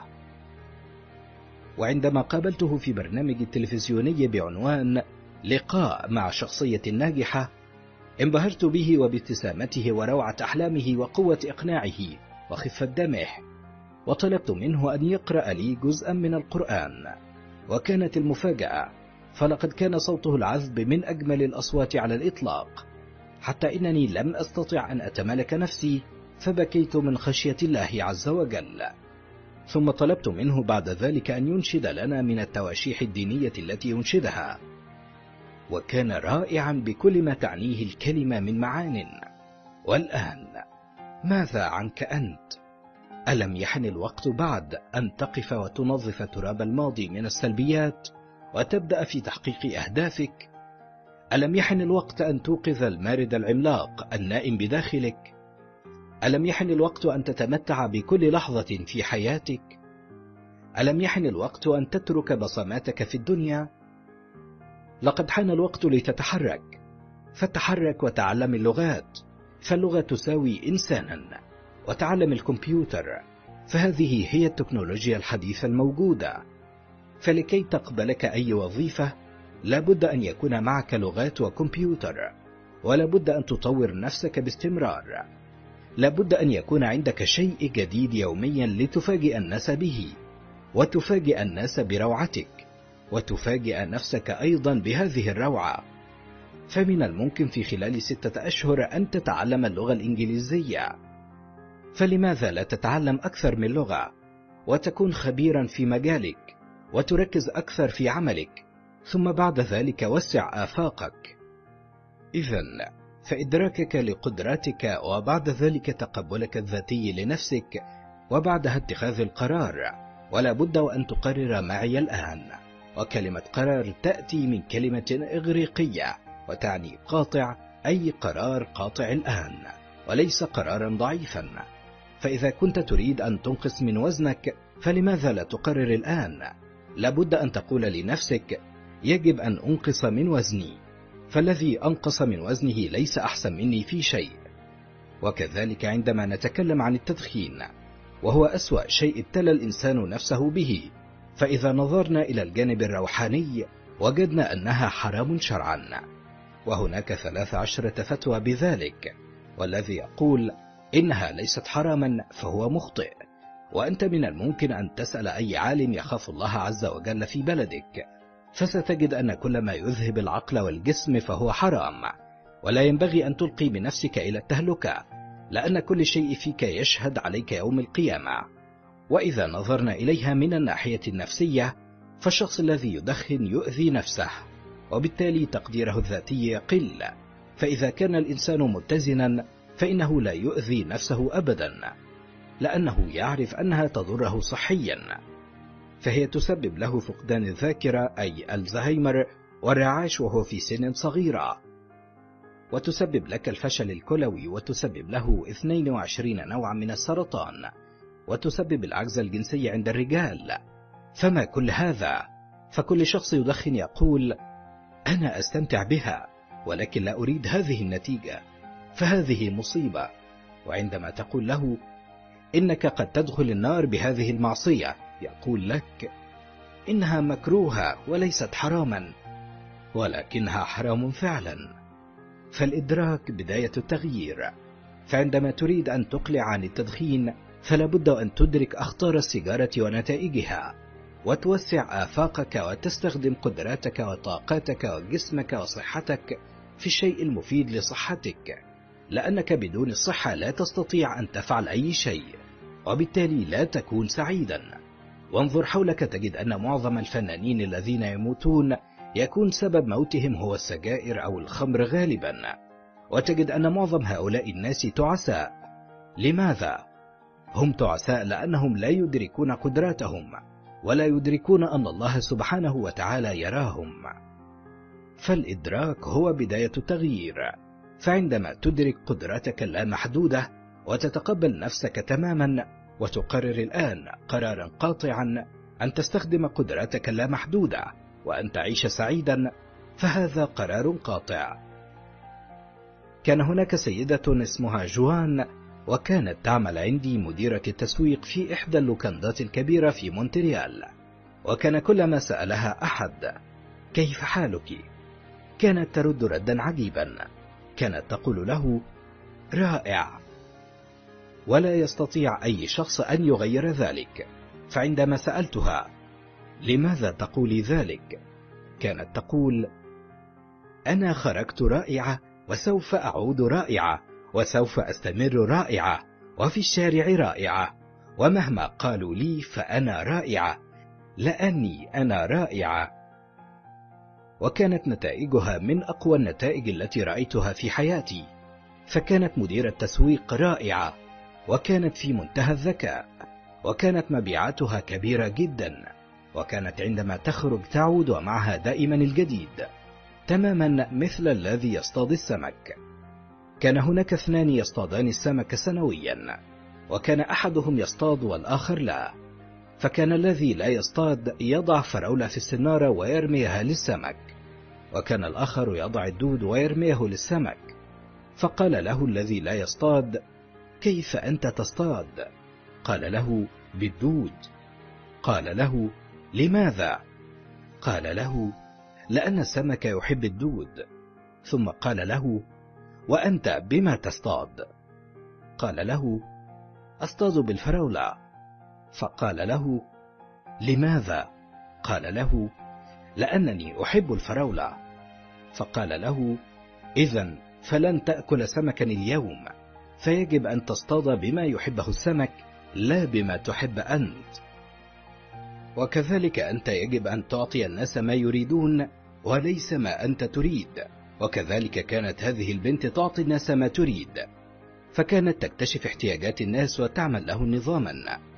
وعندما قابلته في برنامج تلفزيوني بعنوان لقاء مع شخصية ناجحة، انبهرت به وبابتسامته وروعة أحلامه وقوة إقناعه وخفة دمه، وطلبت منه أن يقرأ لي جزءا من القرآن. وكانت المفاجأة، فلقد كان صوته العذب من أجمل الأصوات على الإطلاق، حتى إنني لم أستطع أن أتمالك نفسي، فبكيت من خشية الله عز وجل. ثم طلبت منه بعد ذلك أن ينشد لنا من التواشيح الدينية التي ينشدها، وكان رائعا بكل ما تعنيه الكلمة من معان. والآن ماذا عنك أنت؟ ألم يحن الوقت بعد أن تقف وتنظف تراب الماضي من السلبيات وتبدأ في تحقيق أهدافك؟ ألم يحن الوقت أن توقظ المارد العملاق النائم بداخلك؟ ألم يحن الوقت أن تتمتع بكل لحظة في حياتك؟ ألم يحن الوقت أن تترك بصماتك في الدنيا؟ لقد حان الوقت لتتحرك، فتحرك وتعلم اللغات، فاللغة تساوي إنسانا، وتعلم الكمبيوتر، فهذه هي التكنولوجيا الحديثة الموجودة. فلكي تقبلك أي وظيفة لابد أن يكون معك لغات وكمبيوتر، ولابد أن تطور نفسك باستمرار، لابد أن يكون عندك شيء جديد يوميا لتفاجئ الناس به، وتفاجئ الناس بروعتك، وتفاجئ نفسك أيضا بهذه الروعة. فمن الممكن في خلال ستة أشهر أن تتعلم اللغة الإنجليزية، فلماذا لا تتعلم أكثر من لغة، وتكون خبيرا في مجالك، وتركز أكثر في عملك، ثم بعد ذلك وسع آفاقك. إذن فإدراكك لقدراتك، وبعد ذلك تقبلك الذاتي لنفسك، وبعدها اتخاذ القرار. ولا بد وأن تقرر معي الآن. وكلمة قرار تأتي من كلمة إغريقية وتعني قاطع، أي قرار قاطع الآن، وليس قرارا ضعيفا. فإذا كنت تريد أن تنقص من وزنك فلماذا لا تقرر الآن؟ لابد أن تقول لنفسك يجب أن أنقص من وزني، فالذي أنقص من وزنه ليس أحسن مني في شيء. وكذلك عندما نتكلم عن التدخين، وهو أسوأ شيء ابتلى الإنسان نفسه به، فإذا نظرنا إلى الجانب الروحاني وجدنا أنها حرام شرعا، وهناك ثلاث عشرة فتوى بذلك، والذي يقول إنها ليست حراما فهو مخطئ. وأنت من الممكن أن تسأل أي عالم يخاف الله عز وجل في بلدك، فستجد أن كل ما يذهب العقل والجسم فهو حرام، ولا ينبغي أن تلقي بنفسك إلى التهلكة، لأن كل شيء فيك يشهد عليك يوم القيامة. وإذا نظرنا إليها من الناحية النفسية، فالشخص الذي يدخن يؤذي نفسه، وبالتالي تقديره الذاتي يقل. فإذا كان الإنسان متزنا فإنه لا يؤذي نفسه أبدا، لأنه يعرف أنها تضره صحيا، فهي تسبب له فقدان الذاكرة أي الزهايمر والرعاش وهو في سن صغيرة، وتسبب لك الفشل الكلوي، وتسبب له اثنين وعشرين نوعا من السرطان، وتسبب العجز الجنسي عند الرجال. فما كل هذا؟ فكل شخص يدخن يقول أنا أستمتع بها، ولكن لا أريد هذه النتيجة، فهذه مصيبة. وعندما تقول له إنك قد تدخل النار بهذه المعصية، يقول لك إنها مكروهة وليست حراما، ولكنها حرام فعلا. فالإدراك بداية التغيير. فعندما تريد أن تقلع عن التدخين فلا بد أن تدرك أخطار السيجارة ونتائجها، وتوسع آفاقك، وتستخدم قدراتك وطاقاتك وجسمك وصحتك في الشيء المفيد لصحتك، لأنك بدون الصحة لا تستطيع أن تفعل أي شيء، وبالتالي لا تكون سعيدا. وانظر حولك تجد أن معظم الفنانين الذين يموتون يكون سبب موتهم هو السجائر أو الخمر غالبا، وتجد أن معظم هؤلاء الناس تعساء. لماذا؟ هم تعساء لأنهم لا يدركون قدراتهم، ولا يدركون أن الله سبحانه وتعالى يراهم. فالإدراك هو بداية التغيير. فعندما تدرك قدراتك اللامحدودة وتتقبل نفسك تماما، وتقرر الآن قرارا قاطعا أن تستخدم قدراتك اللامحدودة وأن تعيش سعيدا، فهذا قرار قاطع. كان هناك سيدة اسمها جوان، وكانت تعمل عندي مديرة التسويق في إحدى اللوكندات الكبيرة في مونتريال. وكان كلما سألها أحد كيف حالك كانت ترد ردا عجيبا، كانت تقول له رائع، ولا يستطيع أي شخص أن يغير ذلك. فعندما سألتها لماذا تقولي ذلك، كانت تقول أنا خرجت رائعة، وسوف أعود رائعة، وسوف أستمر رائعة، وفي الشارع رائعة، ومهما قالوا لي فأنا رائعة، لأني أنا رائعة. وكانت نتائجها من أقوى النتائج التي رأيتها في حياتي. فكانت مديرة تسويق رائعة، وكانت في منتهى الذكاء، وكانت مبيعاتها كبيرة جدا، وكانت عندما تخرج تعود ومعها دائما الجديد، تماما مثل الذي يصطاد السمك. كان هناك اثنان يصطادان السمك سنويا، وكان أحدهم يصطاد والآخر لا. فكان الذي لا يصطاد يضع فراولة في السنارة ويرميها للسمك، وكان الآخر يضع الدود ويرميه للسمك. فقال له الذي لا يصطاد: كيف أنت تصطاد؟ قال له: بالدود. قال له: لماذا؟ قال له: لأن السمك يحب الدود. ثم قال له: وأنت بما تصطاد؟ قال له: أصطاد بالفراولة. فقال له: لماذا؟ قال له: لأنني أحب الفراولة. فقال له: إذن فلن تأكل سمكا اليوم، فيجب أن تصطاد بما يحبه السمك لا بما تحب أنت. وكذلك أنت يجب أن تعطي الناس ما يريدون وليس ما أنت تريد. وكذلك كانت هذه البنت تعطي الناس ما تريد، فكانت تكتشف احتياجات الناس وتعمل له نظاما.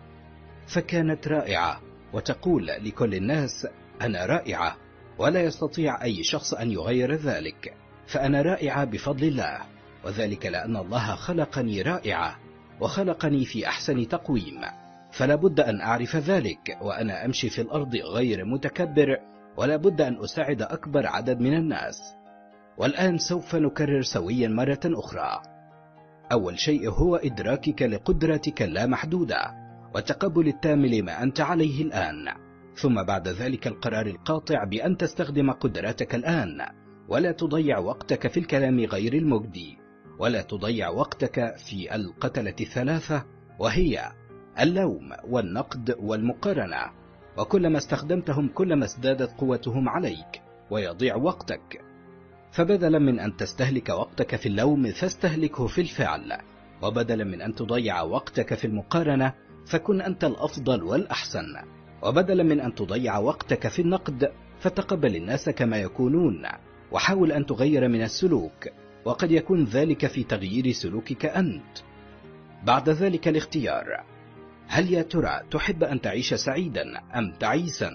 فكانت رائعة وتقول لكل الناس: أنا رائعة، ولا يستطيع أي شخص أن يغير ذلك، فأنا رائعة بفضل الله، وذلك لأن الله خلقني رائعة وخلقني في أحسن تقويم، فلا بد أن أعرف ذلك وأنا أمشي في الأرض غير متكبر، ولا بد أن أساعد أكبر عدد من الناس. والآن سوف نكرر سويا مرة أخرى. أول شيء هو إدراكك لقدرتك اللامحدودة والتقبل التام لما أنت عليه الآن، ثم بعد ذلك القرار القاطع بأن تستخدم قدراتك الآن، ولا تضيع وقتك في الكلام غير المجدي، ولا تضيع وقتك في القتلة الثلاثة، وهي اللوم والنقد والمقارنة، وكلما استخدمتهم كلما ازدادت قوتهم عليك ويضيع وقتك. فبدلا من أن تستهلك وقتك في اللوم فاستهلكه في الفعل، وبدلا من أن تضيع وقتك في المقارنة فكن أنت الأفضل والأحسن، وبدلا من أن تضيع وقتك في النقد فتقبل الناس كما يكونون، وحاول أن تغير من السلوك، وقد يكون ذلك في تغيير سلوكك أنت. بعد ذلك الاختيار: هل يا ترى تحب أن تعيش سعيدا أم تعيسا؟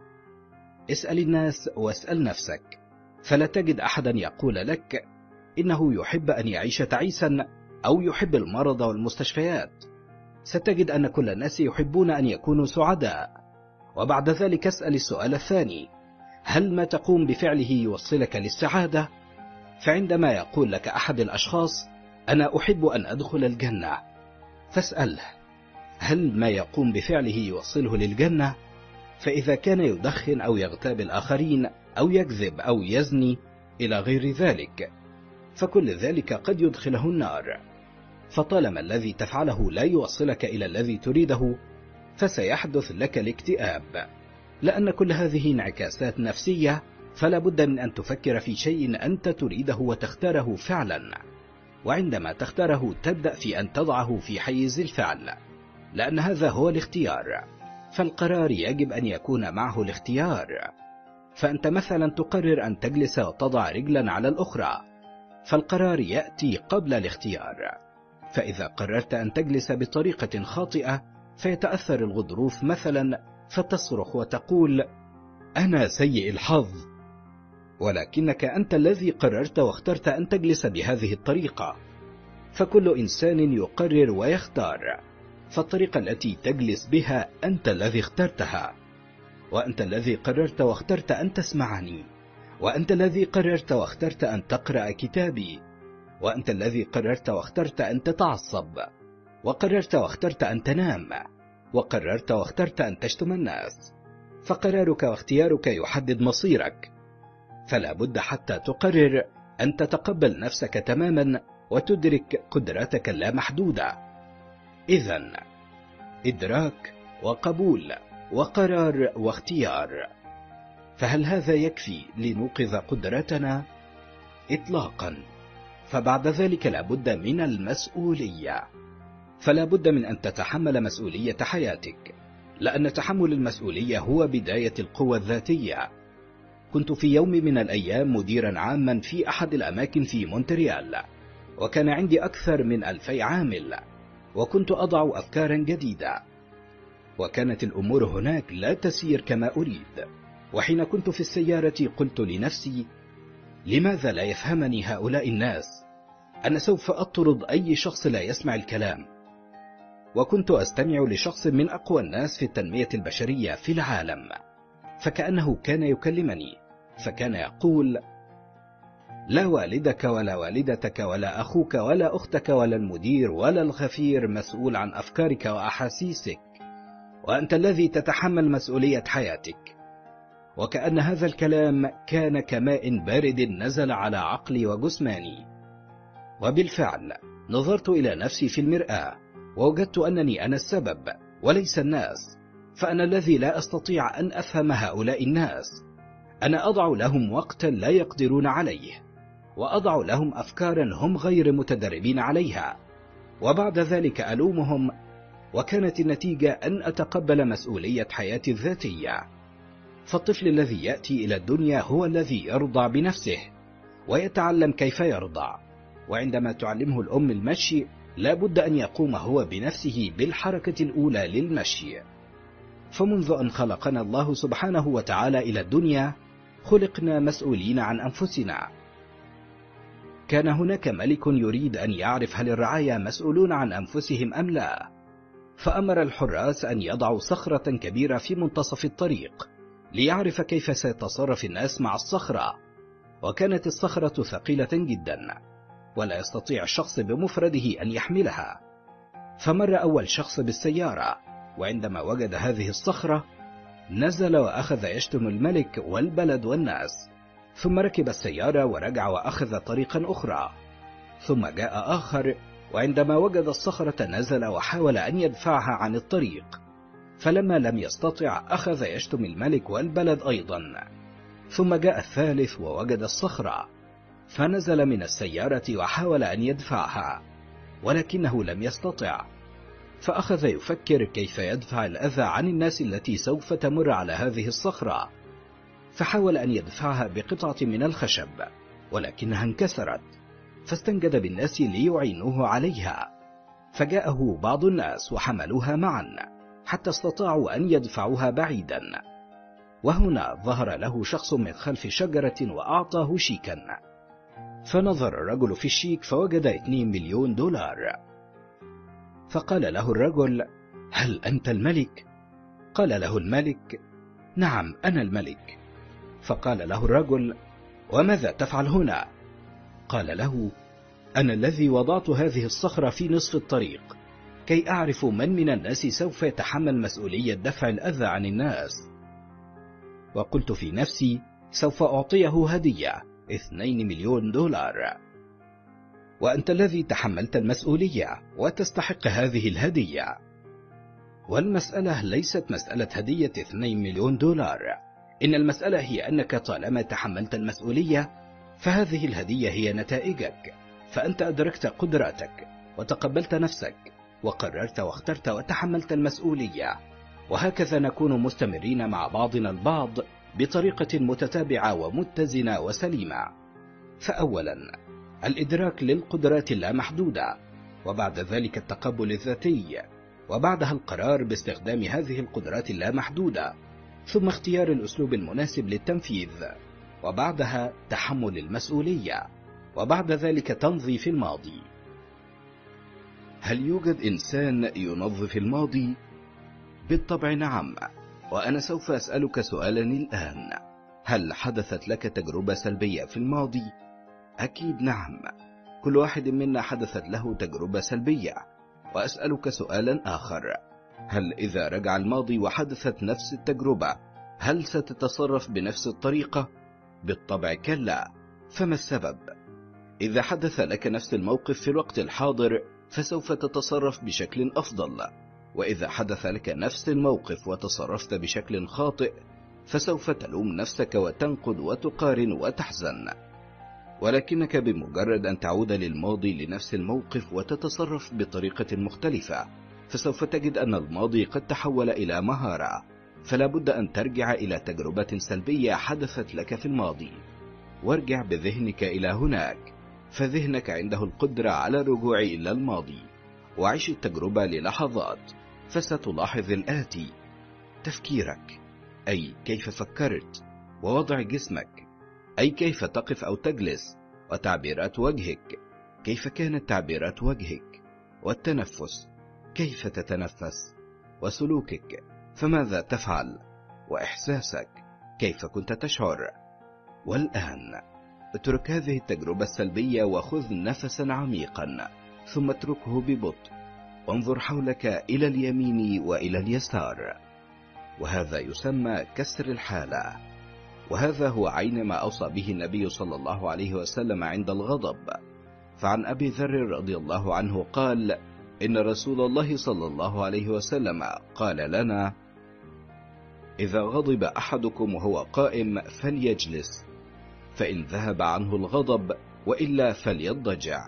اسأل الناس واسأل نفسك، فلا تجد أحدا يقول لك إنه يحب أن يعيش تعيسا أو يحب المرض والمستشفيات. ستجد أن كل الناس يحبون أن يكونوا سعداء. وبعد ذلك اسأل السؤال الثاني: هل ما تقوم بفعله يوصلك للسعادة؟ فعندما يقول لك أحد الأشخاص: أنا أحب أن أدخل الجنة، فاسأله: هل ما يقوم بفعله يوصله للجنة؟ فإذا كان يدخن أو يغتاب الآخرين أو يكذب أو يزني إلى غير ذلك، فكل ذلك قد يدخله النار. فطالما الذي تفعله لا يوصلك إلى الذي تريده فسيحدث لك الاكتئاب، لأن كل هذه انعكاسات نفسية، فلا بد من أن تفكر في شيء أنت تريده وتختاره فعلا، وعندما تختاره تبدأ في أن تضعه في حيز الفعل، لأن هذا هو الاختيار. فالقرار يجب أن يكون معه الاختيار. فأنت مثلا تقرر أن تجلس وتضع رجلا على الأخرى، فالقرار يأتي قبل الاختيار. فإذا قررت أن تجلس بطريقة خاطئة فيتأثر الغضروف مثلا، فتصرخ وتقول: أنا سيء الحظ، ولكنك أنت الذي قررت واخترت أن تجلس بهذه الطريقة. فكل إنسان يقرر ويختار، فالطريقة التي تجلس بها أنت الذي اخترتها، وأنت الذي قررت واخترت أن تسمعني، وأنت الذي قررت واخترت أن تقرأ كتابي، وأنت الذي قررت واخترت أن تتعصب، وقررت واخترت أن تنام، وقررت واخترت أن تشتم الناس. فقرارك واختيارك يحدد مصيرك، فلا بد حتى تقرر أن تتقبل نفسك تماما وتدرك قدراتك اللامحدودة. إذن إدراك وقبول وقرار واختيار. فهل هذا يكفي لنوقظ قدراتنا؟ إطلاقا. فبعد ذلك لا بد من المسؤولية، فلا بد من أن تتحمل مسؤولية حياتك، لأن تحمل المسؤولية هو بداية القوة الذاتية. كنت في يوم من الأيام مديرا عاما في أحد الأماكن في مونتريال، وكان عندي أكثر من ألفي عامل، وكنت أضع أفكارا جديدة، وكانت الأمور هناك لا تسير كما أريد. وحين كنت في السيارة قلت لنفسي: لماذا لا يفهمني هؤلاء الناس؟ أنا سوف أطرد أي شخص لا يسمع الكلام. وكنت أستمع لشخص من أقوى الناس في التنمية البشرية في العالم، فكأنه كان يكلمني، فكان يقول: لا والدك ولا والدتك ولا أخوك ولا أختك ولا المدير ولا الغفير مسؤول عن أفكارك وأحاسيسك، وأنت الذي تتحمل مسؤولية حياتك. وكأن هذا الكلام كان كماء بارد نزل على عقلي وجسماني. وبالفعل نظرت إلى نفسي في المرآة ووجدت أنني أنا السبب وليس الناس، فأنا الذي لا أستطيع أن أفهم هؤلاء الناس. أنا أضع لهم وقتا لا يقدرون عليه، وأضع لهم أفكارا هم غير متدربين عليها، وبعد ذلك ألومهم، وكانت النتيجة أن أتقبل مسؤولية حياتي الذاتية. فالطفل الذي يأتي إلى الدنيا هو الذي يرضع بنفسه ويتعلم كيف يرضع، وعندما تعلمه الأم المشي لا بد أن يقوم هو بنفسه بالحركة الأولى للمشي. فمنذ أن خلقنا الله سبحانه وتعالى إلى الدنيا خلقنا مسؤولين عن أنفسنا. كان هناك ملك يريد أن يعرف هل الرعايا مسؤولون عن أنفسهم أم لا، فأمر الحراس أن يضعوا صخرة كبيرة في منتصف الطريق ليعرف كيف سيتصرف الناس مع الصخرة. وكانت الصخرة ثقيلة جدا ولا يستطيع الشخص بمفرده أن يحملها، فمر أول شخص بالسيارة، وعندما وجد هذه الصخرة نزل وأخذ يشتم الملك والبلد والناس، ثم ركب السيارة ورجع وأخذ طريقا أخرى. ثم جاء آخر، وعندما وجد الصخرة نزل وحاول أن يدفعها عن الطريق، فلما لم يستطع أخذ يشتم الملك والبلد أيضا. ثم جاء الثالث ووجد الصخرة، فنزل من السيارة وحاول أن يدفعها، ولكنه لم يستطع، فأخذ يفكر كيف يدفع الأذى عن الناس التي سوف تمر على هذه الصخرة، فحاول أن يدفعها بقطعة من الخشب، ولكنها انكسرت، فاستنجد بالناس ليعينوه عليها، فجاءه بعض الناس وحملوها معا حتى استطاعوا أن يدفعوها بعيدا. وهنا ظهر له شخص من خلف شجرة وأعطاه شيكا، فنظر الرجل في الشيك فوجد اثنين مليون دولار. فقال له الرجل: هل أنت الملك؟ قال له الملك: نعم أنا الملك. فقال له الرجل: وماذا تفعل هنا؟ قال له: أنا الذي وضعت هذه الصخرة في نصف الطريق كي أعرف من من الناس سوف يتحمل مسؤولية دفع الأذى عن الناس. وقلت في نفسي: سوف أعطيه هدية اثنين مليون دولار. وأنت الذي تحملت المسؤولية وتستحق هذه الهدية. والمسألة ليست مسألة هدية اثنين مليون دولار، إن المسألة هي أنك طالما تحملت المسؤولية فهذه الهدية هي نتائجك، فأنت أدركت قدراتك وتقبلت نفسك وقررت واخترت وتحملت المسؤولية. وهكذا نكون مستمرين مع بعضنا البعض بطريقة متتابعة ومتزنة وسليمة. فأولا الإدراك للقدرات اللامحدودة، وبعد ذلك التقبل الذاتي، وبعدها القرار باستخدام هذه القدرات اللامحدودة، ثم اختيار الأسلوب المناسب للتنفيذ، وبعدها تحمل المسؤولية، وبعد ذلك تنظيف الماضي. هل يوجد إنسان ينظف الماضي؟ بالطبع نعم، وأنا سوف أسألك سؤالا الآن: هل حدثت لك تجربة سلبية في الماضي؟ أكيد نعم، كل واحد منا حدثت له تجربة سلبية. وأسألك سؤالا آخر: هل إذا رجع الماضي وحدثت نفس التجربة هل ستتصرف بنفس الطريقة؟ بالطبع كلا. فما السبب؟ إذا حدث لك نفس الموقف في الوقت الحاضر فسوف تتصرف بشكل أفضل، وإذا حدث لك نفس الموقف وتصرفت بشكل خاطئ فسوف تلوم نفسك وتنقد وتقارن وتحزن. ولكنك بمجرد أن تعود للماضي لنفس الموقف وتتصرف بطريقة مختلفة فسوف تجد أن الماضي قد تحول إلى مهارة، فلا بد أن ترجع إلى تجربة سلبية حدثت لك في الماضي، وارجع بذهنك إلى هناك، فذهنك عنده القدرة على الرجوع إلى الماضي، وعيش التجربة للحظات، فستلاحظ الآتي: تفكيرك، أي كيف فكرت، ووضع جسمك، أي كيف تقف أو تجلس، وتعبيرات وجهك، كيف كانت تعبيرات وجهك؟ والتنفس، كيف تتنفس؟ وسلوكك، فماذا تفعل؟ وإحساسك، كيف كنت تشعر؟ والآن اترك هذه التجربة السلبية وخذ نفسا عميقا، ثم اتركه ببطء، وانظر حولك إلى اليمين وإلى اليسار، وهذا يسمى كسر الحالة. وهذا هو عين ما أوصى به النبي صلى الله عليه وسلم عند الغضب. فعن أبي ذر رضي الله عنه قال: إن رسول الله صلى الله عليه وسلم قال لنا: إذا غضب أحدكم وهو قائم فليجلس، فإن ذهب عنه الغضب وإلا فليضجع.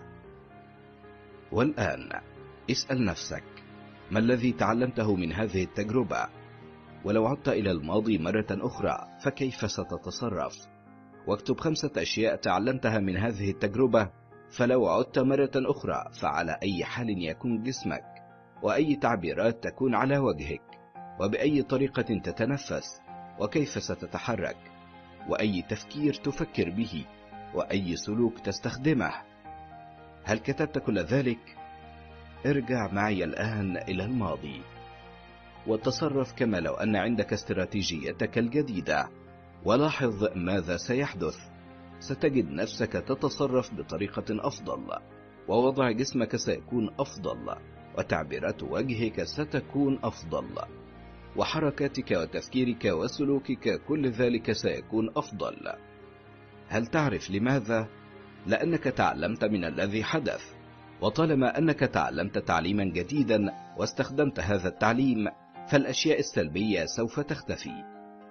والآن اسأل نفسك: ما الذي تعلمته من هذه التجربة؟ ولو عدت إلى الماضي مرة أخرى فكيف ستتصرف؟ واكتب خمسة أشياء تعلمتها من هذه التجربة. فلو عدت مرة أخرى فعلى أي حال يكون جسمك، وأي تعبيرات تكون على وجهك، وبأي طريقة تتنفس، وكيف ستتحرك، وأي تفكير تفكر به، وأي سلوك تستخدمه. هل كتبت كل ذلك؟ ارجع معي الآن إلى الماضي وتصرف كما لو أن عندك استراتيجيتك الجديدة، ولاحظ ماذا سيحدث. ستجد نفسك تتصرف بطريقة أفضل، ووضع جسمك سيكون أفضل، وتعبيرات وجهك ستكون أفضل، وحركاتك وتفكيرك وسلوكك كل ذلك سيكون أفضل. هل تعرف لماذا؟ لأنك تعلمت من الذي حدث، وطالما أنك تعلمت تعليما جديدا واستخدمت هذا التعليم، فالأشياء السلبية سوف تختفي.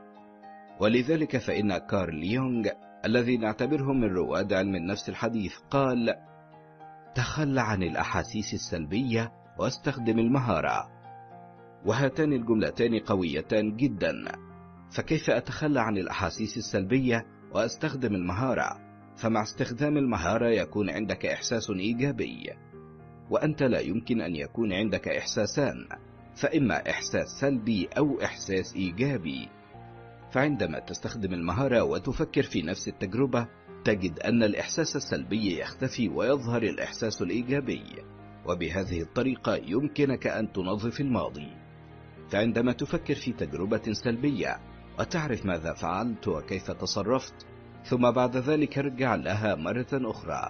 ولذلك فإن كارل يونغ الذي نعتبره من رواد علم النفس الحديث قال: تخل عن الأحاسيس السلبية واستخدم المهارة. وهاتان الجملتان قويتان جدا. فكيف أتخلى عن الأحاسيس السلبية وأستخدم المهارة؟ فمع استخدام المهارة يكون عندك إحساس إيجابي، وأنت لا يمكن أن يكون عندك إحساسان، فإما إحساس سلبي أو إحساس إيجابي. فعندما تستخدم المهارة وتفكر في نفس التجربة، تجد أن الإحساس السلبي يختفي ويظهر الإحساس الإيجابي، وبهذه الطريقة يمكنك أن تنظف الماضي. فعندما تفكر في تجربة سلبية وتعرف ماذا فعلت وكيف تصرفت، ثم بعد ذلك ارجع لها مرة أخرى،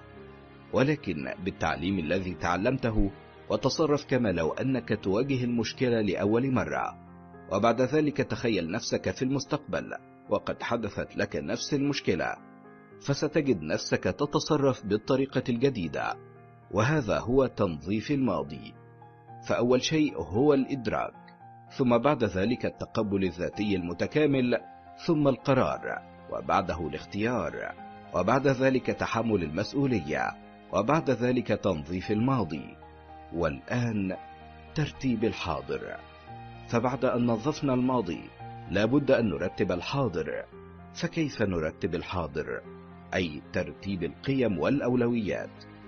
ولكن بالتعليم الذي تعلمته، وتصرف كما لو أنك تواجه المشكلة لأول مرة. وبعد ذلك تخيل نفسك في المستقبل وقد حدثت لك نفس المشكلة، فستجد نفسك تتصرف بالطريقة الجديدة. وهذا هو تنظيف الماضي. فأول شيء هو الإدراك، ثم بعد ذلك التقبل الذاتي المتكامل، ثم القرار، وبعده الاختيار، وبعد ذلك تحمل المسؤولية، وبعد تنظيف تنظيف الماضي، والآن ترتيب الحاضر. فبعد أن نظفنا الماضي لابد أن نرتب الحاضر. فكيف نرتب الحاضر؟ أي ترتيب القيم والأولويات،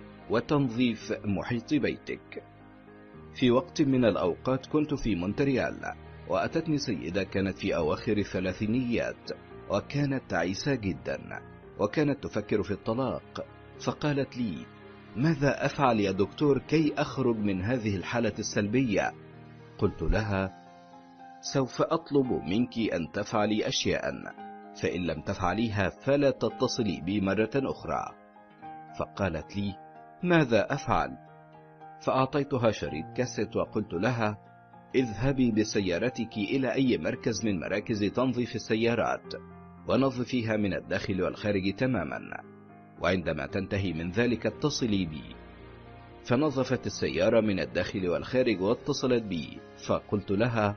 وتنظيف محيط بيتك. في وقت من الأوقات كنت في مونتريال، وأتتني سيدة كانت في أواخر الثلاثينيات، وكانت تعيسة جدا، وكانت تفكر في الطلاق. فقالت لي: ماذا أفعل يا دكتور كي أخرج من هذه الحالة السلبية؟ قلت لها: سوف أطلب منك أن تفعلي أشياء، فإن لم تفعليها فلا تتصلي بي مرة أخرى. فقالت لي: ماذا أفعل؟ فأعطيتها شريط كاسيت وقلت لها: اذهبي بسيارتك إلى أي مركز من مراكز تنظيف السيارات، ونظفيها من الداخل والخارج تماما، وعندما تنتهي من ذلك اتصلي بي. فنظفت السيارة من الداخل والخارج واتصلت بي، فقلت لها: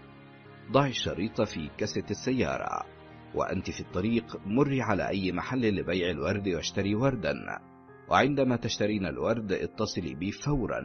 ضعي الشريط في كاسيت السيارة، وأنت في الطريق مري على أي محل لبيع الورد واشتري وردا، وعندما تشترين الورد اتصلي بي فورا.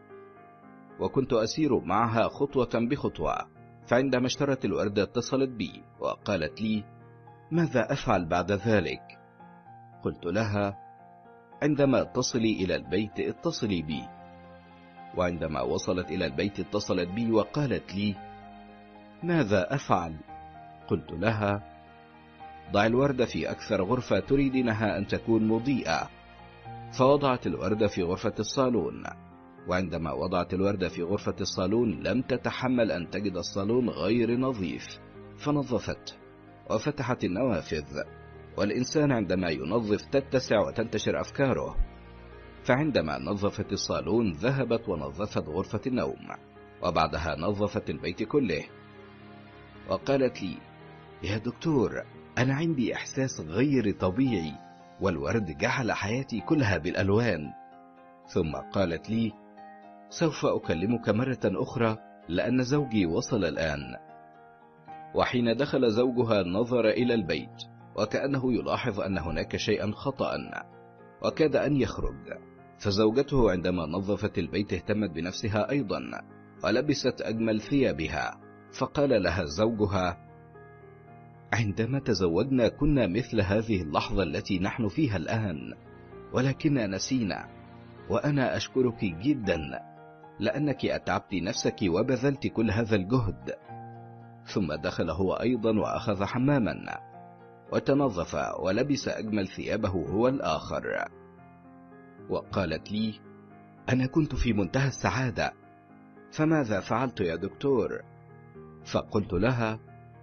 وكنت أسير معها خطوة بخطوة، فعندما اشترت الورد اتصلت بي وقالت لي: ماذا أفعل بعد ذلك؟ قلت لها: عندما تصلي إلى البيت اتصلي بي. وعندما وصلت إلى البيت اتصلت بي وقالت لي: ماذا أفعل؟ قلت لها: ضع الورد في أكثر غرفة تريدينها أن تكون مضيئة. فوضعت الوردة في غرفة الصالون. وعندما وضعت الوردة في غرفة الصالون لم تتحمل أن تجد الصالون غير نظيف، فنظفته وفتحت النوافذ. والإنسان عندما ينظف تتسع وتنتشر أفكاره. فعندما نظفت الصالون ذهبت ونظفت غرفة النوم، وبعدها نظفت البيت كله. وقالت لي: يا دكتور، أنا عندي إحساس غير طبيعي، والورد جعل حياتي كلها بالألوان. ثم قالت لي: سوف أكلمك مرة أخرى لأن زوجي وصل الآن. وحين دخل زوجها نظر إلى البيت وكأنه يلاحظ أن هناك شيئا خطأ، وكاد أن يخرج. فزوجته عندما نظفت البيت اهتمت بنفسها أيضا ولبست أجمل ثيابها. فقال لها زوجها: عندما تزوجنا كنا مثل هذه اللحظة التي نحن فيها الآن، ولكننا نسينا. وأنا أشكرك جدا لأنك أتعبت نفسك وبذلت كل هذا الجهد. ثم دخل هو أيضا وأخذ حماما وتنظف ولبس أجمل ثيابه هو الآخر. وقالت لي: أنا كنت في منتهى السعادة، فماذا فعلت يا دكتور؟ فقلت لها: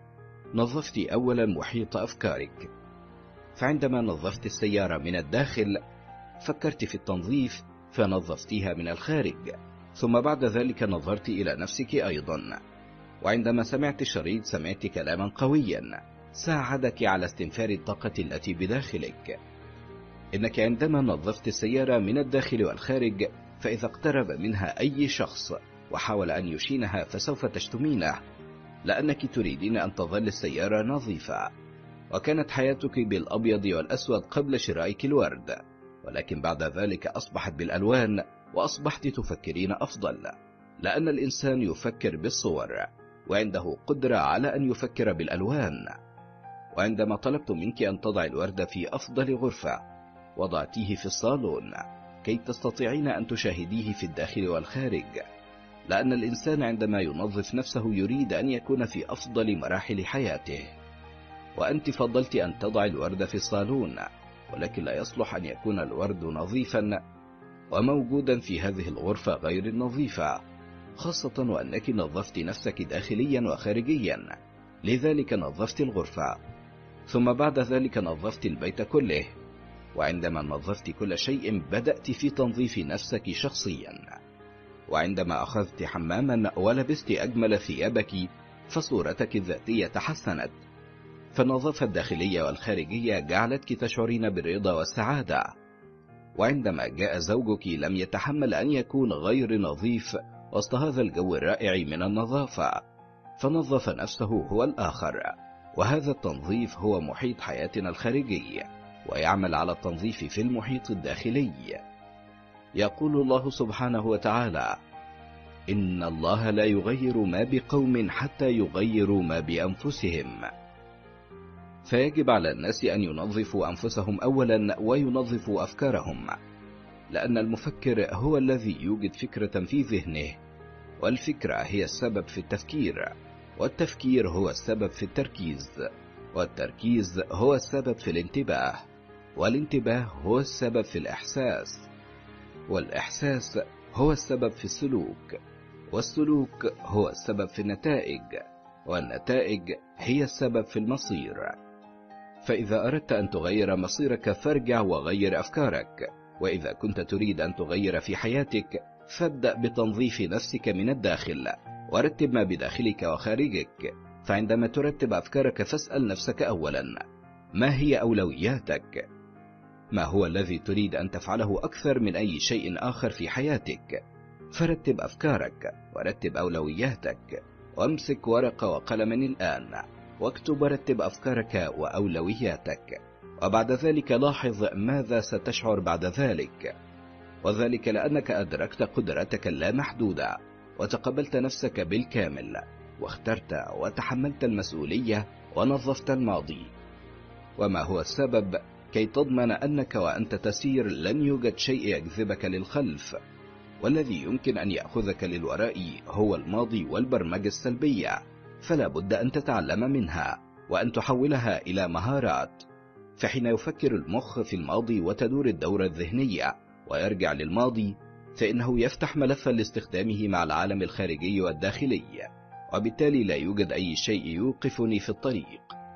نظفت أولا محيط أفكارك، فعندما نظفت السيارة من الداخل فكرت في التنظيف فنظفتيها من الخارج، ثم بعد ذلك نظرت إلى نفسك أيضا. وعندما سمعت الشريط سمعت كلاما قويا ساعدك على استنفار الطاقة التي بداخلك. إنك عندما نظفت السيارة من الداخل والخارج فإذا اقترب منها أي شخص وحاول أن يشينها فسوف تشتمينه، لأنك تريدين أن تظل السيارة نظيفة. وكانت حياتك بالأبيض والأسود قبل شرائك الورد، ولكن بعد ذلك أصبحت بالألوان، وأصبحت تفكرين أفضل، لأن الإنسان يفكر بالصور وعنده قدرة على أن يفكر بالألوان. وعندما طلبت منك أن تضع الورد في أفضل غرفة وضعتيه في الصالون كي تستطيعين أن تشاهديه في الداخل والخارج، لأن الإنسان عندما ينظف نفسه يريد أن يكون في أفضل مراحل حياته. وأنت فضلت أن تضع الورد في الصالون، ولكن لا يصلح أن يكون الورد نظيفا وموجودا في هذه الغرفة غير النظيفة، خاصة وأنك نظفت نفسك داخليا وخارجيا، لذلك نظفت الغرفة. ثم بعد ذلك نظفت البيت كله. وعندما نظفت كل شيء بدأت في تنظيف نفسك شخصيا. وعندما أخذت حماما ولبست أجمل ثيابك فصورتك الذاتية تحسنت. فالنظافة الداخلية والخارجية جعلتك تشعرين بالرضا والسعادة. وعندما جاء زوجك لم يتحمل أن يكون غير نظيف وسط هذا الجو الرائع من النظافة، فنظف نفسه هو الآخر. وهذا التنظيف هو محيط حياتنا الخارجي، ويعمل على التنظيف في المحيط الداخلي. يقول الله سبحانه وتعالى: إن الله لا يغير ما بقوم حتى يغيروا ما بأنفسهم. فيجب على الناس أن ينظفوا أنفسهم أولا وينظفوا أفكارهم، لأن المفكر هو الذي يوجد فكرة في ذهنه، والفكرة هي السبب في التفكير، والتفكير هو السبب في التركيز، والتركيز هو السبب في الانتباه، والانتباه هو السبب في الإحساس، والإحساس هو السبب في السلوك، والسلوك هو السبب في النتائج، والنتائج هي السبب في المصير. فإذا أردت أن تغير مصيرك فارجع وغير أفكارك. وإذا كنت تريد أن تغير في حياتك فابدأ بتنظيف نفسك من الداخل، ورتب ما بداخلك وخارجك. فعندما ترتب أفكارك فاسأل نفسك أولا: ما هي أولوياتك؟ ما هو الذي تريد أن تفعله أكثر من أي شيء آخر في حياتك؟ فرتب أفكارك ورتب أولوياتك، وامسك ورقة وقلم الآن واكتب ورتب أفكارك وأولوياتك. وبعد ذلك لاحظ ماذا ستشعر بعد ذلك، وذلك لأنك أدركت قدرتك اللامحدودة وتقبلت نفسك بالكامل، واخترت وتحملت المسؤولية ونظفت الماضي. وما هو السبب؟ كي تضمن أنك وأنت تسير لن يوجد شيء يجذبك للخلف، والذي يمكن أن يأخذك للوراء هو الماضي والبرمجة السلبية. فلا بد أن تتعلم منها وأن تحولها إلى مهارات. فحين يفكر المخ في الماضي وتدور الدورة الذهنية ويرجع للماضي، فإنه يفتح ملفا لاستخدامه مع العالم الخارجي والداخلي، وبالتالي لا يوجد أي شيء يوقفني في الطريق.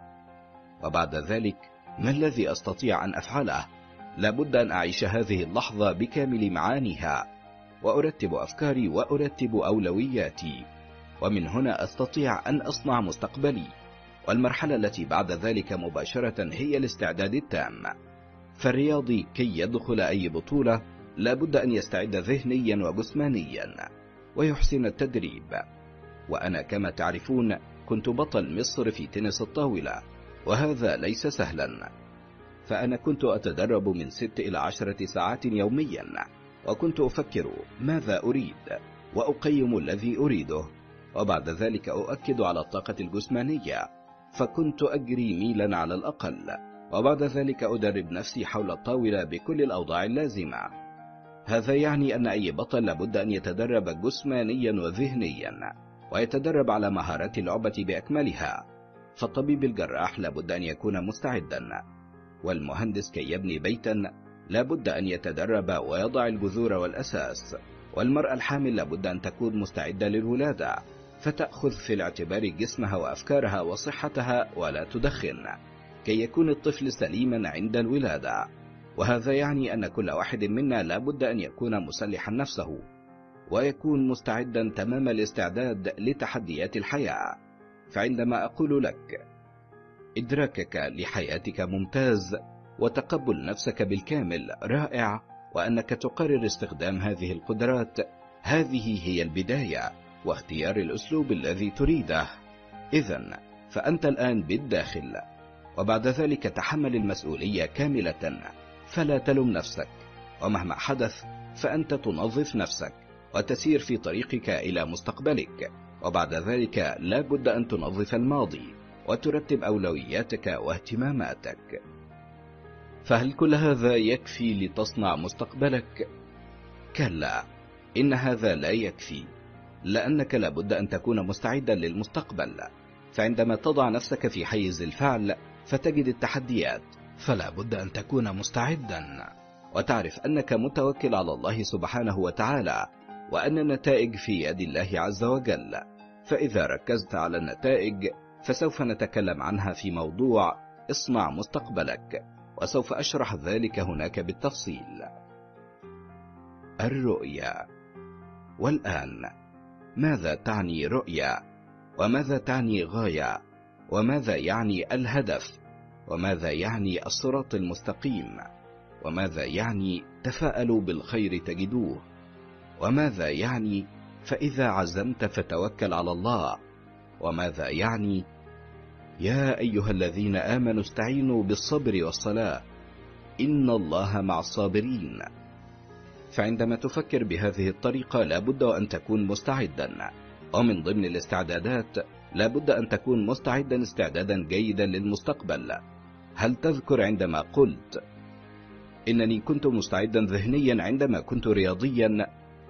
وبعد ذلك ما الذي أستطيع أن أفعله؟ لابد أن أعيش هذه اللحظة بكامل معانيها، وأرتب أفكاري وأرتب أولوياتي، ومن هنا أستطيع أن أصنع مستقبلي. والمرحلة التي بعد ذلك مباشرة هي الاستعداد التام. فالرياضي كي يدخل أي بطولة لابد أن يستعد ذهنيا وجسمانيا ويحسن التدريب. وأنا كما تعرفون كنت بطل مصر في تنس الطاولة، وهذا ليس سهلا، فأنا كنت أتدرب من ست إلى عشرة ساعات يوميا، وكنت أفكر ماذا أريد وأقيم الذي أريده، وبعد ذلك أؤكد على الطاقة الجسمانية، فكنت أجري ميلا على الأقل، وبعد ذلك أدرب نفسي حول الطاولة بكل الأوضاع اللازمة. هذا يعني أن أي بطل لابد أن يتدرب جسمانيا وذهنيا، ويتدرب على مهارات اللعبة بأكملها. فالطبيب الجراح لابد أن يكون مستعدا، والمهندس كي يبني بيتا لابد أن يتدرب ويضع الجذور والأساس، والمرأة الحامل لابد أن تكون مستعدة للولادة، فتأخذ في الاعتبار جسمها وأفكارها وصحتها ولا تدخن، كي يكون الطفل سليما عند الولادة. وهذا يعني أن كل واحد منا لابد أن يكون مسلحا نفسه، ويكون مستعدا تمام الاستعداد لتحديات الحياة. فعندما أقول لك إدراكك لحياتك ممتاز، وتقبل نفسك بالكامل رائع، وأنك تقرر استخدام هذه القدرات، هذه هي البداية واختيار الأسلوب الذي تريده. إذن فأنت الآن بالداخل، وبعد ذلك تحمل المسؤولية كاملة، فلا تلم نفسك، ومهما حدث فأنت تنظف نفسك وتسير في طريقك إلى مستقبلك. وبعد ذلك لا بد أن تنظف الماضي وترتب أولوياتك واهتماماتك. فهل كل هذا يكفي لتصنع مستقبلك؟ كلا، إن هذا لا يكفي، لأنك لابد أن تكون مستعدا للمستقبل. فعندما تضع نفسك في حيز الفعل فتجد التحديات، فلا بد أن تكون مستعدا، وتعرف أنك متوكل على الله سبحانه وتعالى، وأن النتائج في يد الله عز وجل. فإذا ركزت على النتائج فسوف نتكلم عنها في موضوع اصنع مستقبلك، وسوف أشرح ذلك هناك بالتفصيل. الرؤية. والآن ماذا تعني رؤية؟ وماذا تعني غاية؟ وماذا يعني الهدف؟ وماذا يعني الصراط المستقيم؟ وماذا يعني تفاءلوا بالخير تجدوه؟ وماذا يعني فإذا عزمت فتوكل على الله؟ وماذا يعني يا أيها الذين آمنوا استعينوا بالصبر والصلاة إن الله مع الصابرين؟ فعندما تفكر بهذه الطريقة لابد أن تكون مستعدا، ومن ضمن الاستعدادات لابد أن تكون مستعدا استعدادا جيدا للمستقبل. هل تذكر عندما قلت إنني كنت مستعدا ذهنيا عندما كنت رياضيا؟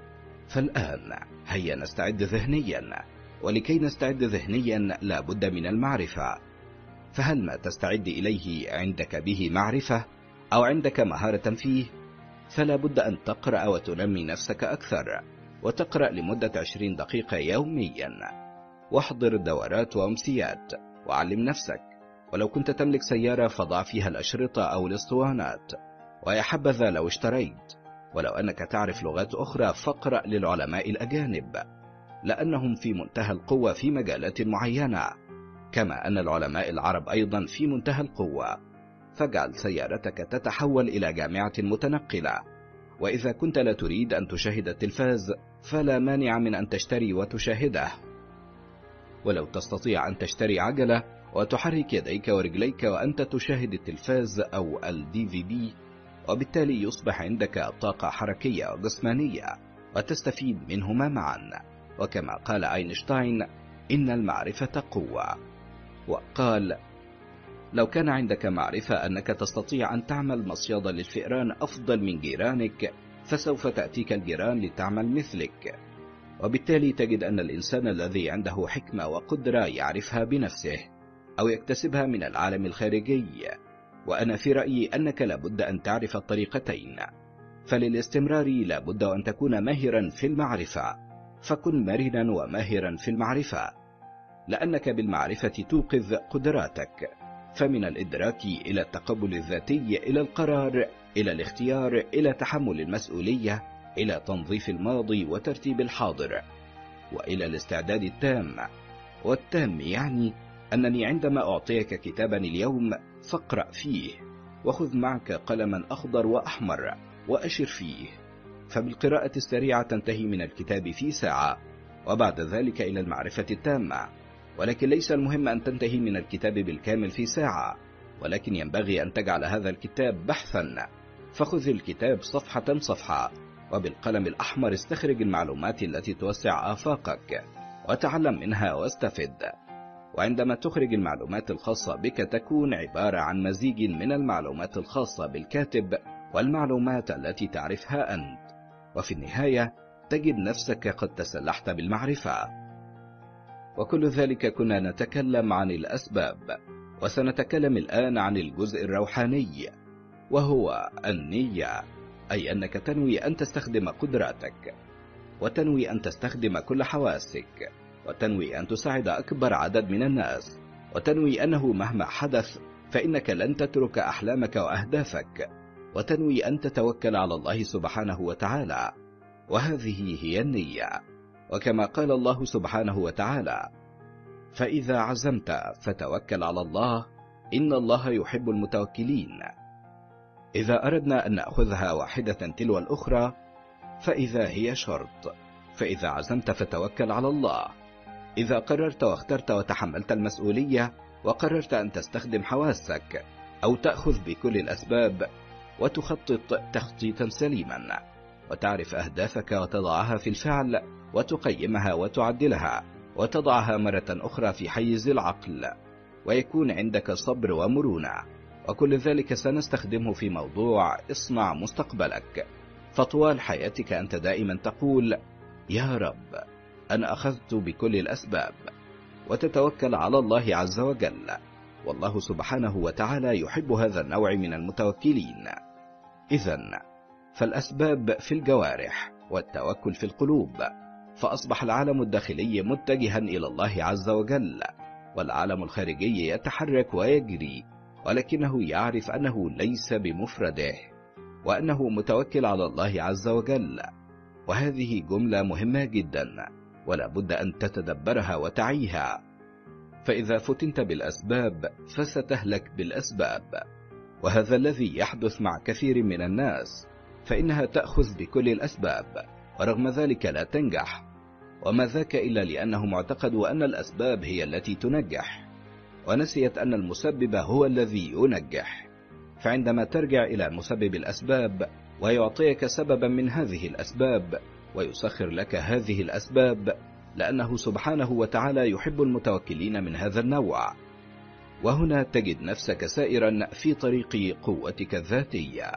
فالآن هيا نستعد ذهنيا، ولكي نستعد ذهنيا لابد من المعرفة. فهل ما تستعد إليه عندك به معرفة أو عندك مهارة فيه؟ فلا بد أن تقرأ وتنمي نفسك أكثر، وتقرأ لمدة عشرين دقيقة يوميا، واحضر دورات وأمسيات، وعلم نفسك. ولو كنت تملك سيارة فضع فيها الأشرطة أو الاسطوانات، ويا حبذا لو اشتريت. ولو أنك تعرف لغات أخرى فاقرأ للعلماء الأجانب، لأنهم في منتهى القوة في مجالات معينة، كما أن العلماء العرب أيضا في منتهى القوة. فاجعل سيارتك تتحول إلى جامعة متنقلة. وإذا كنت لا تريد أن تشاهد التلفاز فلا مانع من أن تشتري وتشاهده. ولو تستطيع أن تشتري عجلة وتحرك يديك ورجليك وأنت تشاهد التلفاز أو الدي في دي، وبالتالي يصبح عندك طاقة حركية وجسمانية وتستفيد منهما معا. وكما قال أينشتاين إن المعرفة قوة. وقال لو كان عندك معرفة أنك تستطيع أن تعمل مصيدة للفئران أفضل من جيرانك فسوف تأتيك الجيران لتعمل مثلك. وبالتالي تجد أن الإنسان الذي عنده حكمة وقدرة يعرفها بنفسه أو يكتسبها من العالم الخارجي، وأنا في رأيي أنك لابد أن تعرف الطريقتين. فللاستمرار لابد أن تكون ماهرا في المعرفة، فكن مرنا وماهرا في المعرفة، لأنك بالمعرفة توقظ قدراتك. فمن الإدراك إلى التقبل الذاتي، إلى القرار، إلى الاختيار، إلى تحمل المسؤولية، إلى تنظيف الماضي وترتيب الحاضر، وإلى الاستعداد التام. والتام يعني أنني عندما أعطيك كتابا اليوم فاقرأ فيه، وخذ معك قلما أخضر وأحمر وأشر فيه، فبالقراءة السريعة تنتهي من الكتاب في ساعة، وبعد ذلك إلى المعرفة التامة. ولكن ليس المهم أن تنتهي من الكتاب بالكامل في ساعة، ولكن ينبغي أن تجعل هذا الكتاب بحثا. فخذ الكتاب صفحة صفحة، وبالقلم الأحمر استخرج المعلومات التي توسع آفاقك، وتعلم منها واستفد. وعندما تخرج المعلومات الخاصة بك تكون عبارة عن مزيج من المعلومات الخاصة بالكاتب والمعلومات التي تعرفها أنت، وفي النهاية تجد نفسك قد تسلحت بالمعرفة. وكل ذلك كنا نتكلم عن الأسباب، وسنتكلم الآن عن الجزء الروحاني، وهو النية، أي أنك تنوي أن تستخدم قدراتك، وتنوي أن تستخدم كل حواسك، وتنوي أن تساعد أكبر عدد من الناس، وتنوي أنه مهما حدث فإنك لن تترك أحلامك وأهدافك، وتنوي أن تتوكل على الله سبحانه وتعالى. وهذه هي النية. وكما قال الله سبحانه وتعالى: فإذا عزمت فتوكل على الله إن الله يحب المتوكلين. إذا أردنا أن نأخذها واحدة تلو الأخرى فإذا هي شرط. فإذا عزمت فتوكل على الله، إذا قررت واخترت وتحملت المسؤولية، وقررت أن تستخدم حواسك أو تأخذ بكل الأسباب وتخطط تخطيطا سليما، وتعرف أهدافك وتضعها في الفعل، وتقيمها وتعدلها، وتضعها مرة أخرى في حيز العقل، ويكون عندك صبر ومرونة. وكل ذلك سنستخدمه في موضوع اصنع مستقبلك. فطوال حياتك أنت دائما تقول: يا رب أنا أخذت بكل الأسباب، وتتوكل على الله عز وجل. والله سبحانه وتعالى يحب هذا النوع من المتوكلين. إذن فالأسباب في الجوارح والتوكل في القلوب، فأصبح العالم الداخلي متجها إلى الله عز وجل، والعالم الخارجي يتحرك ويجري، ولكنه يعرف أنه ليس بمفرده، وأنه متوكل على الله عز وجل. وهذه جملة مهمة جدا، ولا بد أن تتدبرها وتعيها. فإذا فتنت بالأسباب فستهلك بالأسباب، وهذا الذي يحدث مع كثير من الناس، فإنها تأخذ بكل الأسباب ورغم ذلك لا تنجح. وما ذاك إلا لأنهم اعتقدوا أن الأسباب هي التي تنجح، ونسيت أن المسبب هو الذي ينجح. فعندما ترجع إلى مسبب الأسباب ويعطيك سببا من هذه الأسباب ويسخر لك هذه الأسباب، لأنه سبحانه وتعالى يحب المتوكلين من هذا النوع. وهنا تجد نفسك سائرا في طريق قوتك الذاتية.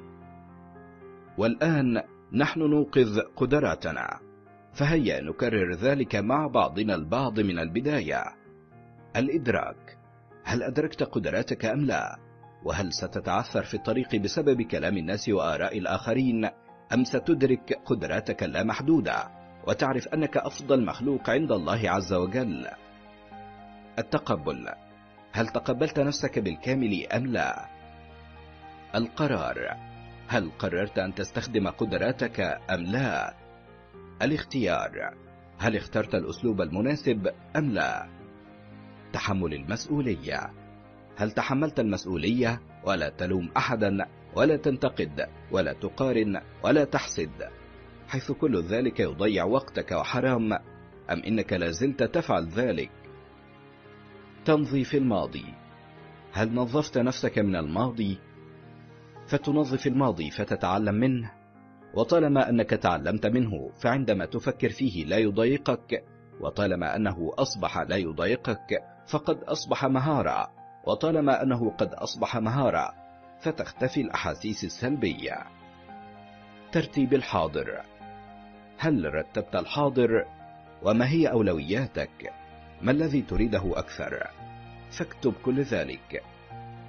والآن نحن نوقظ قدراتنا، فهيا نكرر ذلك مع بعضنا البعض من البداية. الإدراك: هل أدركت قدراتك أم لا؟ وهل ستتعثر في الطريق بسبب كلام الناس وآراء الآخرين، أم ستدرك قدراتك اللامحدودة وتعرف أنك أفضل مخلوق عند الله عز وجل؟ التقبل: هل تقبلت نفسك بالكامل أم لا؟ القرار: هل قررت أن تستخدم قدراتك أم لا؟ الاختيار: هل اخترت الأسلوب المناسب أم لا؟ تحمل المسؤولية: هل تحملت المسؤولية ولا تلوم أحدا ولا تنتقد ولا تقارن ولا تحسد، حيث كل ذلك يضيع وقتك وحرام، أم إنك لازلت تفعل ذلك؟ تنظيف الماضي: هل نظفت نفسك من الماضي؟ فتنظف الماضي فتتعلم منه، وطالما أنك تعلمت منه فعندما تفكر فيه لا يضايقك، وطالما أنه أصبح لا يضايقك فقد أصبح مهارة، وطالما أنه قد أصبح مهارة فتختفي الأحاسيس السلبية. ترتيب الحاضر: هل رتبت الحاضر؟ وما هي أولوياتك؟ ما الذي تريده أكثر؟ فاكتب كل ذلك.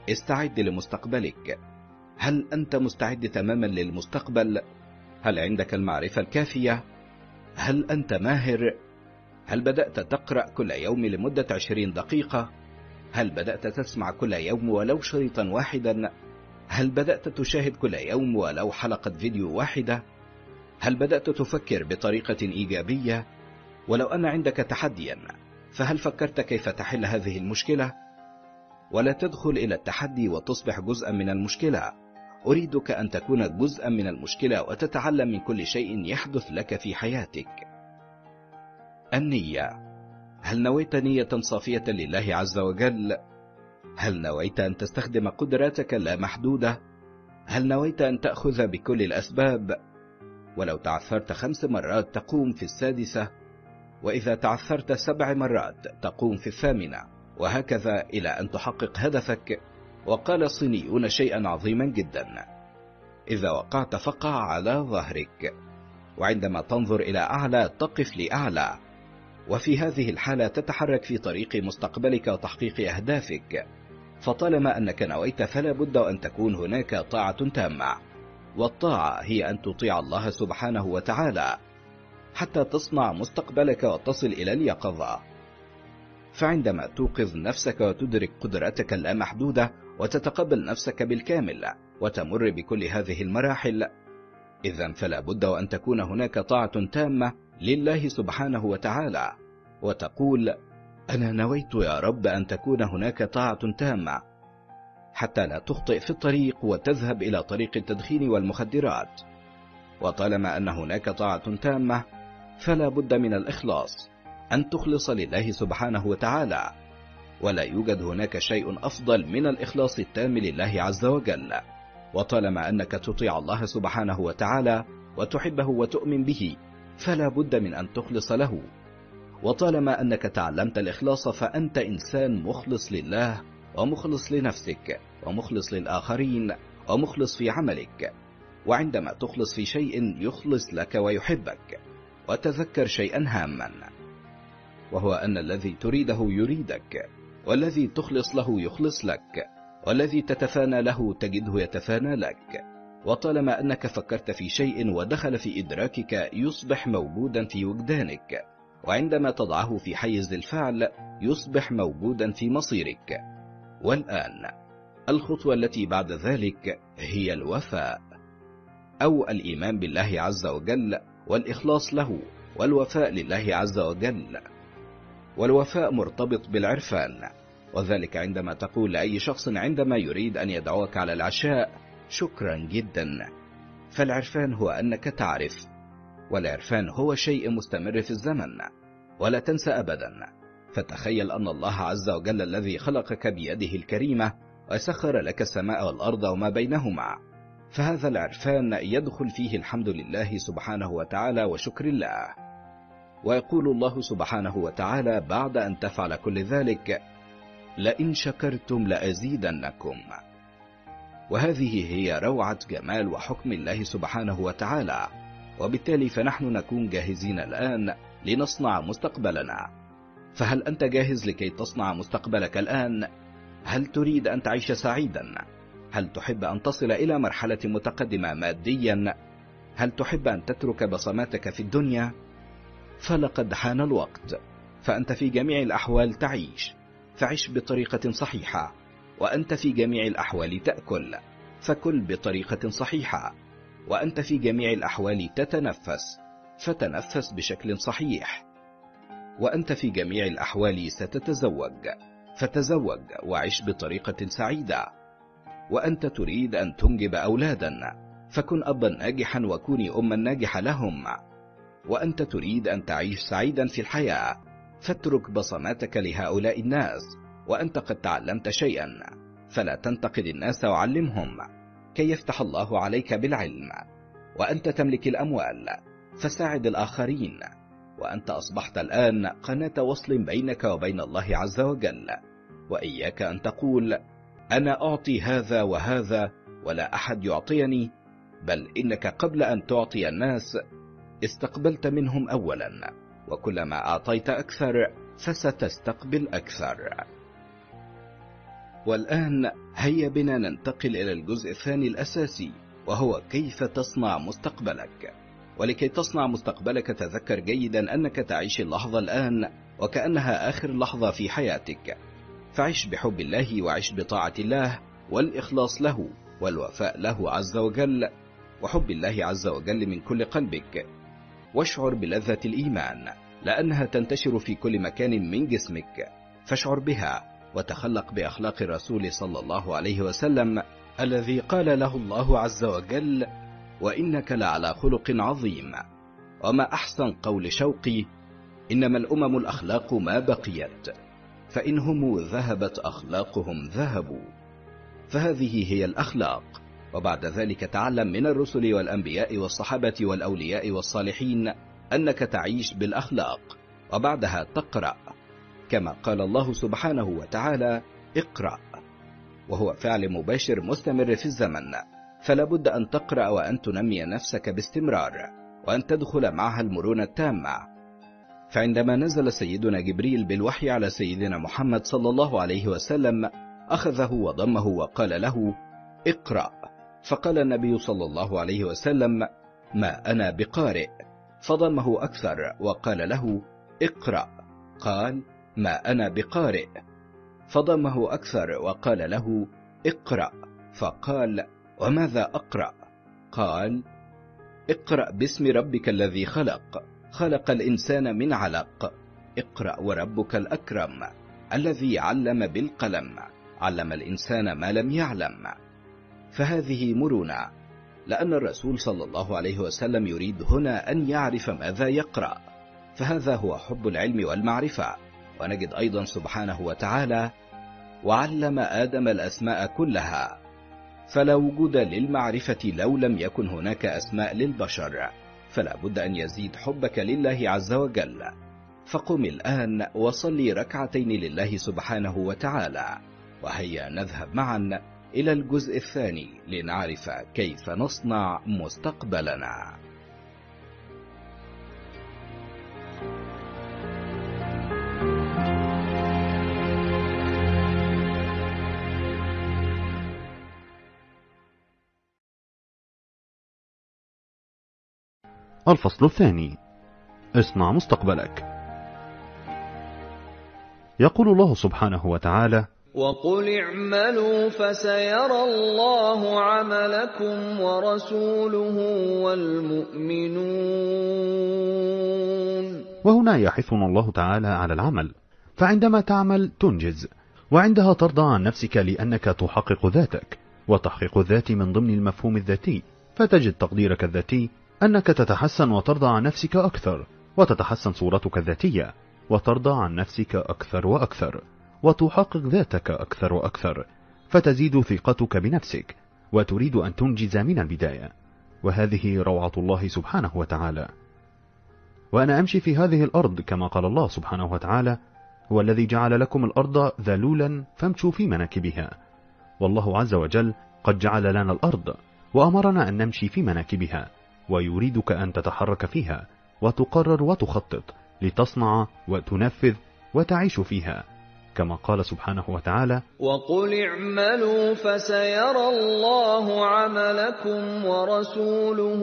استعد لمستقبلك. هل أنت مستعد تماما للمستقبل؟ هل عندك المعرفة الكافية؟ هل أنت ماهر؟ هل بدأت تقرأ كل يوم لمدة عشرين دقيقة؟ هل بدأت تسمع كل يوم ولو شريطا واحدا؟ هل بدأت تشاهد كل يوم ولو حلقة فيديو واحدة؟ هل بدأت تفكر بطريقة إيجابية؟ ولو أن عندك تحديا، فهل فكرت كيف تحل هذه المشكلة؟ ولا تدخل إلى التحدي وتصبح جزءا من المشكلة. أريدك أن تكون جزءا من المشكلة وتتعلم من كل شيء يحدث لك في حياتك. النية. هل نويت نية صافية لله عز وجل؟ هل نويت أن تستخدم قدراتك اللامحدودة؟ هل نويت أن تأخذ بكل الأسباب؟ ولو تعثرت خمس مرات تقوم في السادسة، وإذا تعثرت سبع مرات تقوم في الثامنة، وهكذا إلى أن تحقق هدفك. وقال الصينيون شيئا عظيما جدا: إذا وقعت فقع على ظهرك، وعندما تنظر إلى أعلى تقف لأعلى. وفي هذه الحالة تتحرك في طريق مستقبلك وتحقيق أهدافك. فطالما أنك نويت فلا بد أن تكون هناك طاعة تامة، والطاعة هي أن تطيع الله سبحانه وتعالى حتى تصنع مستقبلك وتصل إلى اليقظة. فعندما توقظ نفسك وتدرك قدراتك اللامحدودة وتتقبل نفسك بالكامل وتمر بكل هذه المراحل، إذن فلا بد أن تكون هناك طاعة تامة لله سبحانه وتعالى، وتقول: أنا نويت يا رب أن تكون هناك طاعة تامة، حتى لا تخطئ في الطريق وتذهب إلى طريق التدخين والمخدرات. وطالما أن هناك طاعة تامة فلا بد من الإخلاص، أن تخلص لله سبحانه وتعالى، ولا يوجد هناك شيء أفضل من الإخلاص التام لله عز وجل. وطالما أنك تطيع الله سبحانه وتعالى وتحبه وتؤمن به فلا بد من أن تخلص له. وطالما أنك تعلمت الإخلاص فأنت إنسان مخلص لله ومخلص لنفسك ومخلص للآخرين ومخلص في عملك. وعندما تخلص في شيء يخلص لك ويحبك. وتذكر شيئا هاما، وهو أن الذي تريده يريدك، والذي تخلص له يخلص لك، والذي تتفانى له تجده يتفانى لك. وطالما أنك فكرت في شيء ودخل في إدراكك يصبح موجودا في وجدانك، وعندما تضعه في حيز الفعل يصبح موجودا في مصيرك. والآن الخطوة التي بعد ذلك هي الوفاء، أو الإيمان بالله عز وجل والإخلاص له والوفاء لله عز وجل. والوفاء مرتبط بالعرفان، وذلك عندما تقول لأي شخص عندما يريد أن يدعوك على العشاء: شكرا جدا. فالعرفان هو أنك تعرف، والعرفان هو شيء مستمر في الزمن. ولا تنسى أبدا، فتخيل أن الله عز وجل الذي خلقك بيده الكريمة وسخر لك السماء والأرض وما بينهما، فهذا العرفان يدخل فيه الحمد لله سبحانه وتعالى وشكر الله. ويقول الله سبحانه وتعالى بعد أن تفعل كل ذلك: لئن شكرتم لأزيدنكم. وهذه هي روعة جمال وحكم الله سبحانه وتعالى. وبالتالي فنحن نكون جاهزين الآن لنصنع مستقبلنا. فهل أنت جاهز لكي تصنع مستقبلك الآن؟ هل تريد أن تعيش سعيدا؟ هل تحب أن تصل إلى مرحلة متقدمة ماديا؟ هل تحب أن تترك بصماتك في الدنيا؟ فلقد حان الوقت. فأنت في جميع الأحوال تعيش، فعش بطريقة صحيحة. وأنت في جميع الأحوال تأكل، فكل بطريقة صحيحة. وأنت في جميع الأحوال تتنفس، فتنفس بشكل صحيح. وأنت في جميع الأحوال ستتزوج، فتزوج وعش بطريقة سعيدة. وأنت تريد أن تنجب أولادا، فكن أبا ناجحا وكوني أما ناجحة لهم. وأنت تريد أن تعيش سعيدا في الحياة، فاترك بصماتك لهؤلاء الناس. وأنت قد تعلمت شيئا، فلا تنتقد الناس وعلمهم كي يفتح الله عليك بالعلم. وأنت تملك الأموال، فساعد الآخرين. وأنت أصبحت الآن قناة وصل بينك وبين الله عز وجل. وإياك أن تقول: أنا أعطي هذا وهذا ولا أحد يعطيني، بل إنك قبل أن تعطي الناس استقبلت منهم أولا، وكلما أعطيت أكثر فستستقبل أكثر. والآن هيا بنا ننتقل إلى الجزء الثاني الأساسي، وهو كيف تصنع مستقبلك. ولكي تصنع مستقبلك تذكر جيدا أنك تعيش اللحظة الآن وكأنها آخر لحظة في حياتك، فعش بحب الله وعش بطاعة الله والإخلاص له والوفاء له عز وجل، وحب الله عز وجل من كل قلبك، واشعر بلذة الإيمان لأنها تنتشر في كل مكان من جسمك، فاشعر بها وتخلق بأخلاق الرسول صلى الله عليه وسلم الذي قال له الله عز وجل: وإنك لعلى خلق عظيم. وما أحسن قول شوقي: إنما الأمم الأخلاق ما بقيت، فإنهم ذهبت أخلاقهم ذهبوا. فهذه هي الأخلاق، وبعد ذلك تعلم من الرسل والأنبياء والصحابة والأولياء والصالحين أنك تعيش بالأخلاق، وبعدها تقرأ كما قال الله سبحانه وتعالى: اقرأ، وهو فعل مباشر مستمر في الزمن، فلا بد أن تقرأ وأن تنمي نفسك باستمرار، وأن تدخل معها المرونة التامة. فعندما نزل سيدنا جبريل بالوحي على سيدنا محمد صلى الله عليه وسلم أخذه وضمه وقال له: اقرأ، فقال النبي صلى الله عليه وسلم: ما أنا بقارئ، فضمه أكثر وقال له: اقرأ، قال: ما أنا بقارئ، فضمه أكثر وقال له: اقرأ، فقال: وماذا أقرأ؟ قال: اقرأ باسم ربك الذي خلق، خلق الإنسان من علق، اقرأ وربك الأكرم الذي علم بالقلم، علم الإنسان ما لم يعلم. فهذه مرونة، لأن الرسول صلى الله عليه وسلم يريد هنا أن يعرف ماذا يقرأ، فهذا هو حب العلم والمعرفة. ونجد أيضا سبحانه وتعالى: وعلم آدم الأسماء كلها، فلا وجود للمعرفة لو لم يكن هناك أسماء للبشر، فلا بد أن يزيد حبك لله عز وجل. فقم الآن وصلي ركعتين لله سبحانه وتعالى، وهيا نذهب معا إلى الجزء الثاني لنعرف كيف نصنع مستقبلنا. الفصل الثاني: اصنع مستقبلك. يقول الله سبحانه وتعالى: وقل اعملوا فسيرى الله عملكم ورسوله والمؤمنون. وهنا يحثنا الله تعالى على العمل، فعندما تعمل تنجز، وعندها ترضى عن نفسك لأنك تحقق ذاتك، وتحقيق الذات من ضمن المفهوم الذاتي، فتجد تقديرك الذاتي أنك تتحسن وترضى عن نفسك أكثر، وتتحسن صورتك الذاتية وترضى عن نفسك أكثر وأكثر، وتحقق ذاتك أكثر وأكثر، فتزيد ثقتك بنفسك، وتريد أن تنجز من البداية. وهذه روعة الله سبحانه وتعالى. وأنا أمشي في هذه الأرض كما قال الله سبحانه وتعالى: هو الذي جعل لكم الأرض ذلولا فامشوا في مناكبها. والله عز وجل قد جعل لنا الأرض وأمرنا أن نمشي في مناكبها، ويريدك أن تتحرك فيها وتقرر وتخطط لتصنع وتنفذ وتعيش فيها، كما قال سبحانه وتعالى: وقل اعملوا فسيرى الله عملكم ورسوله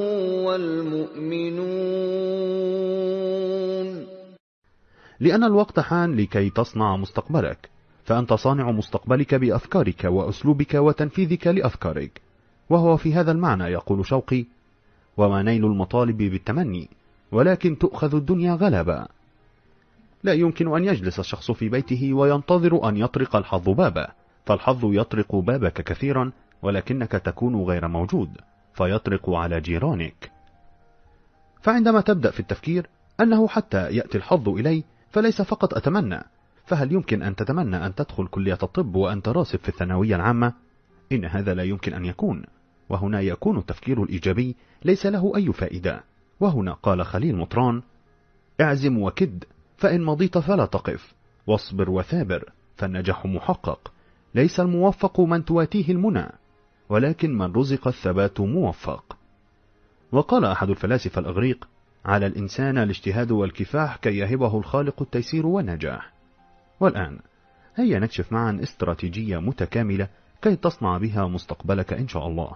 والمؤمنون. لأن الوقت حان لكي تصنع مستقبلك، فأنت صانع مستقبلك بأفكارك وأسلوبك وتنفيذك لأفكارك. وهو في هذا المعنى يقول شوقي: وما نيل المطالب بالتمني، ولكن تؤخذ الدنيا غلبا. لا يمكن أن يجلس الشخص في بيته وينتظر أن يطرق الحظ بابه، فالحظ يطرق بابك كثيرا ولكنك تكون غير موجود، فيطرق على جيرانك. فعندما تبدأ في التفكير أنه حتى يأتي الحظ إلي فليس فقط أتمنى، فهل يمكن أن تتمنى أن تدخل كلية الطب وأنت راسب في الثانوية العامة؟ إن هذا لا يمكن أن يكون. وهنا يكون التفكير الإيجابي ليس له أي فائدة. وهنا قال خليل مطران: اعزم وكد، فإن مضيت فلا تقف، واصبر وثابر، فالنجاح محقق. ليس الموفق من تواتيه المنى، ولكن من رزق الثبات موفق. وقال أحد الفلاسفة الأغريق: على الإنسان الاجتهاد والكفاح كي يهبه الخالق التيسير والنجاح. والآن هيا نكشف معا استراتيجية متكاملة كي تصنع بها مستقبلك إن شاء الله.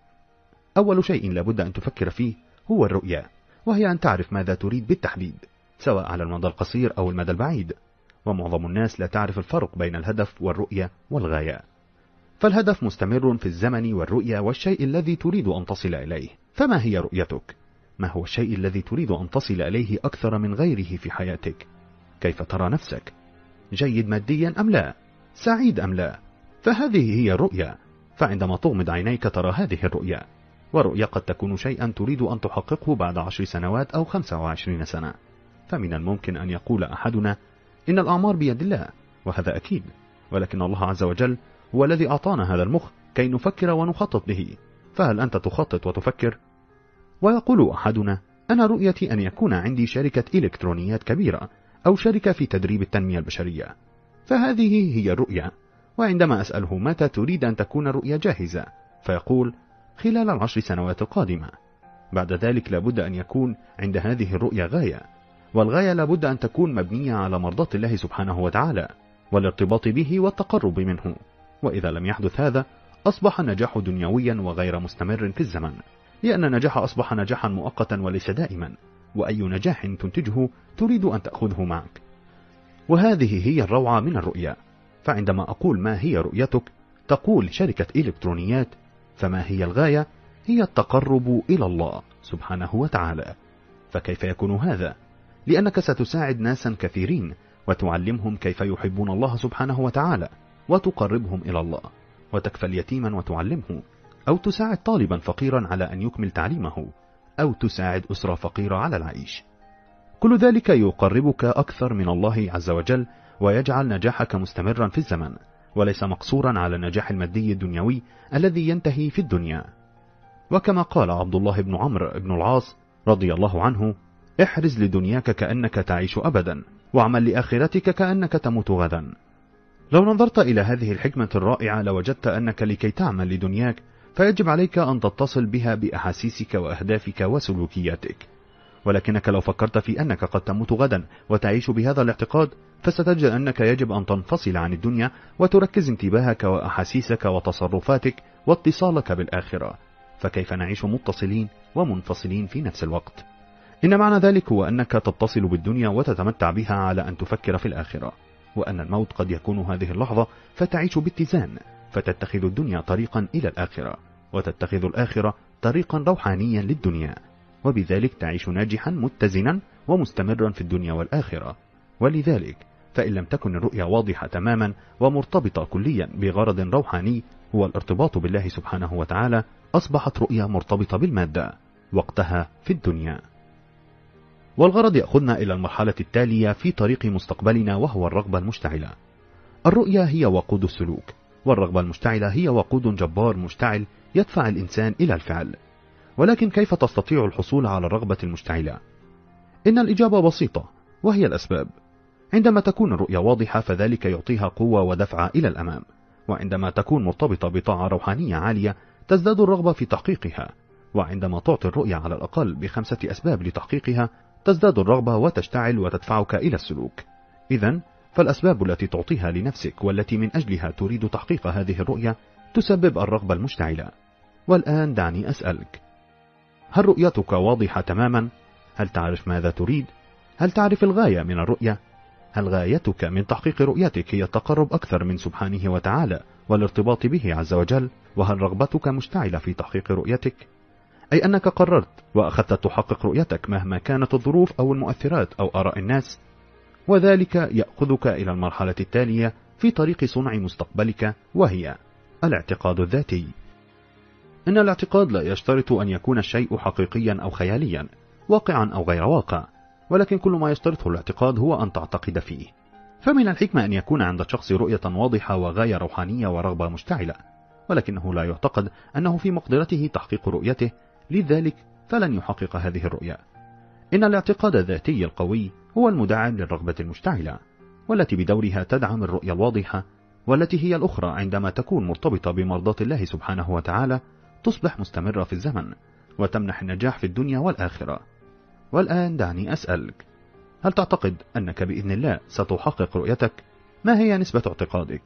أول شيء لابد أن تفكر فيه هو الرؤية، وهي أن تعرف ماذا تريد بالتحديد، سواء على المدى القصير أو المدى البعيد. ومعظم الناس لا تعرف الفرق بين الهدف والرؤية والغاية. فالهدف مستمر في الزمن، والرؤية والشيء الذي تريد أن تصل إليه. فما هي رؤيتك؟ ما هو الشيء الذي تريد أن تصل إليه أكثر من غيره في حياتك؟ كيف ترى نفسك؟ جيد ماديا أم لا؟ سعيد أم لا؟ فهذه هي الرؤية. فعندما تغمض عينيك ترى هذه الرؤية. والرؤية قد تكون شيئا تريد أن تحققه بعد عشر سنوات أو خمسة وعشرين سنة. فمن الممكن أن يقول أحدنا إن الأعمار بيد الله، وهذا أكيد، ولكن الله عز وجل هو الذي أعطانا هذا المخ كي نفكر ونخطط به. فهل أنت تخطط وتفكر؟ ويقول أحدنا أنا رؤيتي أن يكون عندي شركة إلكترونيات كبيرة أو شركة في تدريب التنمية البشرية. فهذه هي الرؤية. وعندما أسأله متى تريد أن تكون الرؤية جاهزة، فيقول خلال العشر سنوات القادمة. بعد ذلك لابد أن يكون عند هذه الرؤية غاية، والغاية لابد أن تكون مبنية على مرضاة الله سبحانه وتعالى والارتباط به والتقرب منه. وإذا لم يحدث هذا أصبح النجاح دنيويا وغير مستمر في الزمن، لأن النجاح أصبح نجاحا مؤقتا وليس دائما، وأي نجاح تنتجه تريد أن تأخذه معك. وهذه هي الروعة من الرؤية. فعندما أقول ما هي رؤيتك تقول شركة إلكترونيات، فما هي الغاية؟ هي التقرب إلى الله سبحانه وتعالى. فكيف يكون هذا؟ لأنك ستساعد ناسا كثيرين وتعلمهم كيف يحبون الله سبحانه وتعالى، وتقربهم إلى الله، وتكفل يتيما وتعلمه، أو تساعد طالبا فقيرا على أن يكمل تعليمه، أو تساعد أسرة فقيرة على العيش. كل ذلك يقربك أكثر من الله عز وجل، ويجعل نجاحك مستمرا في الزمن، وليس مقصورا على النجاح المادي الدنيوي الذي ينتهي في الدنيا. وكما قال عبد الله بن عمرو بن العاص رضي الله عنه: احرز لدنياك كأنك تعيش أبدا، واعمل لآخرتك كأنك تموت غدا. لو نظرت إلى هذه الحكمة الرائعة لوجدت أنك لكي تعمل لدنياك فيجب عليك أن تتصل بها بأحاسيسك وأهدافك وسلوكياتك. ولكنك لو فكرت في أنك قد تموت غدا وتعيش بهذا الاعتقاد، فستجد أنك يجب أن تنفصل عن الدنيا وتركز انتباهك وأحاسيسك وتصرفاتك واتصالك بالآخرة. فكيف نعيش متصلين ومنفصلين في نفس الوقت؟ إن معنى ذلك هو أنك تتصل بالدنيا وتتمتع بها على أن تفكر في الآخرة، وأن الموت قد يكون هذه اللحظة، فتعيش باتزان، فتتخذ الدنيا طريقا إلى الآخرة، وتتخذ الآخرة طريقا روحانيا للدنيا، وبذلك تعيش ناجحا متزنا ومستمرا في الدنيا والآخرة. ولذلك فإن لم تكن الرؤيا واضحة تماما ومرتبطة كليا بغرض روحاني هو الارتباط بالله سبحانه وتعالى، أصبحت رؤيا مرتبطة بالمادة، وقتها في الدنيا. والغرض يأخذنا إلى المرحلة التالية في طريق مستقبلنا، وهو الرغبة المشتعلة. الرؤيا هي وقود السلوك، والرغبة المشتعلة هي وقود جبار مشتعل يدفع الإنسان إلى الفعل. ولكن كيف تستطيع الحصول على الرغبة المشتعلة؟ إن الإجابة بسيطة، وهي الأسباب. عندما تكون الرؤيا واضحة فذلك يعطيها قوة ودفع إلى الأمام، وعندما تكون مرتبطة بطاعة روحانية عالية تزداد الرغبة في تحقيقها، وعندما تعطي الرؤيا على الأقل بخمسة أسباب لتحقيقها تزداد الرغبة وتشتعل وتدفعك إلى السلوك. إذن فالأسباب التي تعطيها لنفسك والتي من أجلها تريد تحقيق هذه الرؤيا تسبب الرغبة المشتعلة. والآن دعني أسألك، هل رؤيتك واضحة تماما؟ هل تعرف ماذا تريد؟ هل تعرف الغاية من الرؤية؟ هل غايتك من تحقيق رؤيتك هي التقرب أكثر من سبحانه وتعالى والارتباط به عز وجل؟ وهل رغبتك مشتعلة في تحقيق رؤيتك؟ أي أنك قررت وأخذت تحقق رؤيتك مهما كانت الظروف أو المؤثرات أو آراء الناس. وذلك يأخذك إلى المرحلة التالية في طريق صنع مستقبلك، وهي الاعتقاد الذاتي. إن الاعتقاد لا يشترط أن يكون الشيء حقيقيا أو خياليا، واقعا أو غير واقع، ولكن كل ما يشترطه الاعتقاد هو أن تعتقد فيه. فمن الحكمة أن يكون عند الشخص رؤية واضحة وغاية روحانية ورغبة مشتعلة، ولكنه لا يعتقد أنه في مقدرته تحقيق رؤيته، لذلك فلن يحقق هذه الرؤية. إن الاعتقاد الذاتي القوي هو المدعم للرغبة المشتعلة، والتي بدورها تدعم الرؤية الواضحة، والتي هي الأخرى عندما تكون مرتبطة بمرضاة الله سبحانه وتعالى تصبح مستمرة في الزمن وتمنح النجاح في الدنيا والآخرة. والآن دعني أسألك، هل تعتقد أنك بإذن الله ستحقق رؤيتك؟ ما هي نسبة اعتقادك؟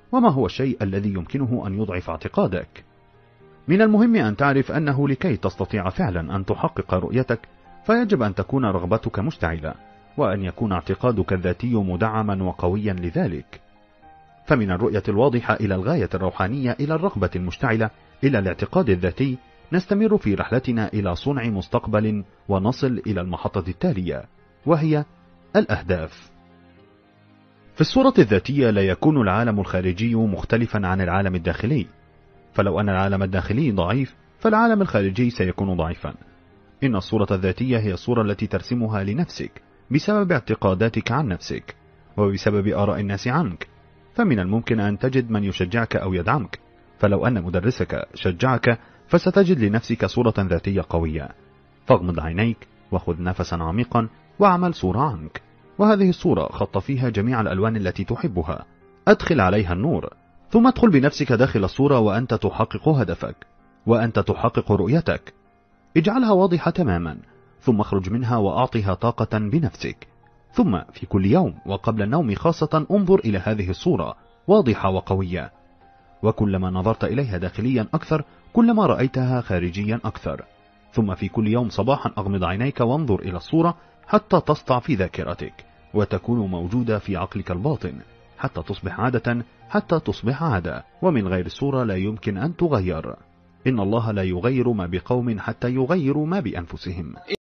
وما هو الشيء الذي يمكنه أن يضعف اعتقادك؟ من المهم أن تعرف أنه لكي تستطيع فعلا أن تحقق رؤيتك فيجب أن تكون رغبتك مشتعلة، وأن يكون اعتقادك الذاتي مدعما وقويا لذلك. فمن الرؤية الواضحة إلى الغاية الروحانية إلى الرغبة المشتعلة إلى الاعتقاد الذاتي، نستمر في رحلتنا إلى صنع مستقبل ونصل إلى المحطة التالية، وهي الأهداف. في الصورة الذاتية لا يكون العالم الخارجي مختلفا عن العالم الداخلي، فلو أن العالم الداخلي ضعيف فالعالم الخارجي سيكون ضعيفا. إن الصورة الذاتية هي الصورة التي ترسمها لنفسك بسبب اعتقاداتك عن نفسك وبسبب آراء الناس عنك. فمن الممكن أن تجد من يشجعك أو يدعمك، فلو أن مدرسك شجعك فستجد لنفسك صورة ذاتية قوية. فاغمض عينيك وخذ نفسا عميقا واعمل صورة عنك، وهذه الصورة خط فيها جميع الألوان التي تحبها، أدخل عليها النور، ثم ادخل بنفسك داخل الصورة وأنت تحقق هدفك وأنت تحقق رؤيتك. اجعلها واضحة تماما، ثم اخرج منها وأعطها طاقة بنفسك. ثم في كل يوم وقبل النوم خاصة انظر إلى هذه الصورة واضحة وقوية، وكلما نظرت إليها داخليا أكثر كلما رأيتها خارجيا أكثر. ثم في كل يوم صباحا أغمض عينيك وانظر إلى الصورة حتى تسطع في ذاكرتك وتكون موجودة في عقلك الباطن حتى تصبح عادة، حتى تصبح عادة، ومن غير الصورة لا يمكن أن تغير. إن الله لا يغير ما بقوم حتى يغيروا ما بأنفسهم.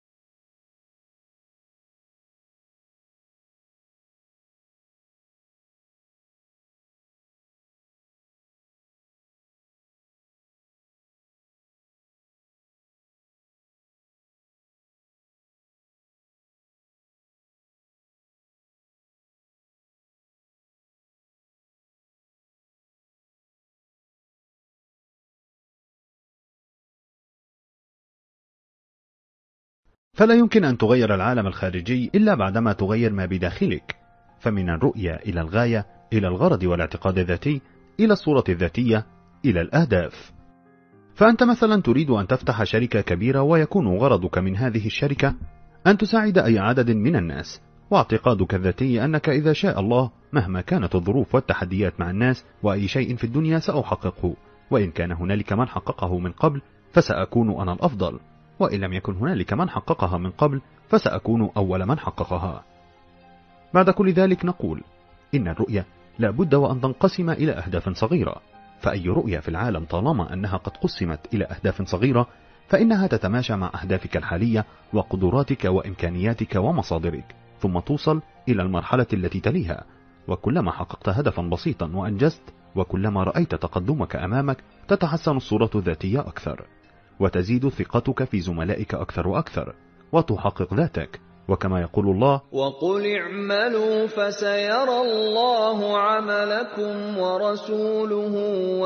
فلا يمكن أن تغير العالم الخارجي إلا بعدما تغير ما بداخلك. فمن الرؤية إلى الغاية، إلى الغرض والاعتقاد الذاتي، إلى الصورة الذاتية، إلى الأهداف. فأنت مثلا تريد أن تفتح شركة كبيرة، ويكون غرضك من هذه الشركة أن تساعد أي عدد من الناس، واعتقادك الذاتي أنك إذا شاء الله مهما كانت الظروف والتحديات مع الناس وأي شيء في الدنيا سأحققه، وإن كان هنالك من حققه من قبل فسأكون أنا الأفضل، وإن لم يكن هنالك من حققها من قبل فسأكون أول من حققها. بعد كل ذلك نقول إن الرؤية لا بد وأن تنقسم إلى أهداف صغيرة، فأي رؤية في العالم طالما أنها قد قسمت إلى أهداف صغيرة فإنها تتماشى مع أهدافك الحالية وقدراتك وإمكانياتك ومصادرك، ثم توصل إلى المرحلة التي تليها. وكلما حققت هدفا بسيطا وأنجزت، وكلما رأيت تقدمك أمامك، تتحسن الصورة الذاتية أكثر، وتزيد ثقتك في زملائك أكثر وأكثر، وتحقق ذاتك. وكما يقول الله: وقل اعملوا فسيرى الله عملكم ورسوله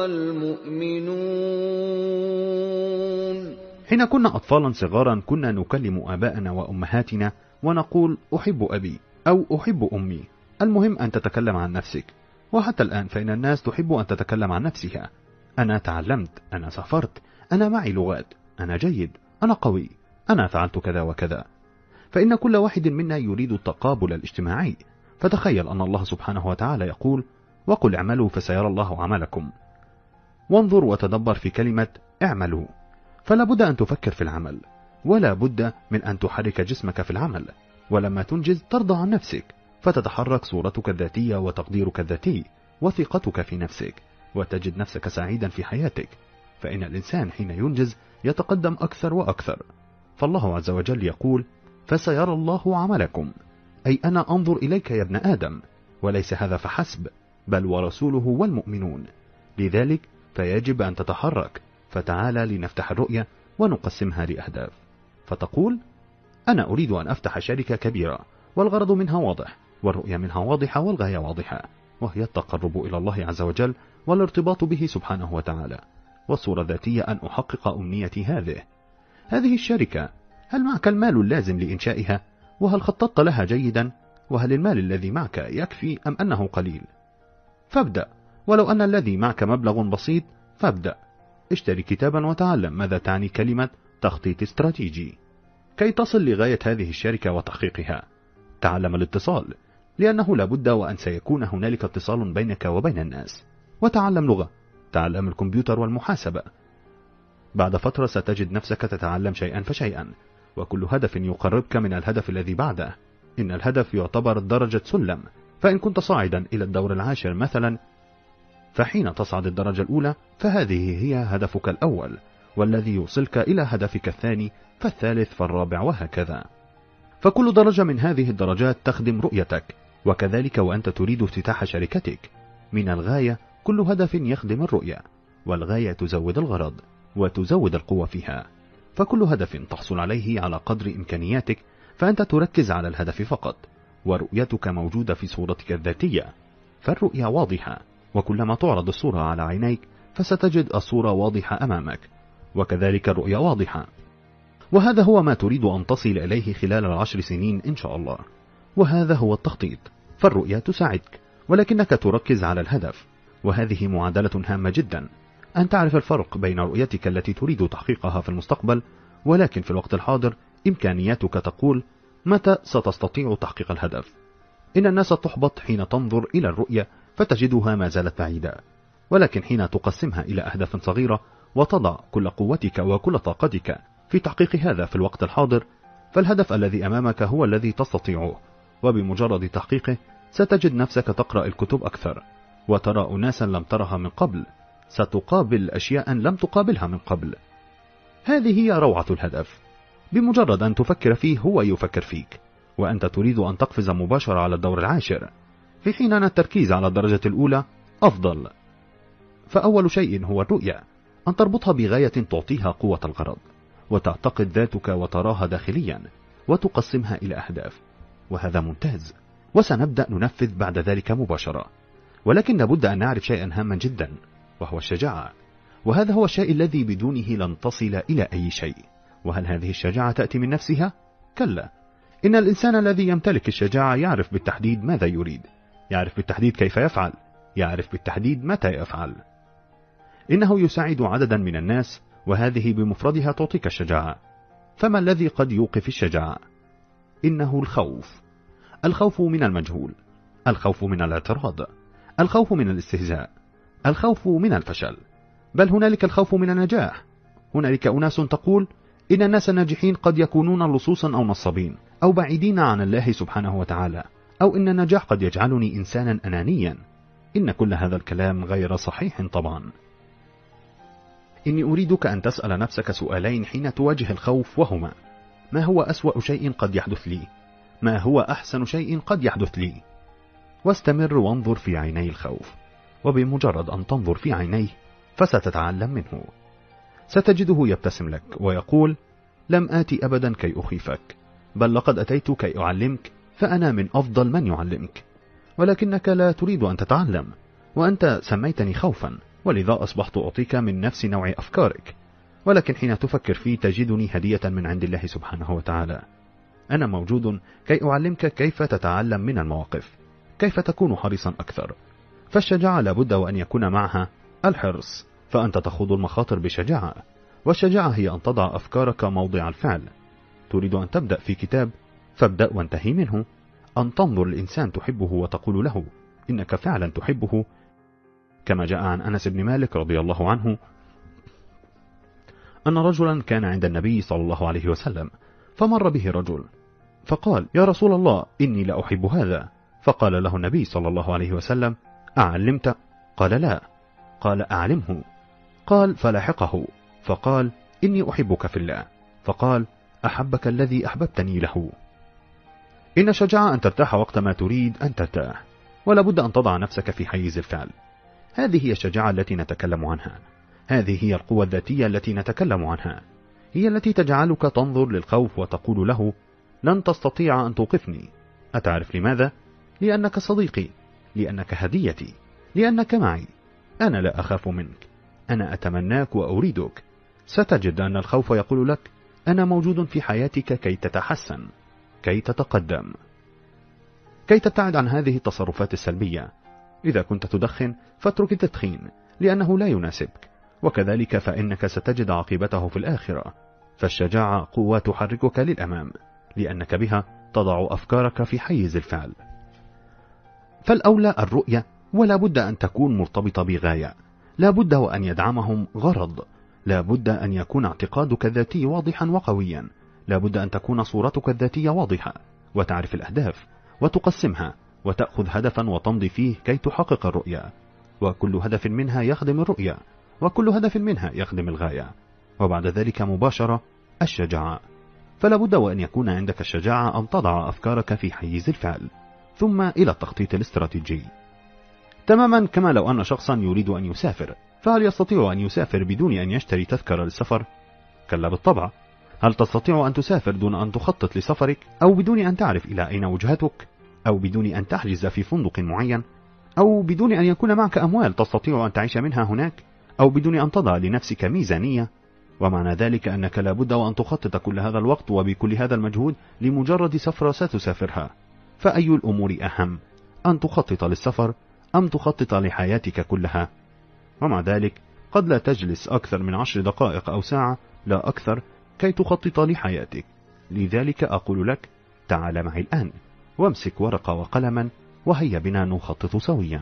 والمؤمنون. حين كنا أطفالا صغارا كنا نكلم آباءنا وأمهاتنا ونقول أحب أبي أو أحب أمي. المهم أن تتكلم عن نفسك، وحتى الآن فإن الناس تحب أن تتكلم عن نفسها. أنا تعلمت، أنا سافرت، أنا معي لغات، أنا جيد، أنا قوي، أنا فعلت كذا وكذا. فإن كل واحد منا يريد التقابل الاجتماعي. فتخيل أن الله سبحانه وتعالى يقول: وقل اعملوا فسيرى الله عملكم. وانظر وتدبر في كلمة اعملوا، فلا بد أن تفكر في العمل، ولا بد من أن تحرك جسمك في العمل، ولما تنجز ترضى عن نفسك، فتتحرك صورتك الذاتية وتقديرك الذاتي وثقتك في نفسك، وتجد نفسك سعيدا في حياتك. فإن الإنسان حين ينجز يتقدم أكثر وأكثر. فالله عز وجل يقول: فسيرى الله عملكم، أي أنا أنظر إليك يا ابن آدم، وليس هذا فحسب، بل ورسوله والمؤمنون. لذلك فيجب أن تتحرك. فتعالى لنفتح الرؤية ونقسمها لأهداف. فتقول: أنا أريد أن أفتح شركة كبيرة، والغرض منها واضح، والرؤية منها واضحة، والغاية واضحة، وهي التقرب إلى الله عز وجل والارتباط به سبحانه وتعالى. والصورة الذاتية أن أحقق أمنيتي هذه هذه الشركة. هل معك المال اللازم لإنشائها؟ وهل خططت لها جيدا؟ وهل المال الذي معك يكفي أم أنه قليل؟ فابدأ، ولو أن الذي معك مبلغ بسيط فابدأ. اشتري كتابا وتعلم ماذا تعني كلمة تخطيط استراتيجي كي تصل لغاية هذه الشركة وتحقيقها. تعلم الاتصال، لأنه لابد وأن سيكون هنالك اتصال بينك وبين الناس. وتعلم لغة، تعلم الكمبيوتر والمحاسبة. بعد فترة ستجد نفسك تتعلم شيئا فشيئا، وكل هدف يقربك من الهدف الذي بعده. إن الهدف يعتبر درجة سلم، فإن كنت صاعدا إلى الدور العاشر مثلا، فحين تصعد الدرجة الأولى فهذه هي هدفك الأول، والذي يوصلك إلى هدفك الثاني فالثالث فالرابع وهكذا. فكل درجة من هذه الدرجات تخدم رؤيتك، وكذلك وأنت تريد افتتاح شركتك. من الغاية كل هدف يخدم الرؤية، والغاية تزود الغرض وتزود القوة فيها. فكل هدف تحصل عليه على قدر إمكانياتك، فأنت تركز على الهدف فقط، ورؤيتك موجودة في صورتك الذاتية. فالرؤية واضحة، وكلما تعرض الصورة على عينيك فستجد الصورة واضحة أمامك، وكذلك الرؤية واضحة. وهذا هو ما تريد أن تصل إليه خلال العشر سنين إن شاء الله، وهذا هو التخطيط. فالرؤية تساعدك، ولكنك تركز على الهدف، وهذه معادلة هامة جدا، أن تعرف الفرق بين رؤيتك التي تريد تحقيقها في المستقبل، ولكن في الوقت الحاضر إمكانياتك تقول متى ستستطيع تحقيق الهدف. إن الناس تحبط حين تنظر إلى الرؤية فتجدها ما زالت بعيدة، ولكن حين تقسمها إلى أهداف صغيرة وتضع كل قوتك وكل طاقتك في تحقيق هذا في الوقت الحاضر، فالهدف الذي أمامك هو الذي تستطيعه، وبمجرد تحقيقه ستجد نفسك تقرأ الكتب أكثر، وترى أناسا لم ترها من قبل، ستقابل أشياء لم تقابلها من قبل. هذه هي روعة الهدف، بمجرد أن تفكر فيه هو يفكر فيك، وأنت تريد أن تقفز مباشرة على الدور العاشر، في حين أن التركيز على الدرجة الأولى أفضل. فأول شيء هو الرؤية، أن تربطها بغاية تعطيها قوة الغرض، وتعتقد ذاتك وتراها داخليا، وتقسمها إلى أهداف، وهذا ممتاز، وسنبدأ ننفذ بعد ذلك مباشرة. ولكن لابد أن نعرف شيئا هاما جدا، وهو الشجاعة، وهذا هو الشيء الذي بدونه لن تصل إلى أي شيء. وهل هذه الشجاعة تأتي من نفسها؟ كلا، إن الإنسان الذي يمتلك الشجاعة يعرف بالتحديد ماذا يريد، يعرف بالتحديد كيف يفعل، يعرف بالتحديد متى يفعل. إنه يساعد عددا من الناس، وهذه بمفردها تعطيك الشجاعة. فما الذي قد يوقف الشجاعة؟ إنه الخوف. الخوف من المجهول، الخوف من الاعتراض، الخوف من الاستهزاء، الخوف من الفشل، بل هنالك الخوف من النجاح. هنالك أناس تقول إن الناس الناجحين قد يكونون لصوصا أو نصابين أو بعيدين عن الله سبحانه وتعالى، أو إن النجاح قد يجعلني إنسانا أنانيا. إن كل هذا الكلام غير صحيح طبعا. إني أريدك أن تسأل نفسك سؤالين حين تواجه الخوف، وهما: ما هو أسوأ شيء قد يحدث لي؟ ما هو أحسن شيء قد يحدث لي؟ واستمر وانظر في عيني الخوف، وبمجرد أن تنظر في عينيه فستتعلم منه. ستجده يبتسم لك ويقول: لم آتي أبدا كي أخيفك، بل لقد أتيت كي أعلمك، فأنا من أفضل من يعلمك، ولكنك لا تريد أن تتعلم، وأنت سميتني خوفا، ولذا أصبحت أعطيك من نفس نوع أفكارك. ولكن حين تفكر فيه تجدني هدية من عند الله سبحانه وتعالى. أنا موجود كي أعلمك كيف تتعلم من المواقف، كيف تكون حريصا أكثر. فالشجاعة لابد وأن يكون معها الحرص، فأنت تخوض المخاطر بشجاعة، والشجاعة هي أن تضع أفكارك موضع الفعل. تريد أن تبدأ في كتاب، فابدأ وانتهي منه. أن تنظر الإنسان تحبه وتقول له إنك فعلا تحبه، كما جاء عن أنس بن مالك رضي الله عنه أن رجلا كان عند النبي صلى الله عليه وسلم، فمر به رجل فقال: يا رسول الله، إني لا أحب هذا. فقال له النبي صلى الله عليه وسلم: أعلمت؟ قال: لا. قال: أعلمه. قال: فلاحقه، فقال: إني أحبك في الله. فقال: أحبك الذي أحببتني له. إن شجاعة أن ترتاح وقت ما تريد أن ترتاح، ولا بد أن تضع نفسك في حيز الفعل. هذه هي الشجاعة التي نتكلم عنها، هذه هي القوة الذاتية التي نتكلم عنها، هي التي تجعلك تنظر للخوف وتقول له: لن تستطيع أن توقفني. أتعرف لماذا؟ لأنك صديقي، لأنك هديتي، لأنك معي. أنا لا أخاف منك، أنا أتمناك وأريدك. ستجد أن الخوف يقول لك: أنا موجود في حياتك كي تتحسن، كي تتقدم، كي تبتعد عن هذه التصرفات السلبية. إذا كنت تدخن فاترك التدخين لأنه لا يناسبك، وكذلك فإنك ستجد عاقبته في الآخرة. فالشجاعة قوة تحركك للأمام، لأنك بها تضع أفكارك في حيز الفعل. فالأولى الرؤية ولا بد أن تكون مرتبطة بغاية، لا بد وأن يدعمهم غرض، لا بد أن يكون اعتقادك الذاتي واضحا وقويا، لا بد أن تكون صورتك الذاتية واضحة، وتعرف الأهداف وتقسمها وتأخذ هدفا وتمضي فيه كي تحقق الرؤية، وكل هدف منها يخدم الرؤية، وكل هدف منها يخدم الغاية. وبعد ذلك مباشرة الشجاعة، فلا بد وأن يكون عندك الشجاعة أن تضع أفكارك في حيز الفعل، ثم إلى التخطيط الاستراتيجي. تماما كما لو أن شخصا يريد أن يسافر، فهل يستطيع أن يسافر بدون أن يشتري تذكرة للسفر؟ كلا بالطبع. هل تستطيع أن تسافر دون أن تخطط لسفرك، أو بدون أن تعرف إلى أين وجهتك، أو بدون أن تحجز في فندق معين، أو بدون أن يكون معك أموال تستطيع أن تعيش منها هناك، أو بدون أن تضع لنفسك ميزانية؟ ومعنى ذلك أنك لابد وأن تخطط كل هذا الوقت وبكل هذا المجهود لمجرد سفرة ستسافرها. فأي الأمور أهم، أن تخطط للسفر أم تخطط لحياتك كلها؟ ومع ذلك قد لا تجلس أكثر من عشر دقائق أو ساعة، لا أكثر، كي تخطط لحياتك. لذلك أقول لك: تعال معي الآن وامسك ورقة وقلما، وهيا بنا نخطط سويا.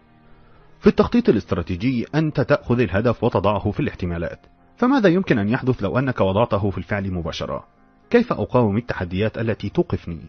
في التخطيط الاستراتيجي أنت تأخذ الهدف وتضعه في الاحتمالات. فماذا يمكن أن يحدث لو أنك وضعته في الفعل مباشرة؟ كيف أقاوم التحديات التي توقفني؟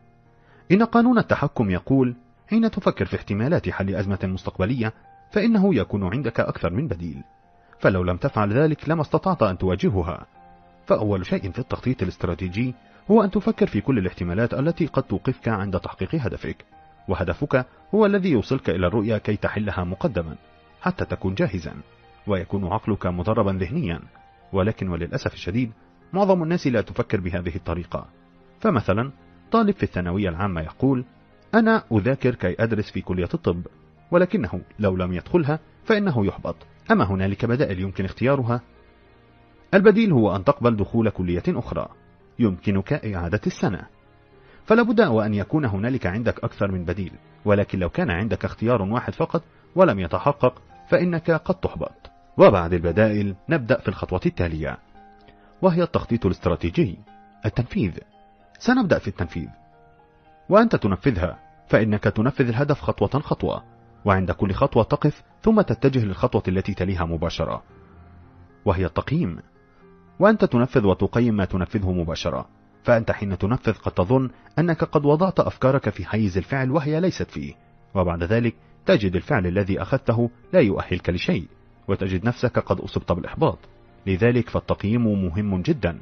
إن قانون التحكم يقول: حين تفكر في احتمالات حل أزمة مستقبلية فإنه يكون عندك أكثر من بديل، فلو لم تفعل ذلك لما استطعت أن تواجهها. فأول شيء في التخطيط الاستراتيجي هو أن تفكر في كل الاحتمالات التي قد توقفك عند تحقيق هدفك، وهدفك هو الذي يوصلك إلى الرؤية كي تحلها مقدما حتى تكون جاهزا، ويكون عقلك مدربا ذهنيا. ولكن وللأسف الشديد معظم الناس لا تفكر بهذه الطريقة. فمثلا طالب في الثانوية العامة يقول: أنا أذاكر كي أدرس في كلية الطب، ولكنه لو لم يدخلها فإنه يحبط. أما هنالك بدائل يمكن اختيارها؟ البديل هو أن تقبل دخول كلية أخرى، يمكنك إعادة السنة. فلا بد وأن يكون هنالك عندك أكثر من بديل، ولكن لو كان عندك اختيار واحد فقط ولم يتحقق فإنك قد تحبط. وبعد البدائل نبدأ في الخطوة التالية، وهي التخطيط الاستراتيجي. التنفيذ. سنبدأ في التنفيذ، وأنت تنفذها فإنك تنفذ الهدف خطوة خطوة، وعند كل خطوة تقف ثم تتجه للخطوة التي تليها مباشرة، وهي التقييم. وأنت تنفذ وتقيم ما تنفذه مباشرة. فأنت حين تنفذ قد تظن أنك قد وضعت أفكارك في حيز الفعل وهي ليست فيه، وبعد ذلك تجد الفعل الذي أخذته لا يؤهلك لشيء، وتجد نفسك قد أصبت بالإحباط. لذلك فالتقييم مهم جدا.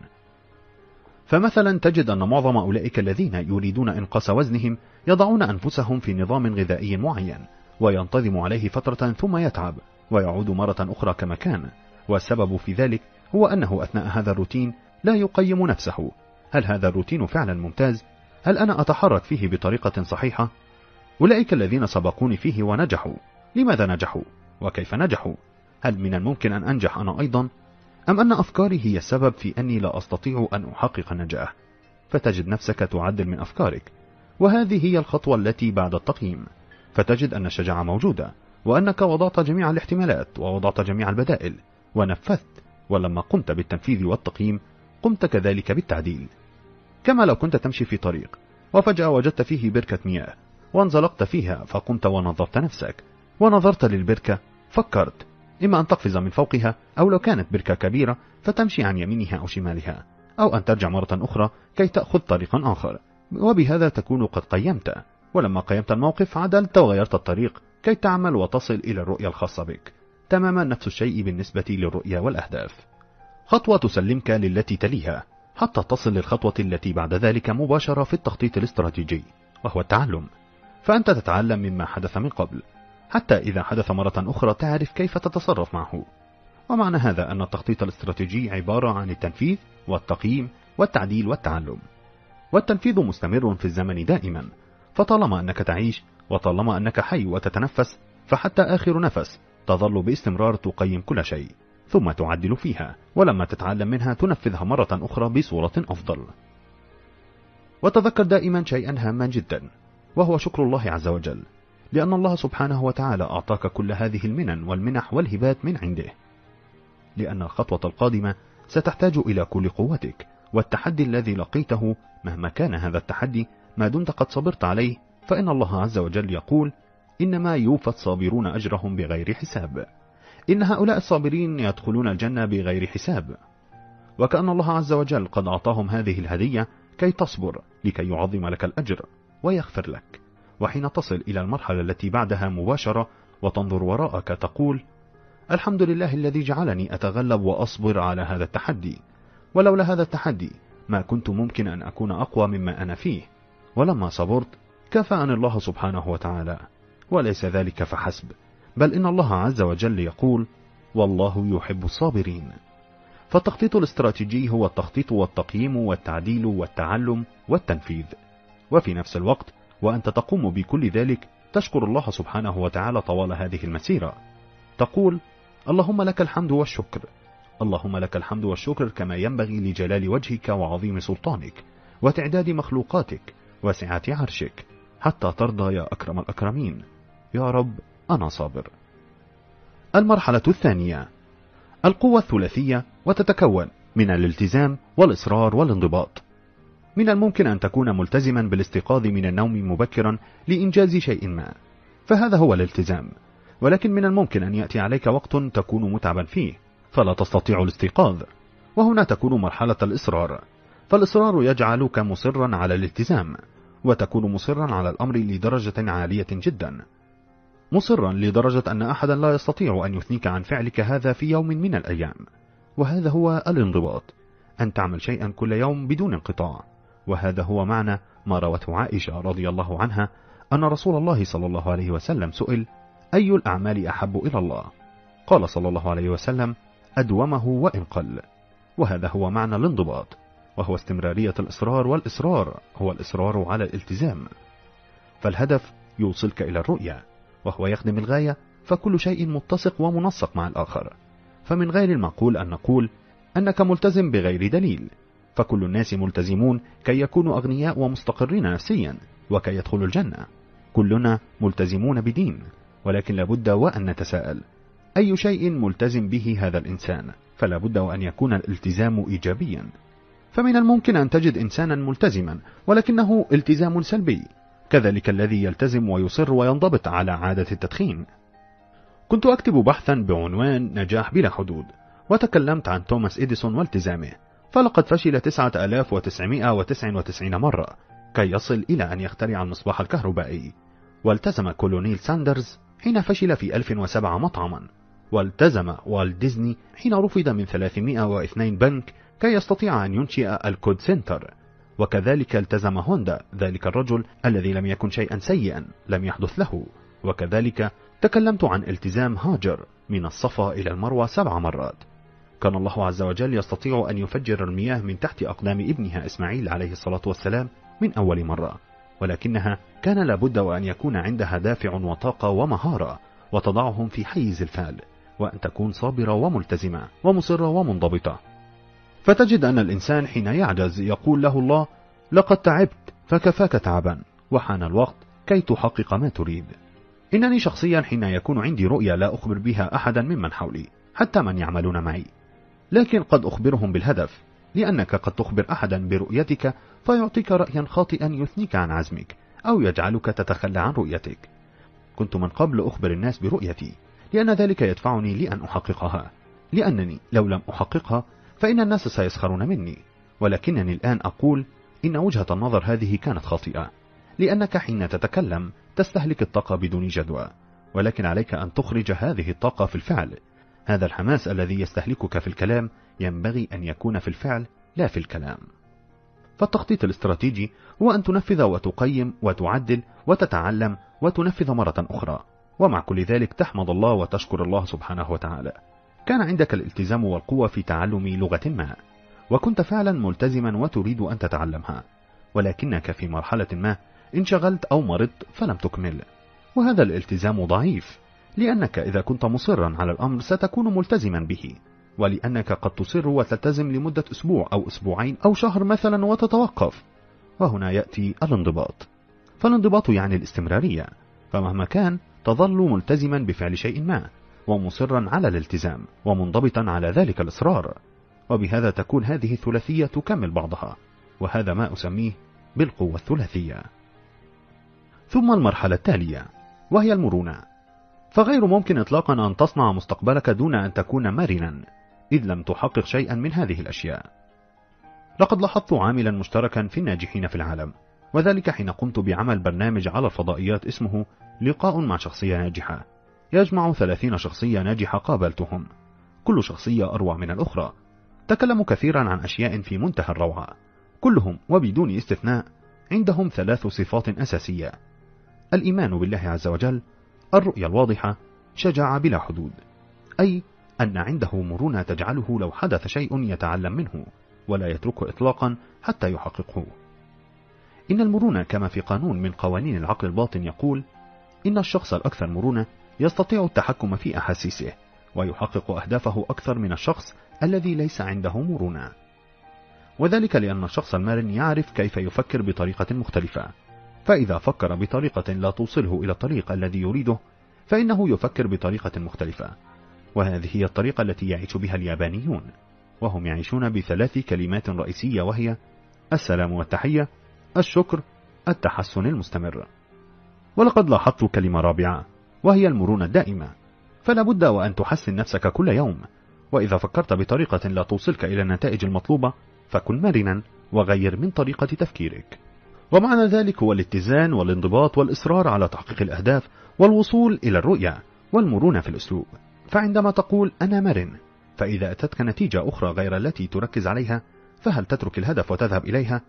فمثلا تجد أن معظم أولئك الذين يريدون إنقاص وزنهم يضعون أنفسهم في نظام غذائي معين وينتظم عليه فترة ثم يتعب ويعود مرة أخرى كما كان، والسبب في ذلك هو أنه أثناء هذا الروتين لا يقيم نفسه. هل هذا الروتين فعلا ممتاز؟ هل أنا أتحرك فيه بطريقة صحيحة؟ أولئك الذين سبقوني فيه ونجحوا، لماذا نجحوا؟ وكيف نجحوا؟ هل من الممكن أن أنجح أنا أيضا؟ أم أن أفكاري هي السبب في أني لا أستطيع أن أحقق النجاح؟ فتجد نفسك تعدل من أفكارك، وهذه هي الخطوة التي بعد التقييم. فتجد أن الشجاعة موجودة، وأنك وضعت جميع الاحتمالات ووضعت جميع البدائل ونفذت، ولما قمت بالتنفيذ والتقييم قمت كذلك بالتعديل. كما لو كنت تمشي في طريق وفجأة وجدت فيه بركة مياه وانزلقت فيها، فقمت ونظفت نفسك ونظرت للبركة، فكرت إما أن تقفز من فوقها، أو لو كانت بركة كبيرة فتمشي عن يمينها أو شمالها، أو أن ترجع مرة أخرى كي تأخذ طريقا آخر. وبهذا تكون قد قيمت، ولما قيمت الموقف عدلت وغيرت الطريق كي تعمل وتصل إلى الرؤية الخاصة بك. تماما نفس الشيء بالنسبة للرؤية والأهداف. خطوة تسلمك للتي تليها حتى تصل للخطوة التي بعد ذلك مباشرة في التخطيط الاستراتيجي، وهو التعلم. فأنت تتعلم مما حدث من قبل، حتى إذا حدث مرة أخرى تعرف كيف تتصرف معه. ومعنى هذا أن التخطيط الاستراتيجي عبارة عن التنفيذ والتقييم والتعديل والتعلم. والتنفيذ مستمر في الزمن دائما، فطالما أنك تعيش وطالما أنك حي وتتنفس، فحتى آخر نفس تظل باستمرار تقيم كل شيء ثم تعدل فيها، ولما تتعلم منها تنفذها مرة أخرى بصورة أفضل. وتذكر دائما شيئا هاما جدا، وهو شكر الله عز وجل، لأن الله سبحانه وتعالى أعطاك كل هذه المنن والمنح والهبات من عنده، لأن الخطوة القادمة ستحتاج إلى كل قوتك، والتحدي الذي لقيته مهما كان هذا التحدي ما دمت قد صبرت عليه، فإن الله عز وجل يقول: إنما يوفى الصابرون أجرهم بغير حساب، إن هؤلاء الصابرين يدخلون الجنة بغير حساب. وكأن الله عز وجل قد أعطاهم هذه الهدية كي تصبر، لكي يعظم لك الأجر ويغفر لك. وحين تصل إلى المرحلة التي بعدها مباشرة وتنظر وراءك تقول: الحمد لله الذي جعلني أتغلب وأصبر على هذا التحدي، ولولا هذا التحدي ما كنت ممكن أن أكون أقوى مما أنا فيه، ولما صبرت كفأني الله سبحانه وتعالى. وليس ذلك فحسب، بل إن الله عز وجل يقول: والله يحب الصابرين. فالتخطيط الاستراتيجي هو التخطيط والتقييم والتعديل والتعلم والتنفيذ، وفي نفس الوقت وأنت تقوم بكل ذلك تشكر الله سبحانه وتعالى طوال هذه المسيرة. تقول: اللهم لك الحمد والشكر، اللهم لك الحمد والشكر كما ينبغي لجلال وجهك وعظيم سلطانك وتعداد مخلوقاتك وسعة عرشك، حتى ترضى يا أكرم الأكرمين. يا رب أنا صابر. المرحلة الثانية القوة الثلاثية، وتتكون من الالتزام والإصرار والانضباط. من الممكن أن تكون ملتزما بالاستيقاظ من النوم مبكرا لإنجاز شيء ما، فهذا هو الالتزام. ولكن من الممكن أن يأتي عليك وقت تكون متعبا فيه فلا تستطيع الاستيقاظ، وهنا تكون مرحلة الإصرار. فالإصرار يجعلك مصرا على الالتزام، وتكون مصرا على الأمر لدرجة عالية جدا، مصرا لدرجة أن أحدا لا يستطيع أن يثنيك عن فعلك هذا في يوم من الأيام. وهذا هو الانضباط، أن تعمل شيئا كل يوم بدون انقطاع. وهذا هو معنى ما روته عائشة رضي الله عنها أن رسول الله صلى الله عليه وسلم سئل: أي الأعمال أحب إلى الله؟ قال صلى الله عليه وسلم: أدومه وإن قل. وهذا هو معنى الانضباط، وهو استمرارية الإصرار، والإصرار هو الإصرار على الالتزام. فالهدف يوصلك إلى الرؤية، وهو يخدم الغاية، فكل شيء متسق ومنسق مع الآخر. فمن غير المعقول أن نقول أنك ملتزم بغير دليل، فكل الناس ملتزمون كي يكونوا أغنياء ومستقرين نفسيا وكي يدخلوا الجنة. كلنا ملتزمون بدين، ولكن لابد وأن نتساءل: أي شيء ملتزم به هذا الإنسان؟ فلا بد وأن يكون الالتزام إيجابيا. فمن الممكن أن تجد إنسانا ملتزما ولكنه التزام سلبي، كذلك الذي يلتزم ويصر وينضبط على عادة التدخين. كنت أكتب بحثا بعنوان نجاح بلا حدود، وتكلمت عن توماس إديسون والتزامه، فلقد فشل تسعة آلاف وتسعمائة وتسعة وتسعين مرة كي يصل إلى أن يخترع المصباح الكهربائي. والتزم كولونيل ساندرز حين فشل في ألف وسبعة مطعما، والتزم والت ديزني حين رفض من ثلاثمائة واثنين بنك كي يستطيع أن ينشئ الكود سنتر. وكذلك التزم هوندا، ذلك الرجل الذي لم يكن شيئا سيئا لم يحدث له. وكذلك تكلمت عن التزام هاجر من الصفا إلى المروة سبع مرات. كان الله عز وجل يستطيع أن يفجر المياه من تحت أقدام ابنها إسماعيل عليه الصلاة والسلام من أول مرة، ولكنها كان لابد وأن يكون عندها دافع وطاقة ومهارة وتضعهم في حيز الفعل، وأن تكون صابرة وملتزمة ومصرة ومنضبطة. فتجد أن الإنسان حين يعجز يقول له الله: لقد تعبت فكفاك تعبا، وحان الوقت كي تحقق ما تريد. إنني شخصيا حين يكون عندي رؤية لا أخبر بها أحدا ممن حولي، حتى من يعملون معي، لكن قد أخبرهم بالهدف، لأنك قد تخبر أحدا برؤيتك فيعطيك رأيا خاطئا يثنيك عن عزمك أو يجعلك تتخلى عن رؤيتك. كنت من قبل أخبر الناس برؤيتي، لأن ذلك يدفعني لأن أحققها، لأنني لو لم أحققها فإن الناس سيسخرون مني. ولكنني الآن أقول إن وجهة النظر هذه كانت خاطئة، لأنك حين تتكلم تستهلك الطاقة بدون جدوى، ولكن عليك أن تخرج هذه الطاقة في الفعل. هذا الحماس الذي يستهلكك في الكلام ينبغي أن يكون في الفعل لا في الكلام. فالتخطيط الاستراتيجي هو أن تنفذ وتقيم وتعدل وتتعلم وتنفذ مرة أخرى، ومع كل ذلك تحمد الله وتشكر الله سبحانه وتعالى. كان عندك الالتزام والقوة في تعلم لغة ما، وكنت فعلا ملتزما وتريد أن تتعلمها، ولكنك في مرحلة ما انشغلت أو مرضت فلم تكمل، وهذا الالتزام ضعيف، لأنك إذا كنت مصرا على الأمر ستكون ملتزما به، ولأنك قد تصر وتلتزم لمدة أسبوع أو أسبوعين أو شهر مثلا وتتوقف. وهنا يأتي الانضباط. فالانضباط يعني الاستمرارية، فمهما كان تظل ملتزما بفعل شيء ما، ومصرا على الالتزام، ومنضبطا على ذلك الإصرار، وبهذا تكون هذه الثلاثية تكمل بعضها، وهذا ما أسميه بالقوة الثلاثية. ثم المرحلة التالية وهي المرونة. فغير ممكن إطلاقا أن تصنع مستقبلك دون أن تكون مرنا، إذ لم تحقق شيئا من هذه الأشياء. لقد لاحظت عاملا مشتركا في الناجحين في العالم، وذلك حين قمت بعمل برنامج على الفضائيات اسمه لقاء مع شخصية ناجحة، يجمع ثلاثين شخصية ناجحة قابلتهم، كل شخصية أروع من الأخرى، تكلموا كثيرا عن أشياء في منتهى الروعة، كلهم وبدون استثناء عندهم ثلاث صفات أساسية: الإيمان بالله عز وجل، الرؤية الواضحة، شجاعة بلا حدود، أي أن عنده مرونة تجعله لو حدث شيء يتعلم منه ولا يتركه إطلاقا حتى يحققه. إن المرونة كما في قانون من قوانين العقل الباطن يقول إن الشخص الأكثر مرونة يستطيع التحكم في أحاسيسه ويحقق أهدافه أكثر من الشخص الذي ليس عنده مرونة، وذلك لأن الشخص المرن يعرف كيف يفكر بطريقة مختلفة، فإذا فكر بطريقة لا توصله إلى الطريق الذي يريده فإنه يفكر بطريقة مختلفة، وهذه هي الطريقة التي يعيش بها اليابانيون، وهم يعيشون بثلاث كلمات رئيسية وهي السلام والتحية، الشكر، التحسن المستمر. ولقد لاحظت كلمة رابعة وهي المرونة الدائمة، فلا بد وأن تحسن نفسك كل يوم، وإذا فكرت بطريقة لا توصلك إلى النتائج المطلوبة فكن مرنا وغير من طريقة تفكيرك. ومعنى ذلك هو الاتزان والانضباط والإصرار على تحقيق الأهداف والوصول إلى الرؤية والمرونة في الأسلوب. فعندما تقول أنا مرن، فإذا أتتك نتيجة أخرى غير التي تركز عليها فهل تترك الهدف وتذهب إليها؟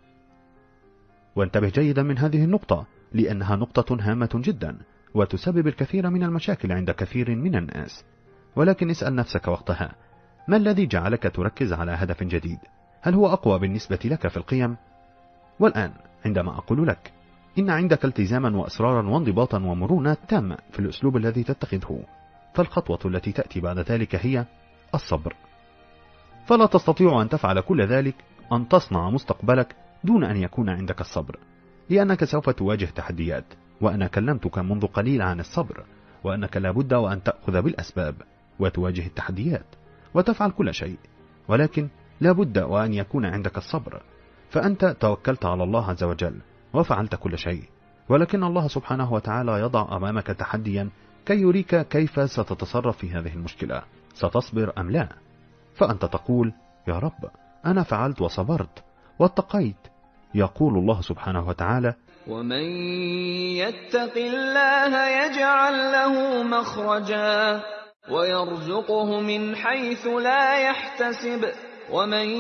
وانتبه جيدا من هذه النقطة، لأنها نقطة هامة جدا وتسبب الكثير من المشاكل عند كثير من الناس. ولكن اسأل نفسك وقتها، ما الذي جعلك تركز على هدف جديد؟ هل هو أقوى بالنسبة لك في القيم؟ والآن عندما أقول لك إن عندك التزاما وإصرارا وانضباطا ومرونة تامة في الأسلوب الذي تتخذه، فالخطوة التي تأتي بعد ذلك هي الصبر. فلا تستطيع أن تفعل كل ذلك، أن تصنع مستقبلك دون أن يكون عندك الصبر، لأنك سوف تواجه تحديات، وأنا كلمتك منذ قليل عن الصبر، وأنك لابد وأن تأخذ بالأسباب وتواجه التحديات وتفعل كل شيء، ولكن لابد وأن يكون عندك الصبر. فأنت توكلت على الله عز وجل وفعلت كل شيء، ولكن الله سبحانه وتعالى يضع أمامك تحديا كي يريك كيف ستتصرف في هذه المشكلة، ستصبر أم لا؟ فأنت تقول يا رب أنا فعلت وصبرت واتقيت. يقول الله سبحانه وتعالى: ومن يتق الله يجعل له مخرجا ويرزقه من حيث لا يحتسب ومن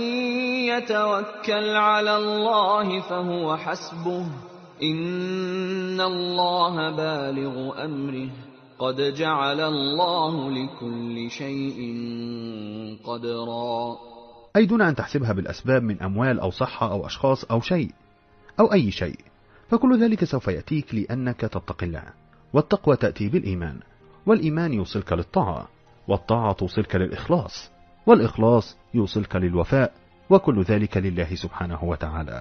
يتوكل على الله فهو حسبه إن الله بالغ أمره قد جعل الله لكل شيء قدرا. أي دون أن تحسبها بالأسباب من أموال أو صحة أو أشخاص أو شيء أو أي شيء، فكل ذلك سوف يأتيك لأنك تتقي الله، والتقوى تأتي بالإيمان، والإيمان يوصلك للطاعة، والطاعة توصلك للإخلاص، والإخلاص يوصلك للوفاء، وكل ذلك لله سبحانه وتعالى.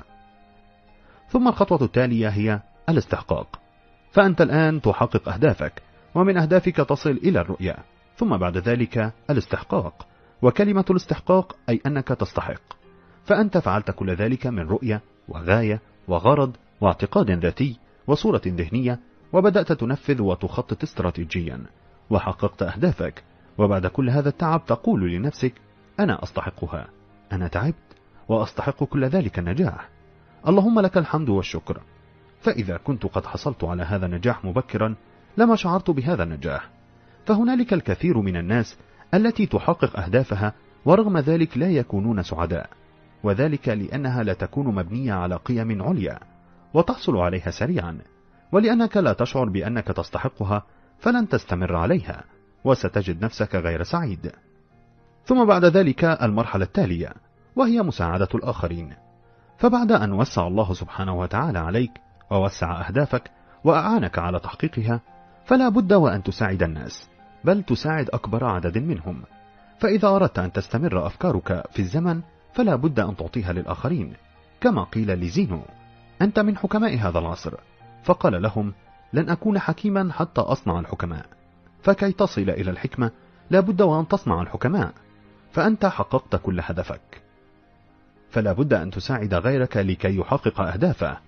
ثم الخطوة التالية هي الاستحقاق. فأنت الآن تحقق أهدافك، ومن أهدافك تصل إلى الرؤية، ثم بعد ذلك الاستحقاق. وكلمة الاستحقاق أي أنك تستحق، فأنت فعلت كل ذلك من رؤية وغاية وغرض واعتقاد ذاتي وصورة ذهنية، وبدأت تنفذ وتخطط استراتيجيا وحققت أهدافك. وبعد كل هذا التعب تقول لنفسك أنا أستحقها، أنا تعبت وأستحق كل ذلك النجاح، اللهم لك الحمد والشكر. فإذا كنت قد حصلت على هذا النجاح مبكرا لما شعرت بهذا النجاح. فهنالك الكثير من الناس التي تحقق أهدافها ورغم ذلك لا يكونون سعداء، وذلك لأنها لا تكون مبنية على قيم عليا وتحصل عليها سريعا، ولأنك لا تشعر بأنك تستحقها فلن تستمر عليها وستجد نفسك غير سعيد. ثم بعد ذلك المرحلة التالية وهي مساعدة الآخرين. فبعد أن وسع الله سبحانه وتعالى عليك ووسع أهدافك وأعانك على تحقيقها، فلا بد وأن تساعد الناس، بل تساعد أكبر عدد منهم. فإذا أردت أن تستمر أفكارك في الزمن فلا بد أن تعطيها للآخرين، كما قيل لزينو: أنت من حكماء هذا العصر. فقال لهم: لن أكون حكيما حتى أصنع الحكماء. فكي تصل إلى الحكمة لا بد وأن تصنع الحكماء، فأنت حققت كل هدفك، فلا بد أن تساعد غيرك لكي يحقق أهدافه.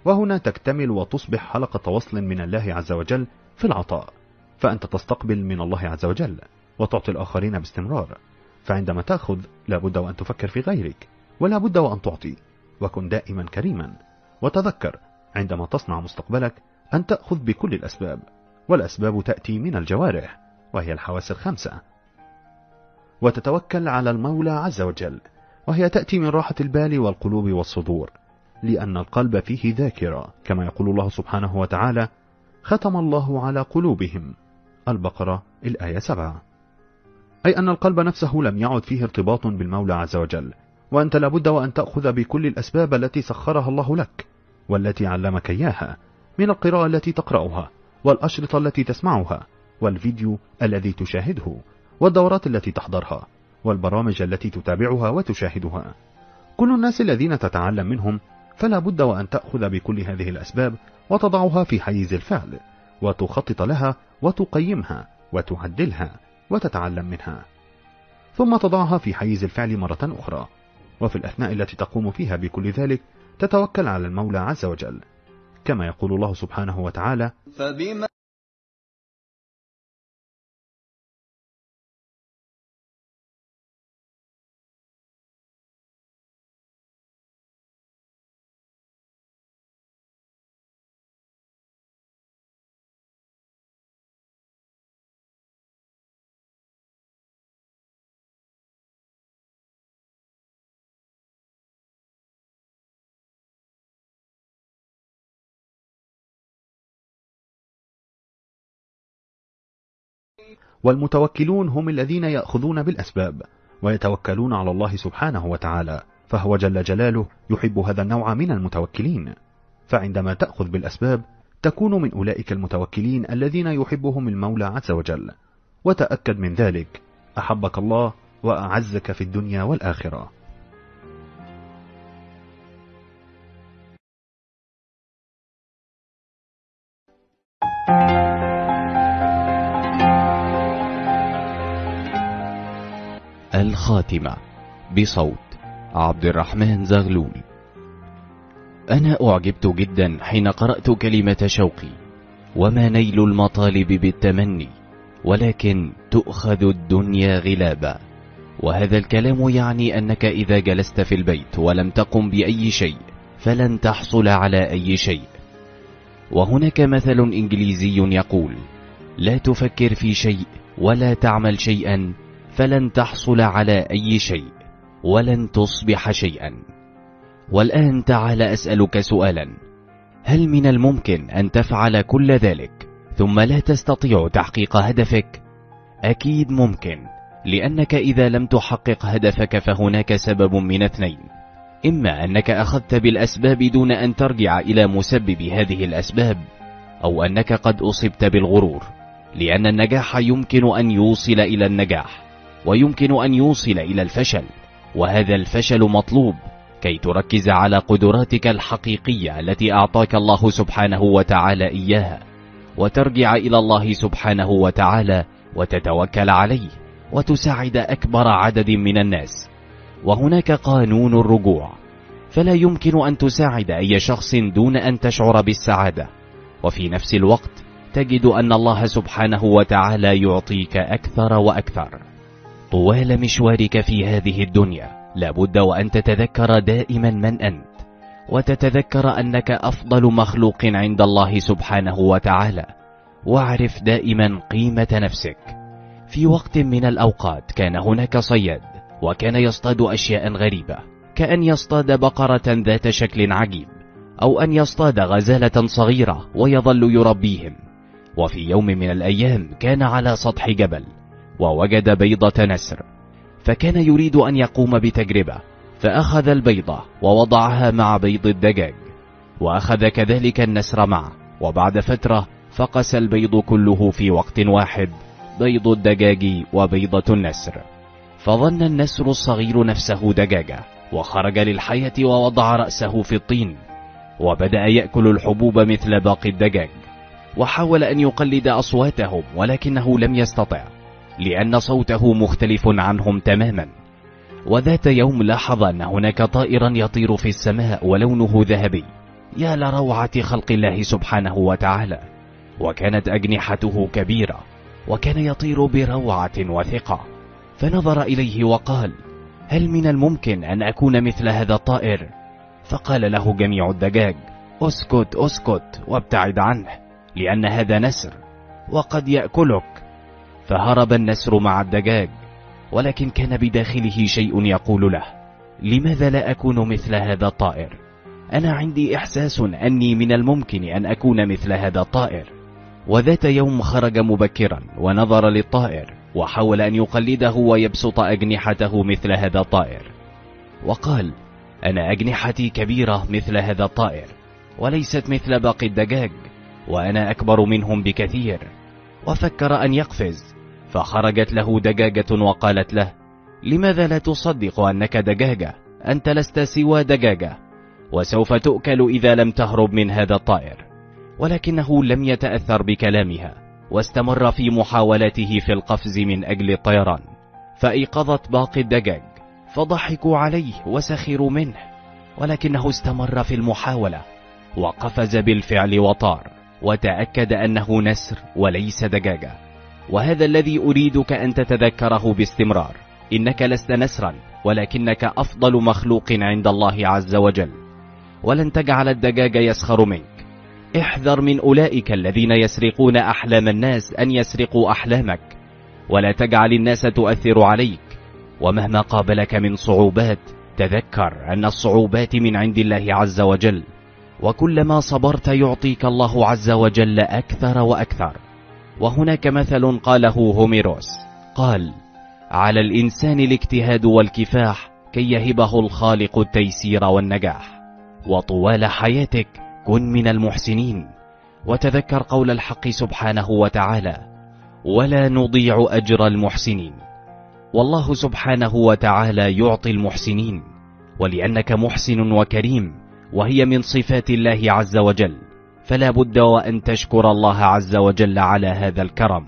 وهنا تكتمل وتصبح حلقة وصل من الله عز وجل في العطاء، فأنت تستقبل من الله عز وجل وتعطي الآخرين باستمرار. فعندما تأخذ لابد وأن تفكر في غيرك، ولا بد وأن تعطي، وكن دائما كريما. وتذكر عندما تصنع مستقبلك أن تأخذ بكل الأسباب، والأسباب تأتي من الجوارح وهي الحواس الخمسة، وتتوكل على المولى عز وجل، وهي تأتي من راحة البال والقلوب والصدور، لأن القلب فيه ذاكرة، كما يقول الله سبحانه وتعالى: ختم الله على قلوبهم. البقرة الآية سبعة. أي أن القلب نفسه لم يعد فيه ارتباط بالمولى عز وجل، وأنت لابد وأن تأخذ بكل الأسباب التي سخرها الله لك والتي علمك إياها، من القراءة التي تقرأها، والأشرطة التي تسمعها، والفيديو الذي تشاهده، والدورات التي تحضرها، والبرامج التي تتابعها وتشاهدها. كل الناس الذين تتعلم منهم فلا بد وأن تأخذ بكل هذه الأسباب وتضعها في حيز الفعل، وتخطط لها وتقيمها وتعدلها وتتعلم منها، ثم تضعها في حيز الفعل مرة أخرى. وفي الأثناء التي تقوم فيها بكل ذلك تتوكل على المولى عز وجل، كما يقول الله سبحانه وتعالى: فبما والمتوكلون هم الذين يأخذون بالأسباب ويتوكلون على الله سبحانه وتعالى، فهو جل جلاله يحب هذا النوع من المتوكلين. فعندما تأخذ بالأسباب تكون من أولئك المتوكلين الذين يحبهم المولى عز وجل. وتأكد من ذلك، أحبك الله وأعزك في الدنيا والآخرة. الخاتمة بصوت عبد الرحمن زغلول. أنا أعجبت جدا حين قرأت كلمة شوقي: وما نيل المطالب بالتمني ولكن تؤخذ الدنيا غلابا. وهذا الكلام يعني أنك إذا جلست في البيت ولم تقم بأي شيء فلن تحصل على أي شيء. وهناك مثل إنجليزي يقول: لا تفكر في شيء ولا تعمل شيئا فلن تحصل على أي شيء ولن تصبح شيئا. والآن تعال أسألك سؤالا: هل من الممكن أن تفعل كل ذلك ثم لا تستطيع تحقيق هدفك؟ أكيد ممكن، لأنك إذا لم تحقق هدفك فهناك سبب من اثنين: إما أنك أخذت بالأسباب دون أن ترجع إلى مسبب هذه الأسباب، أو أنك قد أصبت بالغرور، لأن النجاح يمكن أن يوصل إلى النجاح ويمكن أن يوصل إلى الفشل، وهذا الفشل مطلوب كي تركز على قدراتك الحقيقية التي أعطاك الله سبحانه وتعالى إياها، وترجع إلى الله سبحانه وتعالى وتتوكل عليه وتساعد أكبر عدد من الناس. وهناك قانون الرجوع، فلا يمكن أن تساعد أي شخص دون أن تشعر بالسعادة، وفي نفس الوقت تجد أن الله سبحانه وتعالى يعطيك أكثر وأكثر. طوال مشوارك في هذه الدنيا لابد وأن تتذكر دائما من أنت، وتتذكر أنك أفضل مخلوق عند الله سبحانه وتعالى، واعرف دائما قيمة نفسك. في وقت من الأوقات كان هناك صياد، وكان يصطاد أشياء غريبة، كأن يصطاد بقرة ذات شكل عجيب، أو أن يصطاد غزالة صغيرة ويظل يربيهم. وفي يوم من الأيام كان على سطح جبل ووجد بيضة نسر، فكان يريد أن يقوم بتجربة، فأخذ البيضة ووضعها مع بيض الدجاج، وأخذ كذلك النسر معه، وبعد فترة فقس البيض كله في وقت واحد، بيض الدجاج وبيضة النسر. فظن النسر الصغير نفسه دجاجة، وخرج للحياة ووضع رأسه في الطين، وبدأ يأكل الحبوب مثل باقي الدجاج، وحاول أن يقلد أصواتهم ولكنه لم يستطع، لأن صوته مختلف عنهم تماما. وذات يوم لاحظ أن هناك طائرا يطير في السماء ولونه ذهبي، يا لروعة خلق الله سبحانه وتعالى! وكانت أجنحته كبيرة، وكان يطير بروعة وثقة. فنظر إليه وقال: هل من الممكن أن أكون مثل هذا الطائر؟ فقال له جميع الدجاج: اسكت اسكت وابتعد عنه، لأن هذا نسر وقد يأكلك. فهرب النسر مع الدجاج، ولكن كان بداخله شيء يقول له: لماذا لا أكون مثل هذا الطائر؟ أنا عندي إحساس أني من الممكن أن أكون مثل هذا الطائر. وذات يوم خرج مبكرا ونظر للطائر، وحاول أن يقلده ويبسط أجنحته مثل هذا الطائر، وقال: أنا أجنحتي كبيرة مثل هذا الطائر، وليست مثل باقي الدجاج، وأنا أكبر منهم بكثير. وفكر أن يقفز، فخرجت له دجاجة وقالت له: لماذا لا تصدق أنك دجاجة؟ أنت لست سوى دجاجة، وسوف تؤكل إذا لم تهرب من هذا الطائر. ولكنه لم يتأثر بكلامها، واستمر في محاولته في القفز من أجل الطيران. فأيقظت باقي الدجاج، فضحكوا عليه وسخروا منه، ولكنه استمر في المحاولة، وقفز بالفعل وطار، وتأكد أنه نسر وليس دجاجة. وهذا الذي أريدك أن تتذكره باستمرار: إنك لست نسرا، ولكنك أفضل مخلوق عند الله عز وجل، ولن تجعل الدجاج يسخر منك. احذر من أولئك الذين يسرقون أحلام الناس أن يسرقوا أحلامك، ولا تجعل الناس تؤثر عليك. ومهما قابلك من صعوبات، تذكر أن الصعوبات من عند الله عز وجل، وكلما صبرت يعطيك الله عز وجل أكثر وأكثر. وهناك مثل قاله هوميروس، قال: على الإنسان الاجتهاد والكفاح كي يهبه الخالق التيسير والنجاح. وطوال حياتك كن من المحسنين، وتذكر قول الحق سبحانه وتعالى: ولا نضيع أجر المحسنين. والله سبحانه وتعالى يعطي المحسنين، ولأنك محسن وكريم، وهي من صفات الله عز وجل، فلا بد وأن تشكر الله عز وجل على هذا الكرم.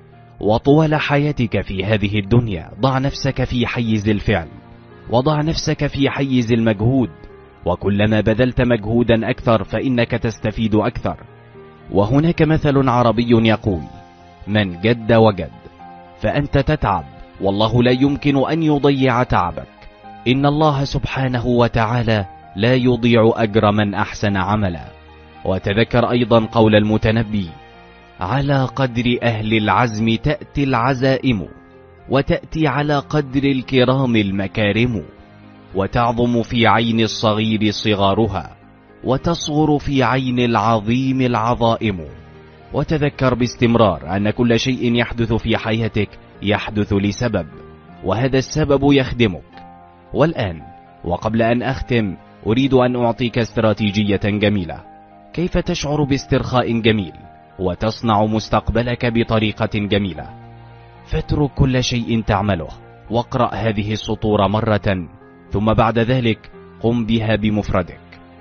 وطوال حياتك في هذه الدنيا ضع نفسك في حيز الفعل، وضع نفسك في حيز المجهود، وكلما بذلت مجهودا أكثر فإنك تستفيد أكثر. وهناك مثل عربي يقول: من جد وجد. فأنت تتعب، والله لا يمكن أن يضيع تعبك. إن الله سبحانه وتعالى لا يضيع أجر من أحسن عملا. وتذكر أيضا قول المتنبي: على قدر أهل العزم تأتي العزائم، وتأتي على قدر الكرام المكارم، وتعظم في عين الصغير صغارها، وتصغر في عين العظيم العظائم. وتذكر باستمرار أن كل شيء يحدث في حياتك يحدث لسبب، وهذا السبب يخدمك. والآن وقبل أن أختم، أريد أن أعطيك استراتيجية جميلة كيف تشعر باسترخاء جميل وتصنع مستقبلك بطريقة جميلة. فاترك كل شيء تعمله واقرأ هذه السطور مرة، ثم بعد ذلك قم بها بمفردك.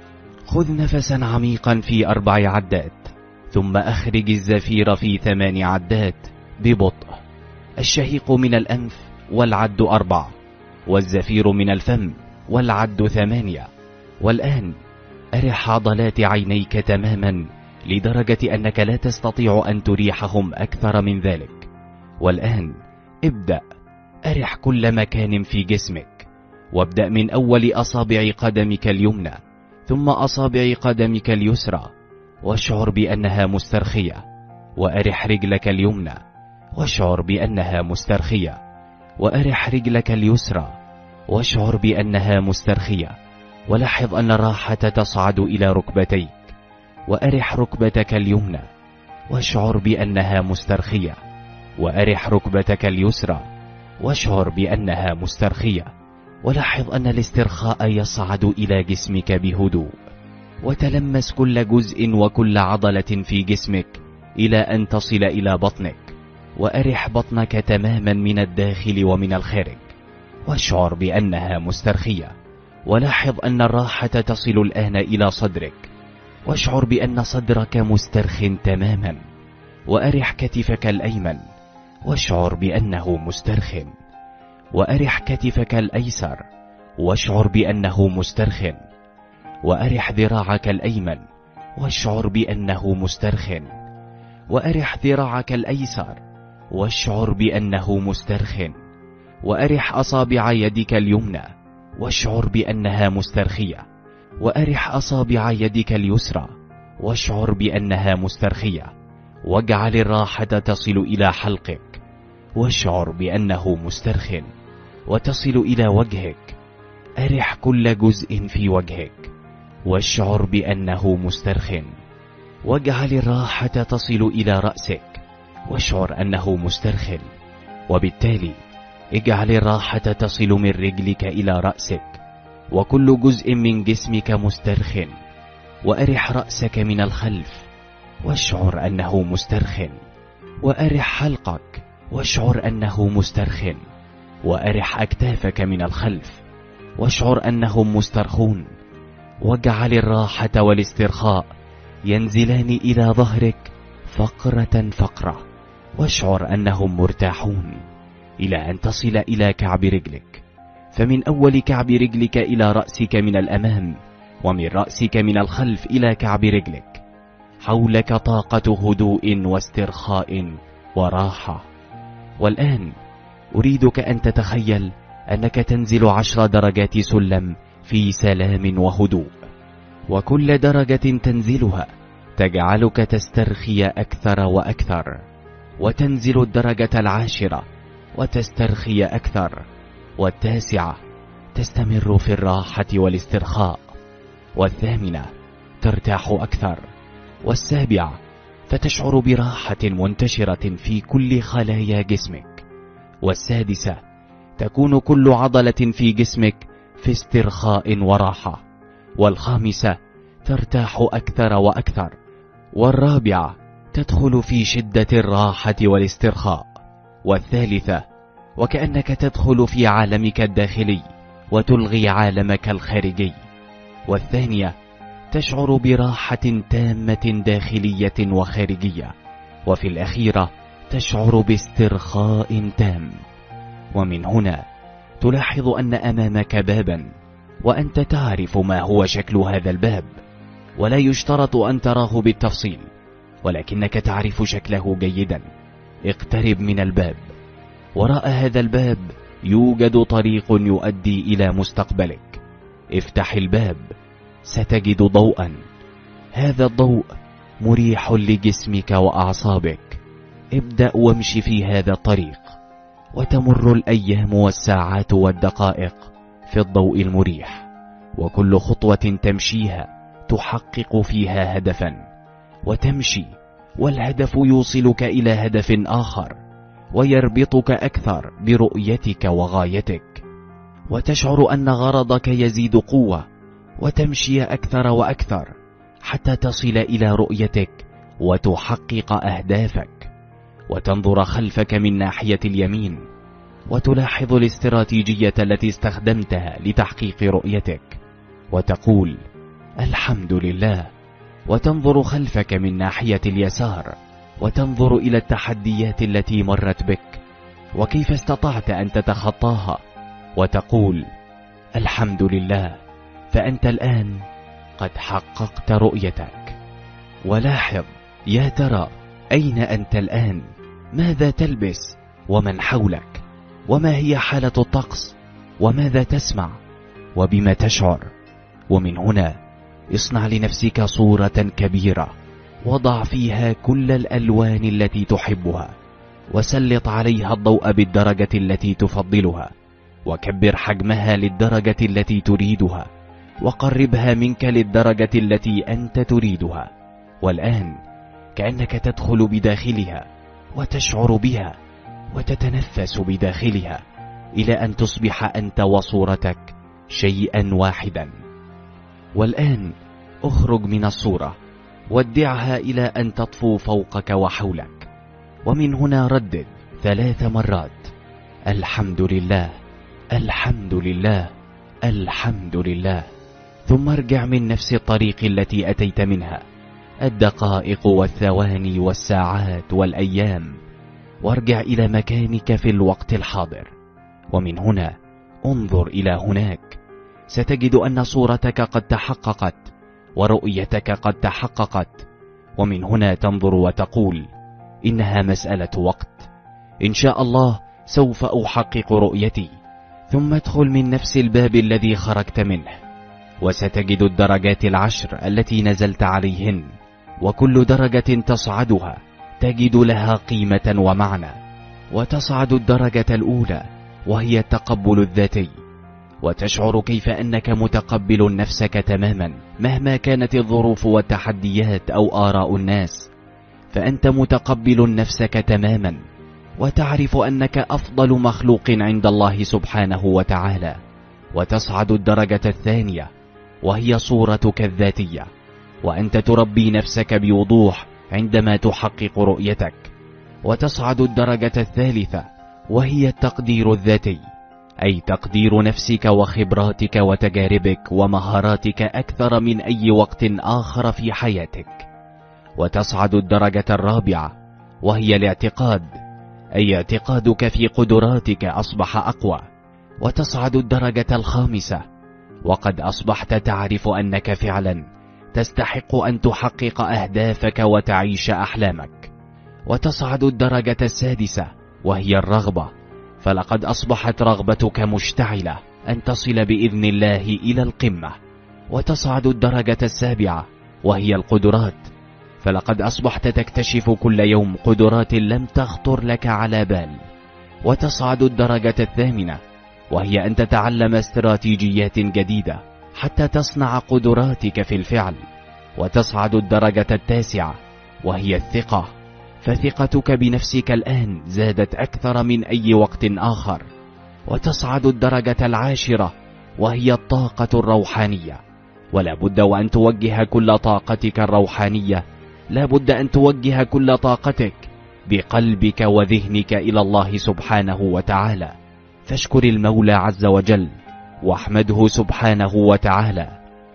خذ نفسا عميقا في أربع عدات، ثم أخرج الزفير في ثمان عدات ببطء. الشهيق من الأنف والعد أربع، والزفير من الفم والعد ثمانية. والآن أرح عضلات عينيك تماما لدرجة أنك لا تستطيع أن تريحهم أكثر من ذلك. والآن ابدأ أرح كل مكان في جسمك، وابدأ من أول أصابع قدمك اليمنى ثم أصابع قدمك اليسرى، واشعر بأنها مسترخية. وأرح رجلك اليمنى واشعر بأنها مسترخية، وأرح رجلك اليسرى واشعر بأنها مسترخية. ولاحظ أن الراحة تصعد إلى ركبتيك، وأرح ركبتك اليمنى واشعر بأنها مسترخية، وأرح ركبتك اليسرى واشعر بأنها مسترخية. ولاحظ أن الاسترخاء يصعد إلى جسمك بهدوء، وتلمس كل جزء وكل عضلة في جسمك إلى أن تصل إلى بطنك، وأرح بطنك تماما من الداخل ومن الخارج، واشعر بأنها مسترخية. ولاحظ أن الراحة تصل الآن إلى صدرك، واشعر بأن صدرك مسترخ تماما. وأرح كتفك الأيمن واشعر بأنه مسترخٍ، وأرح كتفك الأيسر واشعر بأنه مسترخٍ، وأرح ذراعك الأيمن واشعر بأنه مسترخٍ، وأرح ذراعك الأيسر واشعر بأنه مسترخٍ، وأرح أصابع يدك اليمنى واشعر بأنها مسترخية، وأرح أصابع يدك اليسرى واشعر بأنها مسترخية، واجعل الراحة تصل إلى حلقك واشعر بأنه مسترخٍ، وتصل إلى وجهك. أرح كل جزء في وجهك واشعر بأنه مسترخٍ، واجعل الراحة تصل إلى رأسك واشعر أنه مسترخٍ، وبالتالي اجعل الراحة تصل من رجلك إلى رأسك وكل جزء من جسمك مسترخٍ. وأرح رأسك من الخلف واشعر أنه مسترخٍ، وأرح حلقك واشعر أنه مسترخٍ، وأرح أكتافك من الخلف واشعر أنهم مسترخون، واجعل الراحة والاسترخاء ينزلان إلى ظهرك فقرة فقرة واشعر أنهم مرتاحون إلى أن تصل إلى كعب رجلك. فمن أول كعب رجلك إلى رأسك من الأمام، ومن رأسك من الخلف إلى كعب رجلك، حولك طاقة هدوء واسترخاء وراحة. والآن أريدك أن تتخيل أنك تنزل عشر درجات سلم في سلام وهدوء، وكل درجة تنزلها تجعلك تسترخي أكثر وأكثر، وتنزل الدرجة العاشرة وتسترخي أكثر، والتاسعة تستمر في الراحة والاسترخاء، والثامنة ترتاح أكثر، والسابعة فتشعر براحة منتشرة في كل خلايا جسمك، والسادسة تكون كل عضلة في جسمك في استرخاء وراحة، والخامسة ترتاح أكثر وأكثر، والرابعة تدخل في شدة الراحة والاسترخاء، والثالثة وكأنك تدخل في عالمك الداخلي وتلغي عالمك الخارجي، والثانية تشعر براحة تامة داخلية وخارجية، وفي الأخيرة تشعر باسترخاء تام. ومن هنا تلاحظ أن أمامك بابا، وأنت تعرف ما هو شكل هذا الباب، ولا يشترط أن تراه بالتفصيل، ولكنك تعرف شكله جيدا. اقترب من الباب. وراء هذا الباب يوجد طريق يؤدي إلى مستقبلك. افتح الباب، ستجد ضوءا. هذا الضوء مريح لجسمك وأعصابك. ابدأ وامشي في هذا الطريق، وتمر الأيام والساعات والدقائق في الضوء المريح، وكل خطوة تمشيها تحقق فيها هدفا، وتمشي والهدف يوصلك إلى هدف آخر ويربطك أكثر برؤيتك وغايتك، وتشعر أن غرضك يزيد قوة، وتمشي أكثر وأكثر حتى تصل إلى رؤيتك وتحقق أهدافك. وتنظر خلفك من ناحية اليمين وتلاحظ الاستراتيجية التي استخدمتها لتحقيق رؤيتك وتقول الحمد لله. وتنظر خلفك من ناحية اليسار وتنظر إلى التحديات التي مرت بك وكيف استطعت أن تتخطاها وتقول الحمد لله، فأنت الآن قد حققت رؤيتك. ولاحظ يا ترى أين أنت الآن؟ ماذا تلبس؟ ومن حولك؟ وما هي حالة الطقس؟ وماذا تسمع؟ وبما تشعر؟ ومن هنا اصنع لنفسك صورة كبيرة، وضع فيها كل الألوان التي تحبها، وسلط عليها الضوء بالدرجة التي تفضلها، وكبر حجمها للدرجة التي تريدها، وقربها منك للدرجة التي أنت تريدها. والآن كأنك تدخل بداخلها وتشعر بها وتتنفس بداخلها إلى أن تصبح أنت وصورتك شيئا واحدا. والآن اخرج من الصورة ودعها إلى أن تطفو فوقك وحولك، ومن هنا ردد ثلاث مرات الحمد لله، الحمد لله، الحمد لله، ثم ارجع من نفس الطريق التي أتيت منها، الدقائق والثواني والساعات والأيام، وارجع إلى مكانك في الوقت الحاضر. ومن هنا انظر إلى هناك، ستجد أن صورتك قد تحققت ورؤيتك قد تحققت، ومن هنا تنظر وتقول إنها مسألة وقت، إن شاء الله سوف أحقق رؤيتي. ثم ادخل من نفس الباب الذي خرجت منه، وستجد الدرجات العشر التي نزلت عليهن، وكل درجة تصعدها تجد لها قيمة ومعنى. وتصعد الدرجة الأولى وهي التقبل الذاتي، وتشعر كيف أنك متقبل نفسك تماما مهما كانت الظروف والتحديات أو آراء الناس، فأنت متقبل نفسك تماما، وتعرف أنك أفضل مخلوق عند الله سبحانه وتعالى. وتصعد الدرجة الثانية وهي صورتك الذاتية، وأنت تربي نفسك بوضوح عندما تحقق رؤيتك. وتصعد الدرجة الثالثة وهي التقدير الذاتي، أي تقدير نفسك وخبراتك وتجاربك ومهاراتك أكثر من أي وقت آخر في حياتك. وتصعد الدرجة الرابعة وهي الاعتقاد، أي اعتقادك في قدراتك أصبح أقوى. وتصعد الدرجة الخامسة وقد أصبحت تعرف أنك فعلا تستحق أن تحقق أهدافك وتعيش أحلامك. وتصعد الدرجة السادسة وهي الرغبة، فلقد أصبحت رغبتك مشتعلة أن تصل بإذن الله إلى القمة. وتصعد الدرجة السابعة وهي القدرات، فلقد أصبحت تكتشف كل يوم قدرات لم تخطر لك على بال. وتصعد الدرجة الثامنة وهي أن تتعلم استراتيجيات جديدة حتى تصنع قدراتك في الفعل. وتصعد الدرجة التاسعة وهي الثقة، فثقتك بنفسك الآن زادت أكثر من أي وقت آخر. وتصعد الدرجة العاشرة وهي الطاقة الروحانية، ولا بد وأن توجه كل طاقتك الروحانية، لا بد أن توجه كل طاقتك بقلبك وذهنك إلى الله سبحانه وتعالى. فاشكر المولى عز وجل واحمده سبحانه وتعالى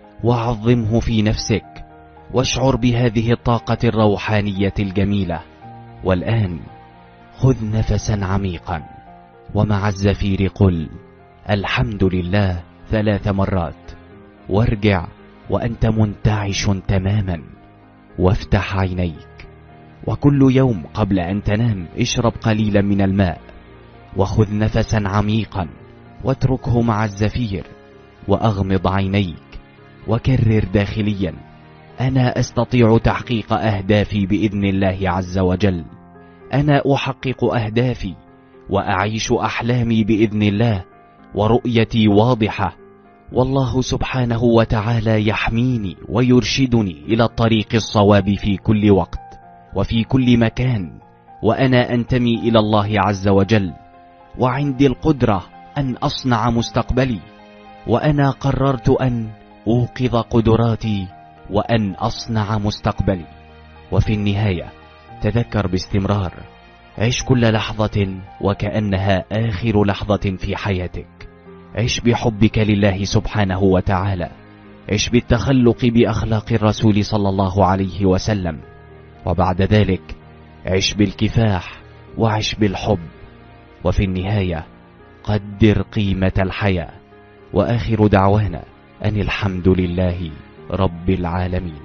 وعظمه في نفسك، واشعر بهذه الطاقة الروحانية الجميلة. والآن خذ نفسا عميقا، ومع الزفير قل الحمد لله ثلاث مرات، وارجع وأنت منتعش تماما، وافتح عينيك. وكل يوم قبل أن تنام اشرب قليلا من الماء، وخذ نفسا عميقا واتركه مع الزفير، وأغمض عينيك وكرر داخليا أنا أستطيع تحقيق أهدافي بإذن الله عز وجل، أنا أحقق أهدافي وأعيش أحلامي بإذن الله، ورؤيتي واضحة، والله سبحانه وتعالى يحميني ويرشدني إلى الطريق الصواب في كل وقت وفي كل مكان، وأنا أنتمي إلى الله عز وجل، وعندي القدرة أن أصنع مستقبلي، وأنا قررت أن أوقظ قدراتي وأن أصنع مستقبلي. وفي النهاية تذكر باستمرار، عش كل لحظة وكأنها آخر لحظة في حياتك، عش بحبك لله سبحانه وتعالى، عش بالتخلق بأخلاق الرسول صلى الله عليه وسلم، وبعد ذلك عش بالكفاح وعش بالحب. وفي النهاية قدر قيمة الحياة. وآخر دعوانا أن الحمد لله رب العالمين.